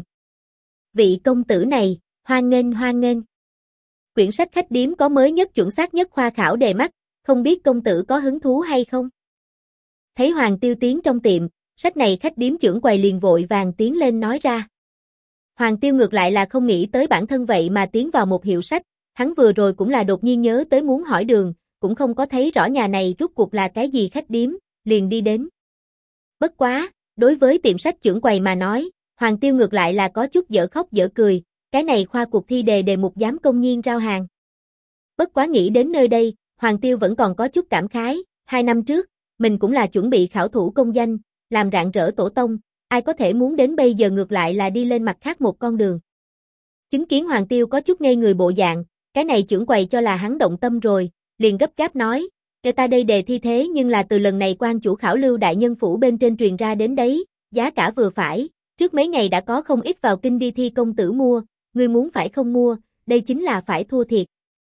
Vị công tử này, hoan nghênh hoan nghênh. Quyển sách khách điếm có mới nhất chuẩn xác nhất khoa khảo đề mắt, không biết công tử có hứng thú hay không? Thấy Hoàng Tiêu tiến trong tiệm, sách này khách điếm trưởng quầy liền vội vàng tiến lên nói ra. Hoàng Tiêu ngược lại là không nghĩ tới bản thân vậy mà tiến vào một hiệu sách, hắn vừa rồi cũng là đột nhiên nhớ tới muốn hỏi đường, cũng không có thấy rõ nhà này rốt cuộc là cái gì khách điếm, liền đi đến. Bất quá, đối với tiệm sách trưởng quầy mà nói, Hoàng Tiêu ngược lại là có chút dở khóc dở cười, cái này khoa cuộc thi đề mục dám công nhiên rao hàng. Bất quá nghĩ đến nơi đây, Hoàng Tiêu vẫn còn có chút cảm khái, 2 năm trước, mình cũng là chuẩn bị khảo thủ công danh, làm rạng rỡ tổ tông, ai có thể muốn đến bây giờ ngược lại là đi lên mặt khác một con đường. Chứng kiến Hoàng Tiêu có chút ngây người bộ dạng, cái này trưởng quầy cho là hắn động tâm rồi, liền gấp gáp nói, cho ta đây đề thi thế nhưng là từ lần này quan chủ khảo Lưu đại nhân phủ bên trên truyền ra đến đấy, giá cả vừa phải, trước mấy ngày đã có không ít vào kinh đi thi công tử mua, ngươi muốn phải không mua, đây chính là phải thua thiệt.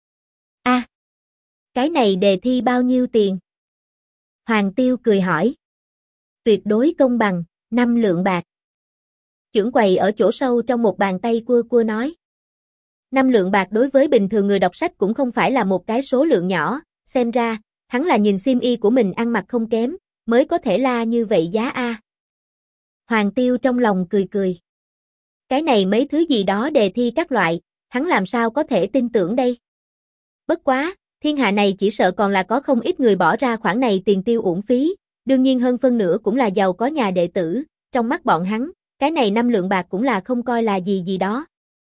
Cái này đề thi bao nhiêu tiền? Hoàng Tiêu cười hỏi. Tuyệt đối công bằng, 5 lượng bạc. Trưởng quầy ở chỗ sâu trong một bàn tay cua cua nói. 5 lượng bạc đối với bình thường người đọc sách cũng không phải là một cái số lượng nhỏ, xem ra, hắn là nhìn xiêm y của mình ăn mặc không kém, mới có thể la như vậy giá Hoàng Tiêu trong lòng cười cười. Cái này mấy thứ gì đó đề thi các loại, hắn làm sao có thể tin tưởng đây? Bất quá, thiên hạ này chỉ sợ còn là có không ít người bỏ ra khoản này tiền tiêu uổng phí, đương nhiên hơn phân nửa cũng là giàu có nhà đệ tử, trong mắt bọn hắn, cái này 5 lượng bạc cũng là không coi là gì gì đó.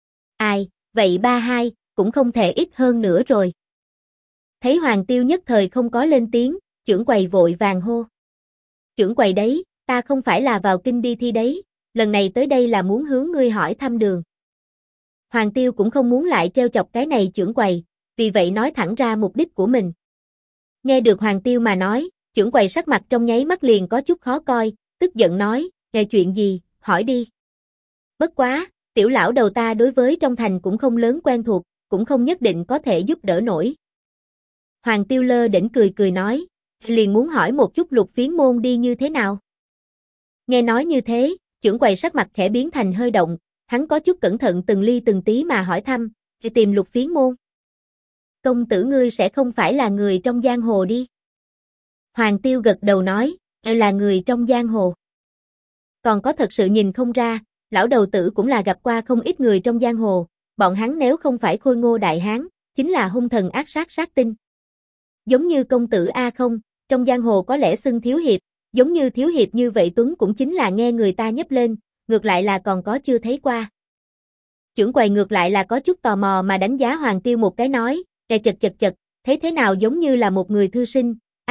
Vậy 32, cũng không thể ít hơn nữa rồi. Thấy Hoàng Tiêu nhất thời không có lên tiếng, trưởng quầy vội vàng hô. Trưởng quầy đấy, ta không phải là vào kinh đi thi đấy, lần này tới đây là muốn hướng ngươi hỏi thăm đường. Hoàng Tiêu cũng không muốn lại treo chọc cái này trưởng quầy, vì vậy nói thẳng ra mục đích của mình. Nghe được Hoàng Tiêu mà nói, trưởng quầy sắc mặt trong nháy mắt liền có chút khó coi, tức giận nói, nghe chuyện gì, hỏi đi. Bất quá, tiểu lão đầu ta đối với trong thành cũng không lớn quen thuộc, cũng không nhất định có thể giúp đỡ nổi. Hoàng Tiêu lơ đễnh cười cười nói, liền muốn hỏi một chút Lục Phiến môn đi như thế nào. Nghe nói như thế, trưởng quầy sắc mặt khẽ biến thành hơi động, hắn có chút cẩn thận từng ly từng tí mà hỏi thăm, thì tìm Lục Phiến môn. Công tử ngươi sẽ không phải là người trong giang hồ đi. Hoàng Tiêu gật đầu nói, là người trong giang hồ. Còn có thật sự nhìn không ra, lão đầu tử cũng là gặp qua không ít người trong giang hồ, bọn hắn nếu không phải khôi ngô đại hán, chính là hung thần ác sát sát tinh. Giống như công tử không, trong giang hồ có lẽ xưng thiếu hiệp, giống như thiếu hiệp như vậy Tuấn cũng chính là nghe người ta nhấp lên, ngược lại là còn có chưa thấy qua. Trưởng quầy ngược lại là có chút tò mò mà đánh giá Hoàng Tiêu một cái nói, chật, thấy thế nào giống như là một người thư sinh,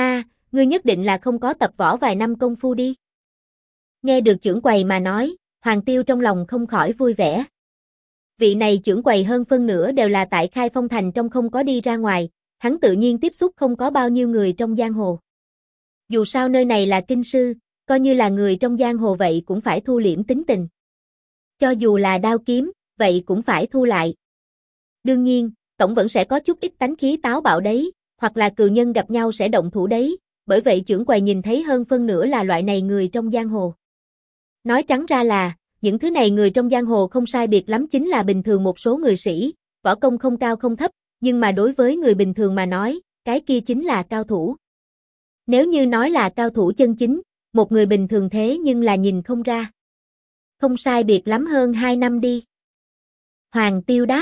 ngươi nhất định là không có tập võ vài năm công phu đi. Nghe được chưởng quầy mà nói, Hoàng Tiêu trong lòng không khỏi vui vẻ. Vị này chưởng quầy hơn phân nửa đều là tại Khai Phong Thành trong không có đi ra ngoài, hắn tự nhiên tiếp xúc không có bao nhiêu người trong giang hồ. Dù sao nơi này là kinh sư, coi như là người trong giang hồ vậy cũng phải thu liễm tính tình. Cho dù là đao kiếm, vậy cũng phải thu lại. Đương nhiên, tổng vẫn sẽ có chút ít tánh khí táo bạo đấy, hoặc là cừu nhân gặp nhau sẽ động thủ đấy, bởi vậy chưởng quầy nhìn thấy hơn phân nửa là loại này người trong giang hồ. Nói trắng ra là, những thứ này người trong giang hồ không sai biệt lắm chính là bình thường một số người sĩ, võ công không cao không thấp, nhưng mà đối với người bình thường mà nói, cái kia chính là cao thủ. Nếu như nói là cao thủ chân chính, một người bình thường thế nhưng là nhìn không ra. Không sai biệt lắm hơn 2 năm đi. Hoàng Tiêu đáp.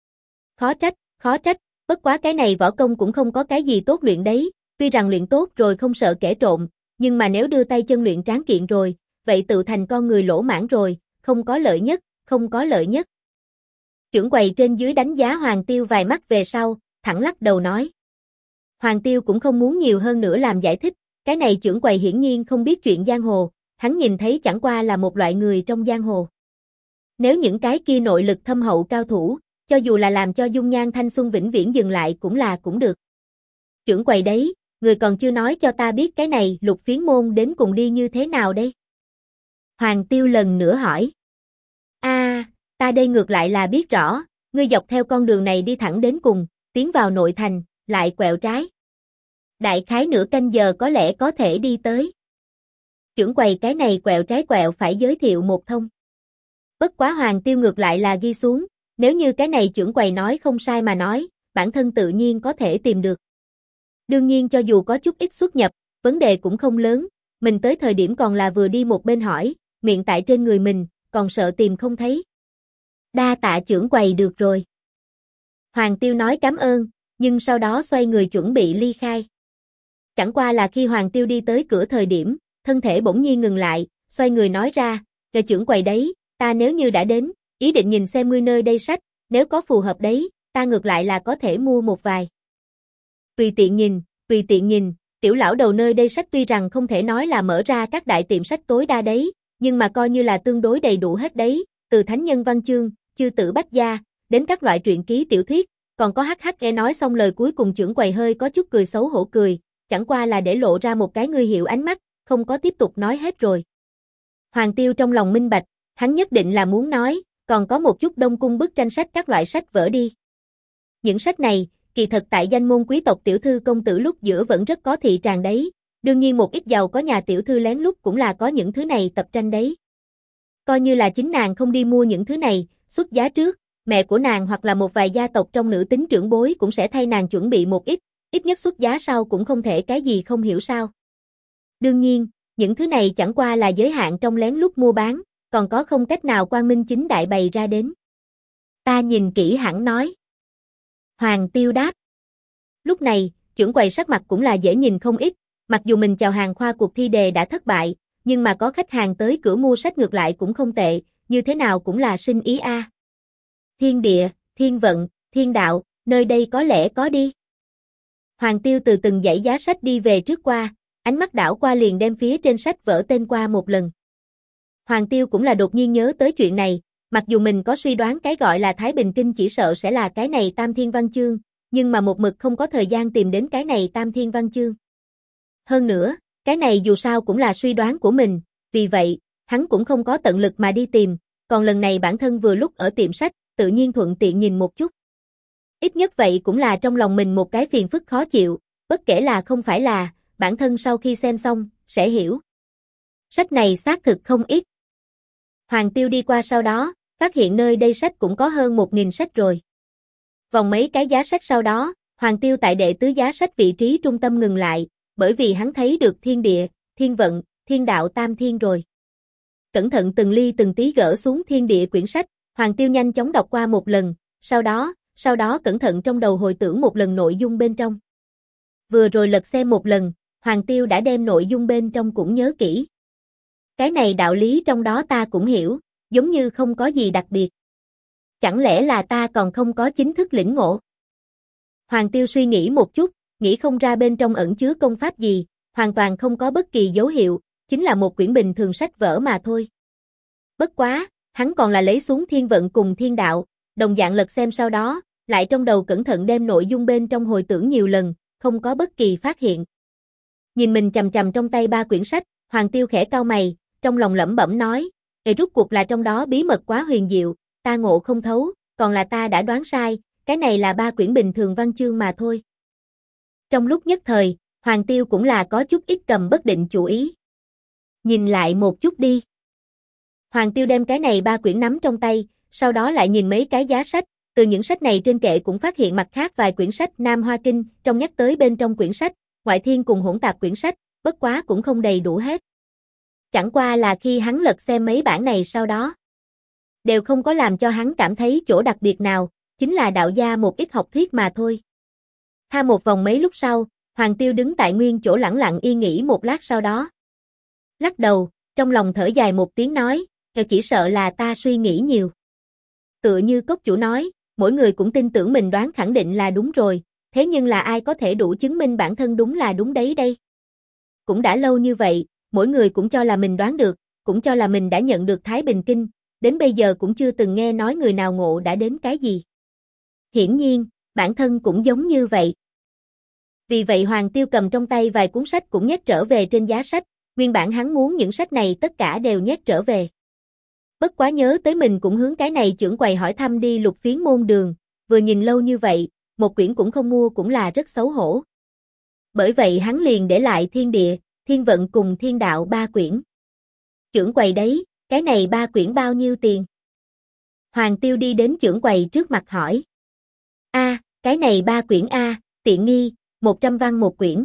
Khó trách, bất quá cái này võ công cũng không có cái gì tốt luyện đấy, tuy rằng luyện tốt rồi không sợ kẻ trộm, nhưng mà nếu đưa tay chân luyện tráng kiện rồi, vậy tự thành con người lỗ mãng rồi, không có lợi nhất. Chưởng quầy trên dưới đánh giá Hoàng Tiêu vài mắt về sau, thẳng lắc đầu nói. Hoàng Tiêu cũng không muốn nhiều hơn nữa làm giải thích, cái này chưởng quầy hiển nhiên không biết chuyện giang hồ, hắn nhìn thấy chẳng qua là một loại người trong giang hồ. Nếu những cái kia nội lực thâm hậu cao thủ, cho dù là làm cho dung nhan thanh xuân vĩnh viễn dừng lại cũng được. Chưởng quầy đấy, người còn chưa nói cho ta biết cái này Lục Phiến môn đến cùng đi như thế nào đây? Hoàng Tiêu lần nữa hỏi. Ta đây ngược lại là biết rõ, ngươi dọc theo con đường này đi thẳng đến cùng, tiến vào nội thành, lại quẹo trái. Đại khái nửa canh giờ có lẽ có thể đi tới. Chưởng quầy cái này quẹo trái quẹo phải giới thiệu một thông. Bất quá Hoàng Tiêu ngược lại là ghi xuống, nếu như cái này chưởng quầy nói không sai mà nói, bản thân tự nhiên có thể tìm được. Đương nhiên cho dù có chút ít xuất nhập, vấn đề cũng không lớn, mình tới thời điểm còn là vừa đi một bên hỏi, miệng tại trên người mình, còn sợ tìm không thấy. Đa tạ chưởng quầy được rồi. Hoàng Tiêu nói cảm ơn, nhưng sau đó xoay người chuẩn bị ly khai. Chẳng qua là khi Hoàng Tiêu đi tới cửa thời điểm, thân thể bỗng nhiên ngừng lại, xoay người nói ra, "Kìa chưởng quầy đấy, ta nếu như đã đến, ý định nhìn xem ngươi nơi đây sách, nếu có phù hợp đấy, ta ngược lại là có thể mua một vài." Tùy tiện nhìn, tiểu lão đầu nơi đây sách tuy rằng không thể nói là mở ra các đại tiệm sách tối đa đấy, nhưng mà coi như là tương đối đầy đủ hết đấy, từ thánh nhân văn chương, chư tử bách gia, đến các loại truyện ký tiểu thuyết, còn có nghe nói xong lời cuối cùng chưởng quầy hơi có chút cười xấu hổ cười, chẳng qua là để lộ ra một cái ngươi hiểu ánh mắt, không có tiếp tục nói hết rồi. Hoàng Tiêu trong lòng minh bạch, hắn nhất định là muốn nói, còn có một chút đông cung bức tranh sách các loại sách vở đi. Những sách này, kỳ thật tại danh môn quý tộc tiểu thư công tử lúc giữa vẫn rất có thị tràng đấy, đương nhiên một ít giàu có nhà tiểu thư lén lút cũng là có những thứ này tập tranh đấy. Coi như là chính nàng không đi mua những thứ này, xuất giá trước, mẹ của nàng hoặc là một vài gia tộc trong nữ tính trưởng bối cũng sẽ thay nàng chuẩn bị một ít nhất xuất giá sau cũng không thể cái gì không hiểu sao. Đương nhiên, những thứ này chẳng qua là giới hạn trong lén lút mua bán, còn có không cách nào quang minh chính đại bày ra đến. Ta nhìn kỹ hẳn nói. Hoàng Tiêu đáp. Lúc này, chưởng quầy sắc mặt cũng là dễ nhìn không ít, mặc dù mình chào hàng khoa cuộc thi đề đã thất bại, nhưng mà có khách hàng tới cửa mua sách ngược lại cũng không tệ, như thế nào cũng là sinh ý a. Thiên địa, thiên vận, thiên đạo, nơi đây có lẽ có đi. Hoàng Tiêu từ từng dãy giá sách đi về trước qua, ánh mắt đảo qua liền đem phía trên sách vở tên qua một lần. Hoàng Tiêu cũng là đột nhiên nhớ tới chuyện này, mặc dù mình có suy đoán cái gọi là Thái Bình Kinh chỉ sợ sẽ là cái này Tam Thiên Văn Chương, nhưng mà một mực không có thời gian tìm đến cái này Tam Thiên Văn Chương. Hơn nữa, cái này dù sao cũng là suy đoán của mình, vì vậy, hắn cũng không có tận lực mà đi tìm, còn lần này bản thân vừa lúc ở tiệm sách, tự nhiên thuận tiện nhìn một chút. Ít nhất vậy cũng là trong lòng mình một cái phiền phức khó chịu, bất kể là không phải là, bản thân sau khi xem xong, sẽ hiểu. Sách này xác thực không ít. Hoàng Tiêu đi qua sau đó, phát hiện nơi đây sách cũng có hơn 1.000 sách rồi. Vòng mấy cái giá sách sau đó, Hoàng Tiêu tại đệ tứ giá sách vị trí trung tâm ngừng lại, bởi vì hắn thấy được thiên địa, thiên vận, thiên đạo tam thiên rồi. Cẩn thận từng ly từng tí gỡ xuống thiên địa quyển sách, Hoàng Tiêu nhanh chóng đọc qua một lần, sau đó cẩn thận trong đầu hồi tưởng một lần nội dung bên trong. Vừa rồi lật xem một lần, Hoàng Tiêu đã đem nội dung bên trong cũng nhớ kỹ. Cái này đạo lý trong đó ta cũng hiểu, giống như không có gì đặc biệt. Chẳng lẽ là ta còn không có chính thức lĩnh ngộ? Hoàng Tiêu suy nghĩ một chút, nghĩ không ra bên trong ẩn chứa công pháp gì, hoàn toàn không có bất kỳ dấu hiệu, chính là một quyển bình thường sách vở mà thôi. Bất quá, hắn còn là lấy xuống thiên vận cùng thiên đạo, đồng dạng lật xem sau đó, lại trong đầu cẩn thận đem nội dung bên trong hồi tưởng nhiều lần, không có bất kỳ phát hiện. Nhìn mình chằm chằm trong tay 3 quyển sách, Hoàng Tiêu khẽ cau mày, trong lòng lẩm bẩm nói, rốt cuộc là trong đó bí mật quá huyền diệu, ta ngộ không thấu, còn là ta đã đoán sai, cái này là 3 quyển bình thường văn chương mà thôi. Trong lúc nhất thời, Hoàng Tiêu cũng là có chút ít cầm bất định chủ ý. Nhìn lại một chút đi. Hoàng Tiêu đem cái này 3 quyển nắm trong tay, sau đó lại nhìn mấy cái giá sách, từ những sách này trên kệ cũng phát hiện mặt khác vài quyển sách Nam Hoa Kinh, trong nhắc tới bên trong quyển sách, Ngoại Thiên cùng hỗn tạp quyển sách, bất quá cũng không đầy đủ hết. Chẳng qua là khi hắn lật xem mấy bản này sau đó, đều không có làm cho hắn cảm thấy chỗ đặc biệt nào, chính là đạo gia một ít học thuyết mà thôi. Tha một vòng mấy lúc sau, Hoàng Tiêu đứng tại nguyên chỗ lẳng lặng yên nghỉ một lát sau đó. Lắc đầu, trong lòng thở dài một tiếng nói, chỉ sợ là ta suy nghĩ nhiều. Tựa như cốc chủ nói, mỗi người cũng tin tưởng mình đoán khẳng định là đúng rồi, thế nhưng là ai có thể đủ chứng minh bản thân đúng là đúng đấy đây? Cũng đã lâu như vậy, mỗi người cũng cho là mình đoán được, cũng cho là mình đã nhận được Thái Bình Kinh, đến bây giờ cũng chưa từng nghe nói người nào ngộ đã đến cái gì. Hiển nhiên, bản thân cũng giống như vậy. Vì vậy Hoàng Tiêu cầm trong tay vài cuốn sách cũng nhét trở về trên giá sách, nguyên bản hắn muốn những sách này tất cả đều nhét trở về. Bất quá nhớ tới mình cũng hướng cái này trưởng quầy hỏi thăm đi Lục Phiến môn đường, vừa nhìn lâu như vậy, một quyển cũng không mua cũng là rất xấu hổ. Bởi vậy hắn liền để lại Thiên Địa, Thiên Vận cùng Thiên Đạo 3 quyển. Trưởng quầy đấy, cái này 3 quyển bao nhiêu tiền? Hoàng Tiêu đi đến trưởng quầy trước mặt hỏi. Cái này 3 quyển tiện nghi, 100 văn một quyển.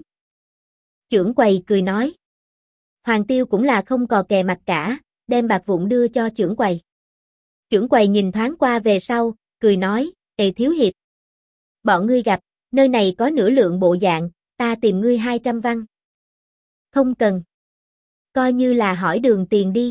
Trưởng quầy cười nói. Hoàng Tiêu cũng là không cò kè mặt cả, đem bạc vụn đưa cho trưởng quầy. Trưởng quầy nhìn thoáng qua về sau, cười nói, thiếu hiệp. Bọn ngươi gặp, nơi này có nửa lượng bộ dạng, ta tìm ngươi 200 văn. Không cần. Coi như là hỏi đường tiền đi.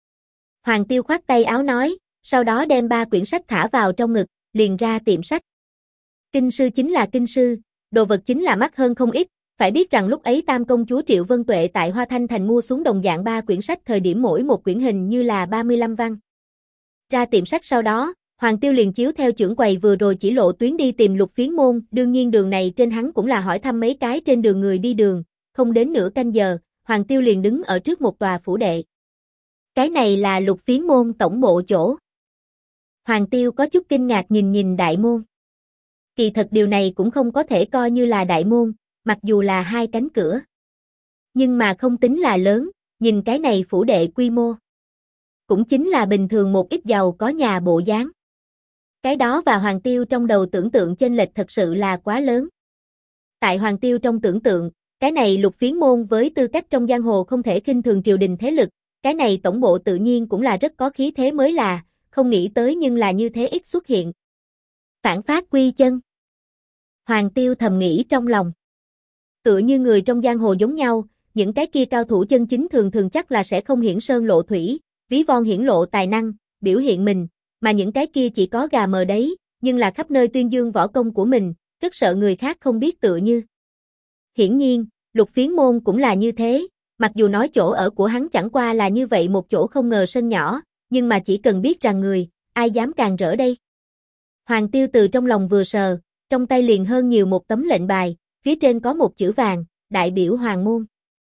Hoàng Tiêu khoát tay áo nói, sau đó đem 3 quyển sách thả vào trong ngực, liền ra tiệm sách. Kinh sư chính là kinh sư, đồ vật chính là mắc hơn không ít, phải biết rằng lúc ấy Tam công chúa Triệu Vân Tuệ tại Hoa Thanh Thành mua xuống đồng dạng 3 quyển sách thời điểm mỗi một quyển hình như là 35 văn. Ra tiệm sách sau đó, Hoàng Tiêu liền chiếu theo trưởng quầy vừa rồi chỉ lộ tuyến đi tìm Lục Phiến môn, đương nhiên đường này trên hắn cũng là hỏi thăm mấy cái trên đường người đi đường, không đến nửa canh giờ, Hoàng Tiêu liền đứng ở trước một tòa phủ đệ. Cái này là Lục Phiến môn tổng bộ chỗ. Hoàng Tiêu có chút kinh ngạc nhìn đại môn. Kỳ thật điều này cũng không có thể coi như là đại môn, mặc dù là 2 cánh cửa. Nhưng mà không tính là lớn, nhìn cái này phủ đệ quy mô. Cũng chính là bình thường một ít giàu có nhà bộ dáng. Cái đó và Hoàng Tiêu trong đầu tưởng tượng chênh lệch thật sự là quá lớn. Tại Hoàng Tiêu trong tưởng tượng, cái này Lục Phiến môn với tư cách trong giang hồ không thể khinh thường triều đình thế lực, cái này tổng bộ tự nhiên cũng là rất có khí thế mới là, không nghĩ tới nhưng là như thế ít xuất hiện. Phản phát quy chân. Hoàng Tiêu thầm nghĩ trong lòng. Tựa như người trong giang hồ giống nhau, những cái kia cao thủ chân chính thường thường chắc là sẽ không hiển sơn lộ thủy, ví von hiển lộ tài năng, biểu hiện mình, mà những cái kia chỉ có gà mờ đấy, nhưng là khắp nơi tuyên dương võ công của mình, rất sợ người khác không biết tựa như. Hiển nhiên, Lục Phiến môn cũng là như thế, mặc dù nói chỗ ở của hắn chẳng qua là như vậy một chỗ không ngờ sân nhỏ, nhưng mà chỉ cần biết rằng người, ai dám càng rỡ đây. Hoàng Tiêu từ trong lòng vừa sờ, trong tay liền hơn nhiều một tấm lệnh bài, phía trên có một chữ vàng, đại biểu Hoàng môn.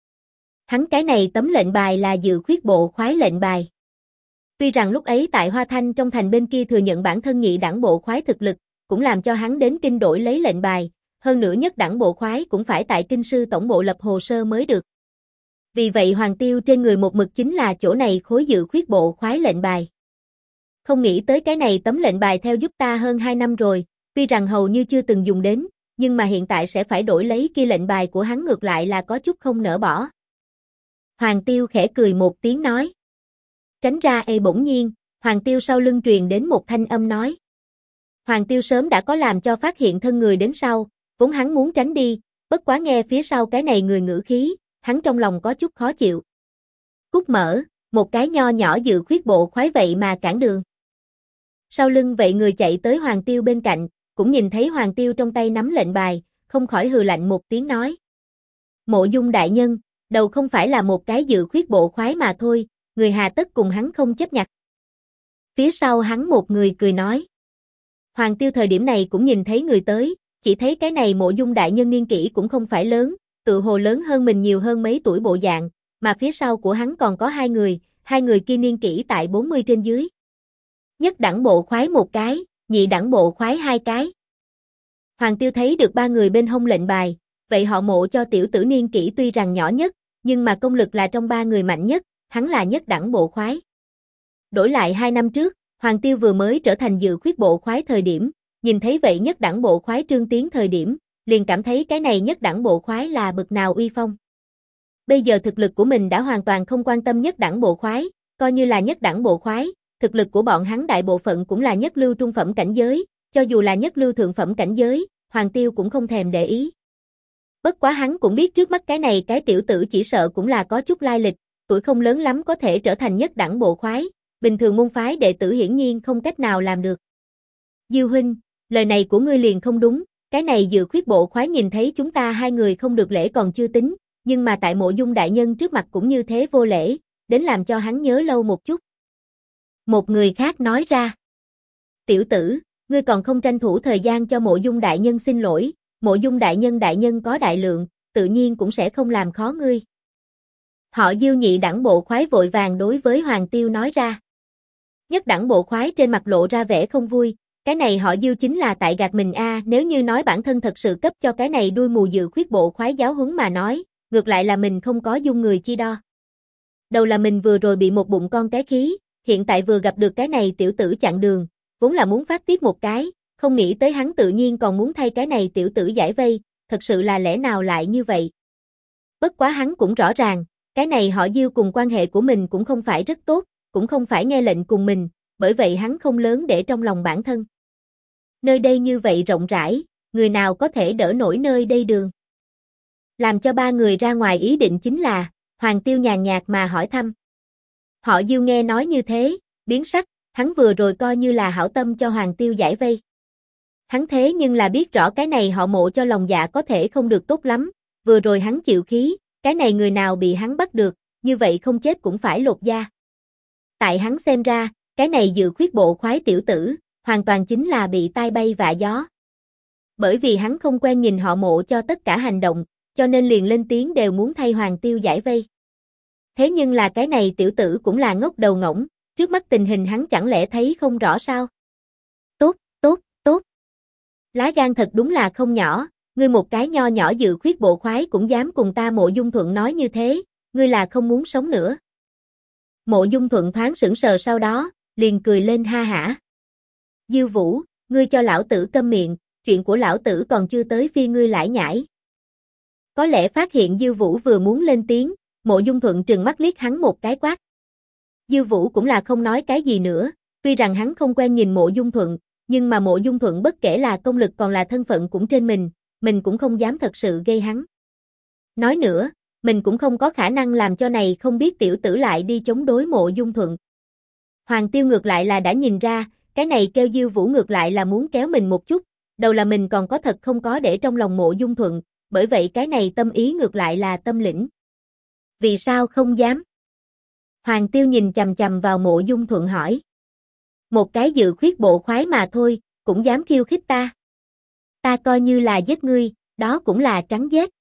Hắn cái này tấm lệnh bài là Dự Khuyết bộ khoái lệnh bài. Tuy rằng lúc ấy tại Hoa Thanh trong thành bên kia thừa nhận bản thân nhị đẳng bộ khoái thực lực, cũng làm cho hắn đến kinh đổi lấy lệnh bài, hơn nữa nhất đẳng bộ khoái cũng phải tại kinh sư tổng bộ lập hồ sơ mới được. Vì vậy Hoàng Tiêu trên người một mực chính là chỗ này khối Dự Khuyết bộ khoái lệnh bài. Không nghĩ tới cái này tấm lệnh bài theo giúp ta hơn 2 năm rồi, tuy rằng hầu như chưa từng dùng đến, nhưng mà hiện tại sẽ phải đổi lấy kia lệnh bài của hắn ngược lại là có chút không nỡ bỏ. Hoàng Tiêu khẽ cười một tiếng nói. Tránh ra bỗng nhiên, Hoàng Tiêu sau lưng truyền đến một thanh âm nói. Hoàng Tiêu sớm đã có làm cho phát hiện thân người đến sau, vốn hắn muốn tránh đi, bất quá nghe phía sau cái này người ngữ khí, hắn trong lòng có chút khó chịu. Cút mở, một cái nho nhỏ Dự Khuyết bộ khoái vậy mà cản đường. Sau lưng vậy người chạy tới Hoàng Tiêu bên cạnh, cũng nhìn thấy Hoàng Tiêu trong tay nắm lệnh bài, không khỏi hừ lạnh một tiếng nói. Mộ Dung đại nhân, đầu không phải là một cái dự khuyết bộ khoái mà thôi, người hà tất cùng hắn không chấp nhặt. Phía sau hắn một người cười nói. Hoàng Tiêu thời điểm này cũng nhìn thấy người tới, chỉ thấy cái này Mộ Dung đại nhân niên kỷ cũng không phải lớn, tự hồ lớn hơn mình nhiều hơn mấy tuổi bộ dạng, mà phía sau của hắn còn có hai người kia niên kỷ tại 40 trên dưới. Nhất đẳng bộ khoái một cái, nhị đẳng bộ khoái hai cái. Hoàng Tiêu thấy được ba người bên hông lệnh bài, vậy họ Mộ cho tiểu tử niên kỷ tuy rằng nhỏ nhất, nhưng mà công lực là trong ba người mạnh nhất, hắn là nhất đẳng bộ khoái. Đổi lại 2 năm trước, Hoàng Tiêu vừa mới trở thành dự khuyết bộ khoái thời điểm, nhìn thấy vậy nhất đẳng bộ khoái Trương Tiến thời điểm, liền cảm thấy cái này nhất đẳng bộ khoái là bực nào uy phong. Bây giờ thực lực của mình đã hoàn toàn không quan tâm nhất đẳng bộ khoái, coi như là nhất đẳng bộ khoái, thực lực của bọn hắn đại bộ phận cũng là nhất lưu trung phẩm cảnh giới, cho dù là nhất lưu thượng phẩm cảnh giới, Hoàng Tiêu cũng không thèm để ý. Bất quá hắn cũng biết trước mắt cái này cái tiểu tử chỉ sợ cũng là có chút lai lịch, tuổi không lớn lắm có thể trở thành nhất đẳng bộ khoái, bình thường môn phái đệ tử hiển nhiên không cách nào làm được. Diêu huynh, lời này của ngươi liền không đúng, cái này dự khuyết bộ khoái nhìn thấy chúng ta hai người không được lễ còn chưa tính, nhưng mà tại Mộ Dung đại nhân trước mặt cũng như thế vô lễ, đến làm cho hắn nhớ lâu một chút. Một người khác nói ra. Tiểu tử, ngươi còn không tranh thủ thời gian cho Mộ Dung đại nhân xin lỗi, Mộ Dung đại nhân có đại lượng, tự nhiên cũng sẽ không làm khó ngươi. Họ Diêu nhị đẳng bộ khoái vội vàng đối với Hoàng Tiêu nói ra. Nhất đẳng bộ khoái trên mặt lộ ra vẻ không vui, cái này họ Diêu chính là tại gạt mình a, nếu như nói bản thân thật sự cấp cho cái này đuôi mù dự khuyết bộ khoái giáo huấn mà nói, ngược lại là mình không có dung người chi đo. Đầu là mình vừa rồi bị một bụng con cái khí, hiện tại vừa gặp được cái này tiểu tử chặn đường, vốn là muốn phát tiết một cái, không nghĩ tới hắn tự nhiên còn muốn thay cái này tiểu tử giải vây, thật sự là lẽ nào lại như vậy. Bất quá hắn cũng rõ ràng, cái này họ Diêu cùng quan hệ của mình cũng không phải rất tốt, cũng không phải nghe lệnh cùng mình, bởi vậy hắn không lớn để trong lòng bản thân. Nơi đây như vậy rộng rãi, người nào có thể đỡ nổi nơi đây đường. Làm cho ba người ra ngoài ý định chính là, Hoàng Tiêu nhàn nhạt mà hỏi thăm. Họ Diêu nghe nói như thế, biến sắc, hắn vừa rồi coi như là hảo tâm cho Hoàng Tiêu giải vây. Hắn thế nhưng là biết rõ cái này họ Mộ cho lòng dạ có thể không được tốt lắm, vừa rồi hắn chịu khí, cái này người nào bị hắn bắt được, như vậy không chết cũng phải lột da. Tại hắn xem ra, cái này dự khuyết bộ khoái tiểu tử, hoàn toàn chính là bị tai bay vạ gió. Bởi vì hắn không quen nhìn họ Mộ cho tất cả hành động, cho nên liền lên tiếng đều muốn thay Hoàng Tiêu giải vây. Thế nhưng là cái này tiểu tử cũng là ngốc đầu ngỗng, trước mắt tình hình hắn chẳng lẽ thấy không rõ sao? Tốt, tốt, tốt. Lá gan thật đúng là không nhỏ, ngươi một cái nho nhỏ dự khuyết bộ khoái cũng dám cùng ta Mộ Dung Thuận nói như thế, ngươi là không muốn sống nữa. Mộ Dung Thuận thoáng sững sờ sau đó, liền cười lên ha hả. Diêu Vũ, ngươi cho lão tử câm miệng, chuyện của lão tử còn chưa tới phi ngươi lải nhải. Có lẽ phát hiện Diêu Vũ vừa muốn lên tiếng, Mộ Dung Thuận trừng mắt liếc hắn một cái quát. Diêu Vũ cũng là không nói cái gì nữa, tuy rằng hắn không quen nhìn Mộ Dung Thuận, nhưng mà Mộ Dung Thuận bất kể là công lực còn là thân phận cũng trên mình cũng không dám thật sự gây hắn. Nói nữa, mình cũng không có khả năng làm cho này không biết tiểu tử lại đi chống đối Mộ Dung Thuận. Hoàng Tiêu ngược lại là đã nhìn ra, cái này kêu Diêu Vũ ngược lại là muốn kéo mình một chút, đầu là mình còn có thật không có để trong lòng Mộ Dung Thuận, bởi vậy cái này tâm ý ngược lại là tâm lĩnh. Vì sao không dám? Hoàng Tiêu nhìn chằm chằm vào Mộ Dung Thuận hỏi. Một cái dự khuyết bộ khoái mà thôi, cũng dám khiêu khích ta. Ta coi như là giết ngươi, đó cũng là trắng giết.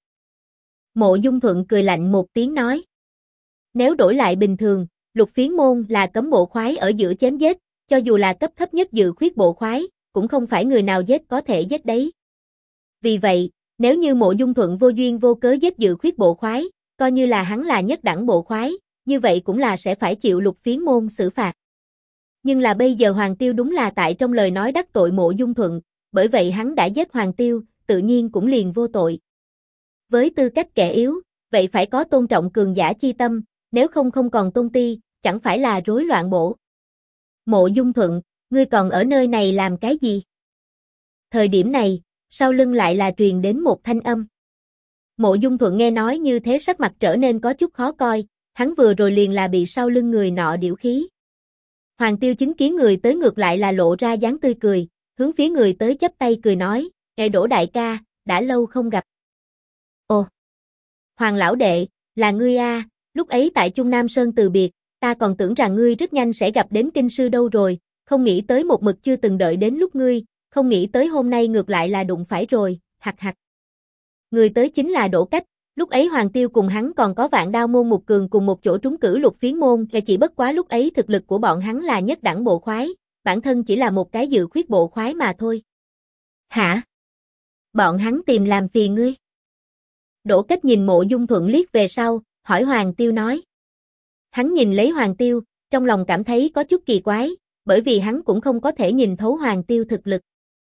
Mộ Dung Thuận cười lạnh một tiếng nói. Nếu đổi lại bình thường, Lục Phiến môn là cấm bộ khoái ở giữa chém giết, cho dù là cấp thấp nhất dự khuyết bộ khoái, cũng không phải người nào giết có thể giết đấy. Vì vậy, nếu như Mộ Dung Thuận vô duyên vô cớ giết dự khuyết bộ khoái, coi như là hắn là nhất đẳng bộ khoái, như vậy cũng là sẽ phải chịu Lục Phiến môn xử phạt. Nhưng là bây giờ Hoàng Tiêu đúng là tại trong lời nói đắc tội Mộ Dung Thuận, bởi vậy hắn đã giết Hoàng Tiêu, tự nhiên cũng liền vô tội. Với tư cách kẻ yếu, vậy phải có tôn trọng cường giả chi tâm, nếu không không còn tôn ti, chẳng phải là rối loạn bộ. Mộ Dung Thuận, ngươi còn ở nơi này làm cái gì? Thời điểm này, sau lưng lại là truyền đến một thanh âm. Mộ Dung Thuận nghe nói như thế sắc mặt trở nên có chút khó coi, hắn vừa rồi liền là bị sau lưng người nọ điểu khí. Hoàng Tiêu chứng kiến người tới ngược lại là lộ ra dáng tươi cười, hướng phía người tới chắp tay cười nói, "Ngài Đỗ đại ca, đã lâu không gặp." Ồ! Hoàng lão đệ, là ngươi a, lúc ấy tại Trung Nam Sơn từ biệt, ta còn tưởng rằng ngươi rất nhanh sẽ gặp đến kinh sư đâu rồi, không nghĩ tới một mực chưa từng đợi đến lúc ngươi, không nghĩ tới hôm nay ngược lại là đụng phải rồi, hặc hặc. Người tới chính là Đỗ Cách, lúc ấy Hoàng Tiêu cùng hắn còn có Vạn Đao môn Mục Cường cùng một chỗ trúng cử Lục Phiến môn, là chỉ bất quá lúc ấy thực lực của bọn hắn là nhất đẳng bộ khoái, bản thân chỉ là một cái dự khuyết bộ khoái mà thôi. Hả? Bọn hắn tìm làm phiền ngươi? Đỗ Cách nhìn Mộ Dung Thuận liếc về sau, hỏi Hoàng Tiêu nói. Hắn nhìn lấy Hoàng Tiêu, trong lòng cảm thấy có chút kỳ quái, bởi vì hắn cũng không có thể nhìn thấu Hoàng Tiêu thực lực.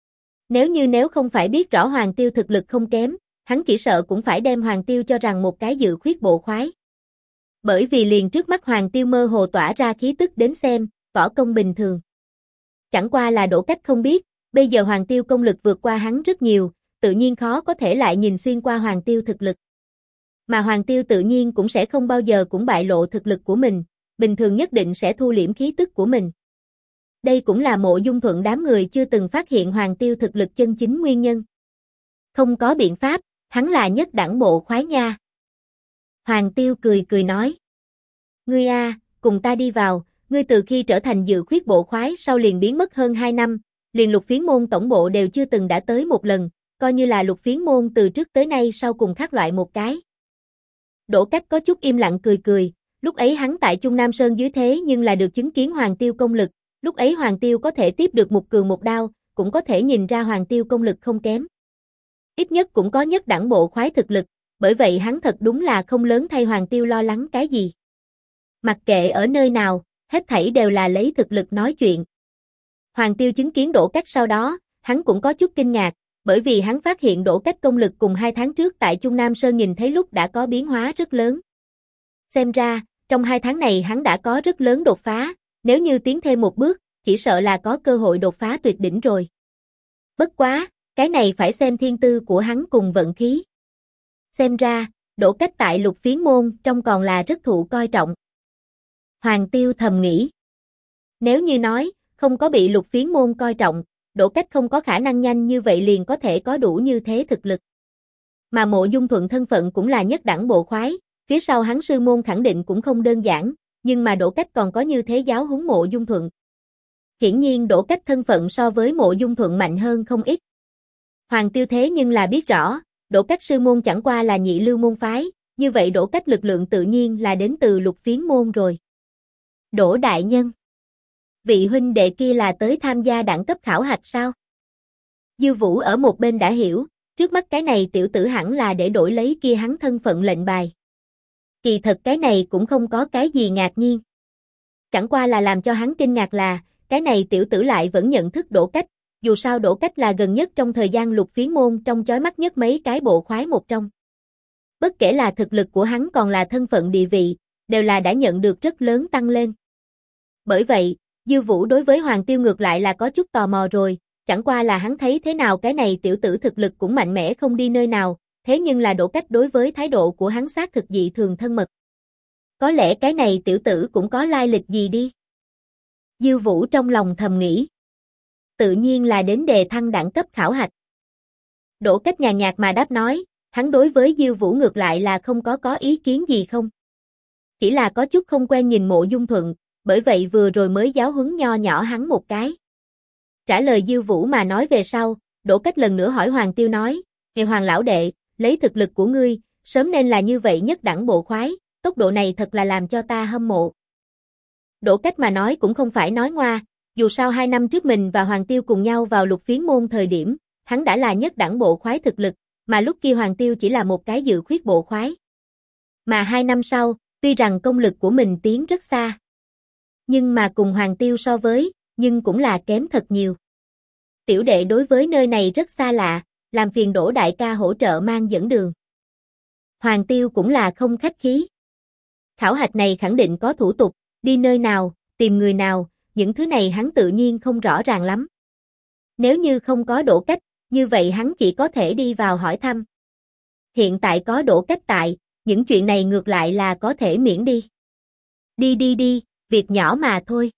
Nếu không phải biết rõ Hoàng Tiêu thực lực không kém, hắn chỉ sợ cũng phải đem Hoàng Tiêu cho rằng một cái dự khuyết bộ khoái. Bởi vì liền trước mắt Hoàng Tiêu mơ hồ tỏa ra khí tức đến xem, võ công bình thường. Chẳng qua là Đỗ Cách không biết, bây giờ Hoàng Tiêu công lực vượt qua hắn rất nhiều, tự nhiên khó có thể lại nhìn xuyên qua Hoàng Tiêu thực lực. Mà Hoàng Tiêu tự nhiên cũng sẽ không bao giờ cũng bại lộ thực lực của mình, bình thường nhất định sẽ thu liễm khí tức của mình. Đây cũng là Mộ Dung Thuận đám người chưa từng phát hiện Hoàng Tiêu thực lực chân chính nguyên nhân. Không có biện pháp, hắn là nhất đẳng bộ khoái nha. Hoàng Tiêu cười nói. Ngươi a, cùng ta đi vào, ngươi từ khi trở thành dự khuyết bộ khoái sau liền biến mất hơn 2 năm, liền Lục Phiến môn tổng bộ đều chưa từng đã tới một lần, coi như là Lục Phiến môn từ trước tới nay sau cùng khác loại một cái. Đỗ Cách có chút im lặng cười, lúc ấy hắn tại Trung Nam Sơn dưới thế nhưng là được chứng kiến Hoàng Tiêu công lực, lúc ấy Hoàng Tiêu có thể tiếp được Mục Cường một đao, cũng có thể nhìn ra Hoàng Tiêu công lực không kém. Ít nhất cũng có nhất đẳng bộ khoái thực lực, bởi vậy hắn thật đúng là không lớn thay Hoàng Tiêu lo lắng cái gì. Mặc kệ ở nơi nào, hết thảy đều là lấy thực lực nói chuyện. Hoàng Tiêu chứng kiến Đỗ Cách sau đó, hắn cũng có chút kinh ngạc, bởi vì hắn phát hiện Đỗ Cách công lực cùng 2 tháng trước tại Trung Nam Sơn nhìn thấy lúc đã có biến hóa rất lớn. Xem ra, trong 2 tháng này hắn đã có rất lớn đột phá, nếu như tiến thêm một bước, chỉ sợ là có cơ hội đột phá tuyệt đỉnh rồi. Bất quá, cái này phải xem thiên tư của hắn cùng vận khí. Xem ra, Đỗ Cách tại Lục Phiến môn trong còn là rất thụ coi trọng. Hoàng Tiêu thầm nghĩ. Nếu như nói, không có bị Lục Phiến môn coi trọng, Đỗ Cách không có khả năng nhanh như vậy liền có thể có đủ như thế thực lực. Mà Mộ Dung Thuận thân phận cũng là nhất đẳng bộ khoái, phía sau hắn sư môn khẳng định cũng không đơn giản, nhưng mà Đỗ Cách còn có như thế giáo huấn Mộ Dung Thuận. Hiển nhiên Đỗ Cách thân phận so với Mộ Dung Thuận mạnh hơn không ít. Hoàng Tiêu thế nhưng là biết rõ, Đỗ Cách sư môn chẳng qua là nhị lưu môn phái, như vậy Đỗ Cách lực lượng tự nhiên là đến từ Lục Phiến môn rồi. Đỗ đại nhân, vị huynh đệ kia là tới tham gia đẳng cấp khảo hạch sao? Dư Vũ ở một bên đã hiểu, trước mắt cái này tiểu tử hẳn là để đổi lấy kia hắn thân phận lệnh bài. Kỳ thật cái này cũng không có cái gì ngạc nhiên. Chẳng qua là làm cho hắn kinh ngạc là, cái này tiểu tử lại vẫn nhận thức Đỗ Cách, dù sao Đỗ Cách là gần nhất trong thời gian Lục Phiến môn trong chói mắt nhất mấy cái bộ khoái một trong. Bất kể là thực lực của hắn còn là thân phận địa vị, đều là đã nhận được rất lớn tăng lên. Bởi vậy, Dư Vũ đối với Hoàng Tiêu ngược lại là có chút tò mò rồi, chẳng qua là hắn thấy thế nào cái này tiểu tử thực lực cũng mạnh mẽ không đi nơi nào, thế nhưng là Đỗ Cách đối với thái độ của hắn xác thực dị thường thân mật. Có lẽ cái này tiểu tử cũng có lai lịch gì đi. Dư Vũ trong lòng thầm nghĩ. Tự nhiên là đến đề thăng đẳng cấp khảo hạch. Đỗ Cách nhàn nhạt mà đáp nói, hắn đối với Dư Vũ ngược lại là không có ý kiến gì không. Chỉ là có chút không quen nhìn Mộ Dung Thuận, bởi vậy vừa rồi mới giáo huấn nho nhỏ hắn một cái. Trả lời Dư Vũ mà nói về sau, Đỗ Cách lần nữa hỏi Hoàng Tiêu nói, nghe Hoàng lão đệ, lấy thực lực của ngươi, sớm nên là như vậy nhất đẳng bộ khoái, tốc độ này thật là làm cho ta hâm mộ. Đỗ Cách mà nói cũng không phải nói ngoa, dù sao 2 năm trước mình và Hoàng Tiêu cùng nhau vào Lục Phiến môn thời điểm, hắn đã là nhất đẳng bộ khoái thực lực, mà lúc kia Hoàng Tiêu chỉ là một cái dự khuyết bộ khoái. Mà 2 năm sau, tuy rằng công lực của mình tiến rất xa, nhưng mà cùng Hoàng Tiêu so với, nhưng cũng là kém thật nhiều. Tiểu đệ đối với nơi này rất xa lạ, làm phiền Đỗ đại ca hỗ trợ mang dẫn đường. Hoàng Tiêu cũng là không khách khí. Khảo hạch này khẳng định có thủ tục, đi nơi nào, tìm người nào, những thứ này hắn tự nhiên không rõ ràng lắm. Nếu như không có Đỗ Cách, như vậy hắn chỉ có thể đi vào hỏi thăm. Hiện tại có Đỗ Cách tại, những chuyện này ngược lại là có thể miễn đi. Đi, việc nhỏ mà thôi.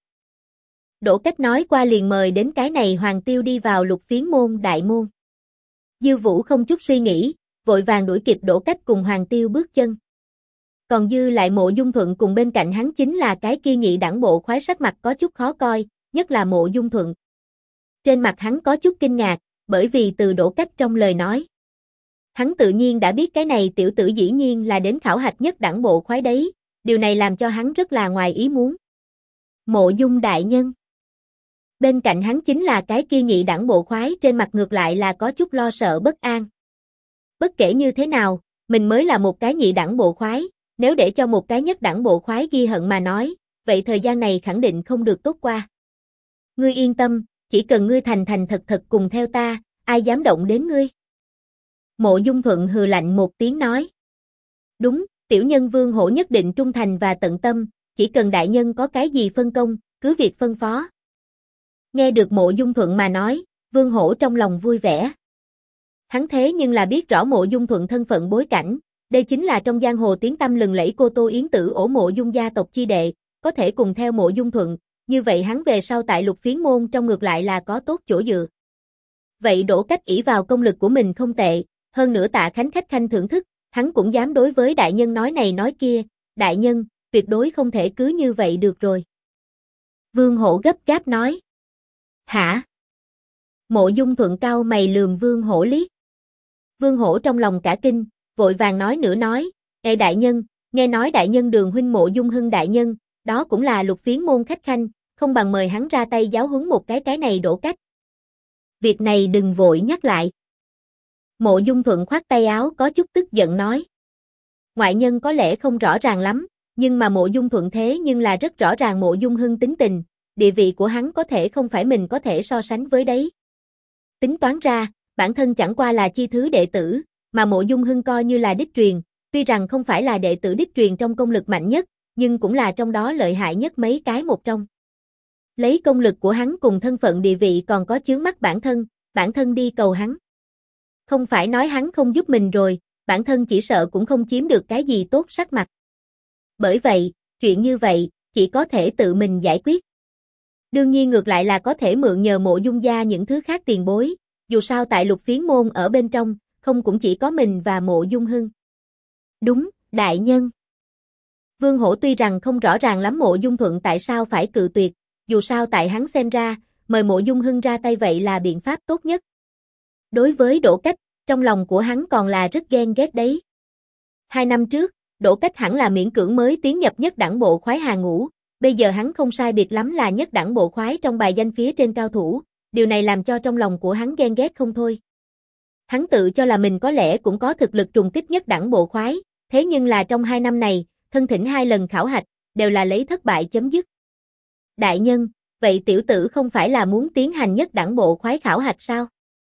Đỗ Cách nói qua liền mời đến cái này Hoàng Tiêu đi vào Lục Phiến môn đại môn. Dư Vũ không chút suy nghĩ, vội vàng đuổi kịp Đỗ Cách cùng Hoàng Tiêu bước chân. Còn dư lại Mộ Dung Thuận cùng bên cạnh hắn chính là cái kia nhị đẳng bộ khoái, sắc mặt có chút khó coi, nhất là Mộ Dung Thuận. Trên mặt hắn có chút kinh ngạc, bởi vì từ Đỗ Cách trong lời nói, hắn tự nhiên đã biết cái này tiểu tử dĩ nhiên là đến khảo hạch nhất đẳng bộ khoái đấy, điều này làm cho hắn rất là ngoài ý muốn. Mộ Dung đại nhân. Bên cạnh hắn chính là cái kia nhị đẳng bộ khoái, trên mặt ngược lại là có chút lo sợ bất an. Bất kể như thế nào, mình mới là một cái nhị đẳng bộ khoái, nếu để cho một cái nhất đẳng bộ khoái ghi hận mà nói, vậy thời gian này khẳng định không được tốt qua. Ngươi yên tâm, chỉ cần ngươi thành thành thật thật cùng theo ta, ai dám động đến ngươi. Mộ Dung Thuận hừ lạnh một tiếng nói. Đúng, tiểu nhân Vương Hổ nhất định trung thành và tận tâm, chỉ cần đại nhân có cái gì phân công, cứ việc phân phó. Nghe được Mộ Dung Thuận mà nói, Vương Hổ trong lòng vui vẻ. Hắn thế nhưng là biết rõ Mộ Dung Thuận thân phận bối cảnh, đây chính là trong giang hồ tiếng tăm lừng lẫy Cô Tô Yến Tử ổ Mộ Dung gia tộc chi đệ, có thể cùng theo Mộ Dung Thuận, như vậy hắn về sau tại Lục Phiến môn trong ngược lại là có tốt chỗ dựa. Vậy Đỗ Cách ỷ vào công lực của mình không tệ, hơn nữa Tạ Khánh khách khanh thưởng thức, hắn cũng dám đối với đại nhân nói này nói kia, đại nhân, tuyệt đối không thể cứ như vậy được rồi. Vương Hổ gấp gáp nói. Hả? Mộ Dung Thuận cau mày lườm Vương Hổ liếc. Vương Hổ trong lòng cả kinh, vội vàng nói nữa nói, ê đại nhân, nghe nói đại nhân Đường huynh Mộ Dung Hưng đại nhân, đó cũng là Lục Phiến môn khách khanh, không bằng mời hắn ra tay giáo huấn một cái này Đỗ Cách. Việc này đừng vội nhắc lại. Mộ Dung Thuận khoát tay áo có chút tức giận nói. Ngoại nhân có lẽ không rõ ràng lắm, nhưng mà Mộ Dung Thuận thế nhưng là rất rõ ràng Mộ Dung Hưng tính tình, địa vị của hắn có thể không phải mình có thể so sánh với đấy. Tính toán ra, bản thân chẳng qua là chi thứ đệ tử, mà Mộ Dung Hưng coi như là đích truyền, tuy rằng không phải là đệ tử đích truyền trong công lực mạnh nhất, nhưng cũng là trong đó lợi hại nhất mấy cái một trong. Lấy công lực của hắn cùng thân phận địa vị còn có chướng mắt bản thân đi cầu hắn. Không phải nói hắn không giúp mình rồi, bản thân chỉ sợ cũng không chiếm được cái gì tốt sắc mặt. Bởi vậy, chuyện như vậy, chỉ có thể tự mình giải quyết. Đương nhiên ngược lại là có thể mượn nhờ Mộ Dung gia những thứ khác tiền bối, dù sao tại Lục Phiến môn ở bên trong, không cũng chỉ có mình và Mộ Dung Hưng. Đúng, đại nhân. Vương Hổ tuy rằng không rõ ràng lắm Mộ Dung Thuận tại sao phải cự tuyệt, dù sao tại hắn xem ra, mời Mộ Dung Hưng ra tay vậy là biện pháp tốt nhất. Đối với Đỗ Cách, trong lòng của hắn còn là rất ghen ghét đấy. 2 năm trước, Đỗ Cách hẳn là miễn cưỡng mới tiến nhập nhất đẳng bộ khoái hàng ngũ, bây giờ hắn không sai biệt lắm là nhất đẳng bộ khoái trong bài danh phía trên cao thủ, điều này làm cho trong lòng của hắn ghen ghét không thôi. Hắn tự cho là mình có lẽ cũng có thực lực trùng kích nhất đẳng bộ khoái, thế nhưng là trong 2 năm này, thân thỉnh 2 lần khảo hạch, đều là lấy thất bại chấm dứt. Đại nhân, vậy tiểu tử không phải là muốn tiến hành nhất đẳng bộ khoái khảo hạch sao?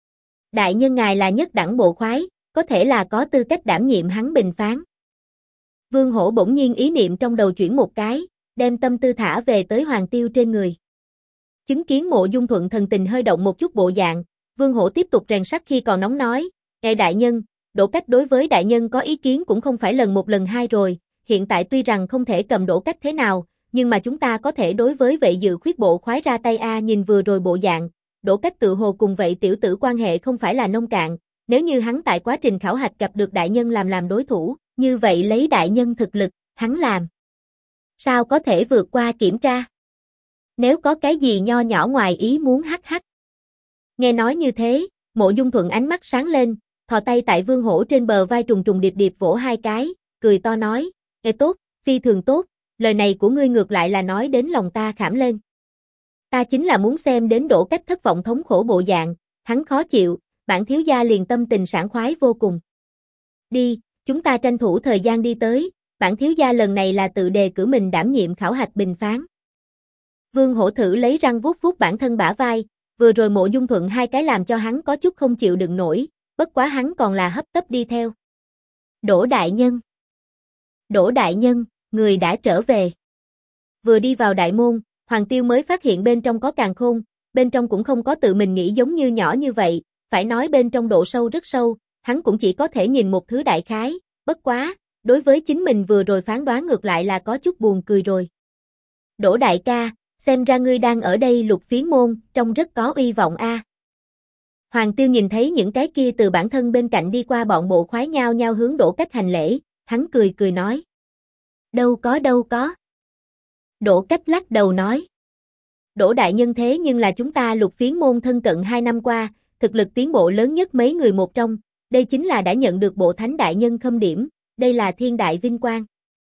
Đại nhân ngài là nhất đẳng bộ khoái, có thể là có tư cách đảm nhiệm hắn bình phán. Vương Hổ bỗng nhiên ý niệm trong đầu chuyển một cái, đem tâm tư thả về tới Hoàng Tiêu trên người. Chứng kiến Mộ Dung Thuận thần tình hơi động một chút bộ dạng, Vương Hổ tiếp tục rèn sắt khi còn nóng nói, "Ê đại nhân, Đỗ Cách đối với đại nhân có ý kiến cũng không phải lần một lần hai rồi, hiện tại tuy rằng không thể cầm Đỗ Cách thế nào, nhưng mà chúng ta có thể đối với vậy dự khuyết bộ khoái ra tay a, nhìn vừa rồi bộ dạng, Đỗ Cách tự hồ cùng vậy tiểu tử quan hệ không phải là nông cạn, nếu như hắn tại quá trình khảo hạch gặp được đại nhân làm đối thủ, như vậy lấy đại nhân thực lực, hắn làm sao có thể vượt qua kiểm tra? Nếu có cái gì nho nhỏ ngoài ý muốn hắc hắc." Nghe nói như thế, Mộ Dung Thuận ánh mắt sáng lên, thò tay tại Vương Hổ trên bờ vai trùng trùng điệp điệp vỗ 2 cái, cười to nói, "Ê tốt, phi thường tốt, lời này của ngươi ngược lại là nói đến lòng ta khảm lên. Ta chính là muốn xem đến Đỗ Cách thất vọng thống khổ bộ dạng, hắn khó chịu, bản thiếu gia liền tâm tình sảng khoái vô cùng. Đi, chúng ta tranh thủ thời gian đi tới, bản thiếu gia lần này là tự đề cử mình đảm nhiệm khảo hạch bình phán." Vương Hổ thử lấy răng vuốt vuốt bản thân bả vai, vừa rồi Mộ Dung Thuận 2 cái làm cho hắn có chút không chịu đựng nổi, bất quá hắn còn là hấp tấp đi theo. Đỗ đại nhân, người đã trở về. Vừa đi vào đại môn, Hoàng Tiêu mới phát hiện bên trong có càn khôn, bên trong cũng không có tự mình nghĩ giống như nhỏ như vậy, phải nói bên trong độ sâu rất sâu, hắn cũng chỉ có thể nhìn một thứ đại khái, bất quá, đối với chính mình vừa rồi phán đoán ngược lại là có chút buồn cười rồi. Đỗ đại ca, xem ra ngươi đang ở đây Lục Phiến môn, trông rất có uy vọng a. Hoàng Tiêu nhìn thấy những cái kia từ bản thân bên cạnh đi qua bọn bộ khoái nhao nhao hướng Đỗ Cách hành lễ, hắn cười cười nói. Đâu có. Đỗ Cách lắc đầu nói. Đỗ đại nhân thế nhưng là chúng ta Lục Phiến môn thân cận 2 năm qua, thực lực tiến bộ lớn nhất mấy người một trong, đây chính là đã nhận được bộ thánh đại nhân khâm điểm, đây là thiên đại vinh quang.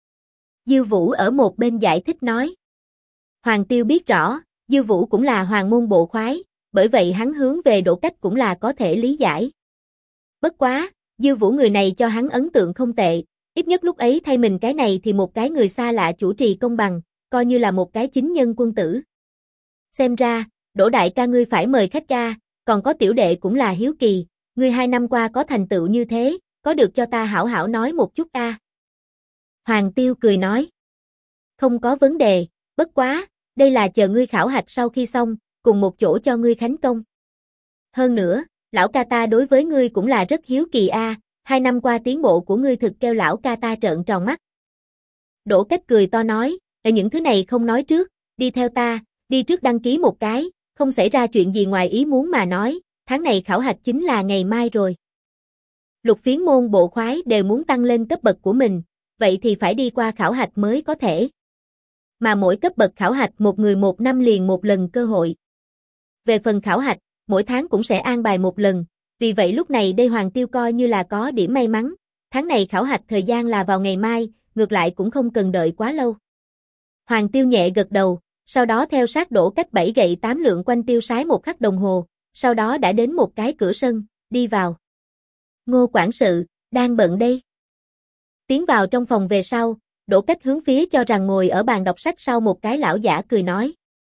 Dư Vũ ở một bên giải thích nói. Hoàng Tiêu biết rõ, Dư Vũ cũng là hoàng môn bộ khoái, bởi vậy hắn hướng về Đỗ Cách cũng là có thể lý giải. Bất quá, Dư Vũ người này cho hắn ấn tượng không tệ, ít nhất lúc ấy thay mình cái này thì một cái người xa lạ chủ trì công bằng, coi như là một cái chính nhân quân tử. Xem ra, Đỗ đại ca ngươi phải mời khách ca, còn có tiểu đệ cũng là hiếu kỳ, ngươi 2 năm qua có thành tựu như thế, có được cho ta hảo hảo nói một chút a? Hoàng Tiêu cười nói. Không có vấn đề, bất quá, đây là chờ ngươi khảo hạch sau khi xong, cùng một chỗ cho ngươi khánh công. Hơn nữa, lão ca ta đối với ngươi cũng là rất hiếu kỳ a, 2 năm qua tiến bộ của ngươi thực kêu lão ca ta trợn tròn mắt. Đỗ Cách cười to nói, ở những thứ này không nói trước, đi theo ta, đi trước đăng ký một cái, không xảy ra chuyện gì ngoài ý muốn mà nói, tháng này khảo hạch chính là ngày mai rồi. Lục Phiến môn bộ khoái đều muốn tăng lên cấp bậc của mình, vậy thì phải đi qua khảo hạch mới có thể. Mà mỗi cấp bậc khảo hạch một người 1 năm liền một lần cơ hội. Về phần khảo hạch, mỗi tháng cũng sẽ an bài một lần, vì vậy lúc này đây Hoàng Tiêu coi như là có điểm may mắn, tháng này khảo hạch thời gian là vào ngày mai, ngược lại cũng không cần đợi quá lâu. Hoàng Tiêu nhẹ gật đầu, sau đó theo sát Đỗ Cách 7 gậy 8 lượn quanh tiêu sái một khắc đồng hồ, sau đó đã đến một cái cửa sân, đi vào. Ngô quản sự, đang bận đây. Tiến vào trong phòng về sau, Đỗ Cách hướng phía cho rằng ngồi ở bàn đọc sách sau một cái lão giả cười nói.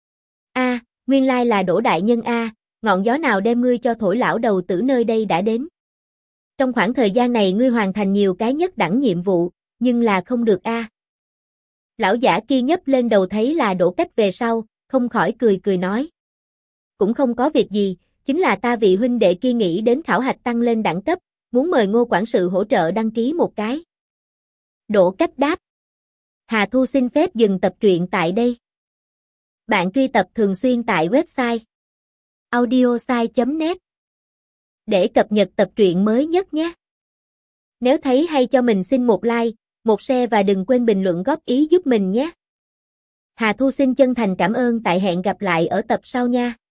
A, nguyên lai là Đỗ đại nhân a, ngọn gió nào đem ngươi cho thổi lão đầu tử nơi đây đã đến. Trong khoảng thời gian này ngươi hoàn thành nhiều cái nhất đẳng nhiệm vụ, nhưng là không được a. Lão giả kia nhấc lên đầu thấy là Đỗ Cách về sau, không khỏi cười cười nói. Cũng không có việc gì, chính là ta vị huynh đệ kia nghĩ đến khảo hạch tăng lên đẳng cấp, muốn mời Ngô quản sự hỗ trợ đăng ký một cái. Đỗ Cách đáp. Hà Thu xin phép dừng tập truyện tại đây. Bạn truy tập thường xuyên tại website audiosai.net để cập nhật tập truyện mới nhất nhé. Nếu thấy hay cho mình xin một like, một share và đừng quên bình luận góp ý giúp mình nhé. Hà Thu xin chân thành cảm ơn, tại hẹn gặp lại ở tập sau nha.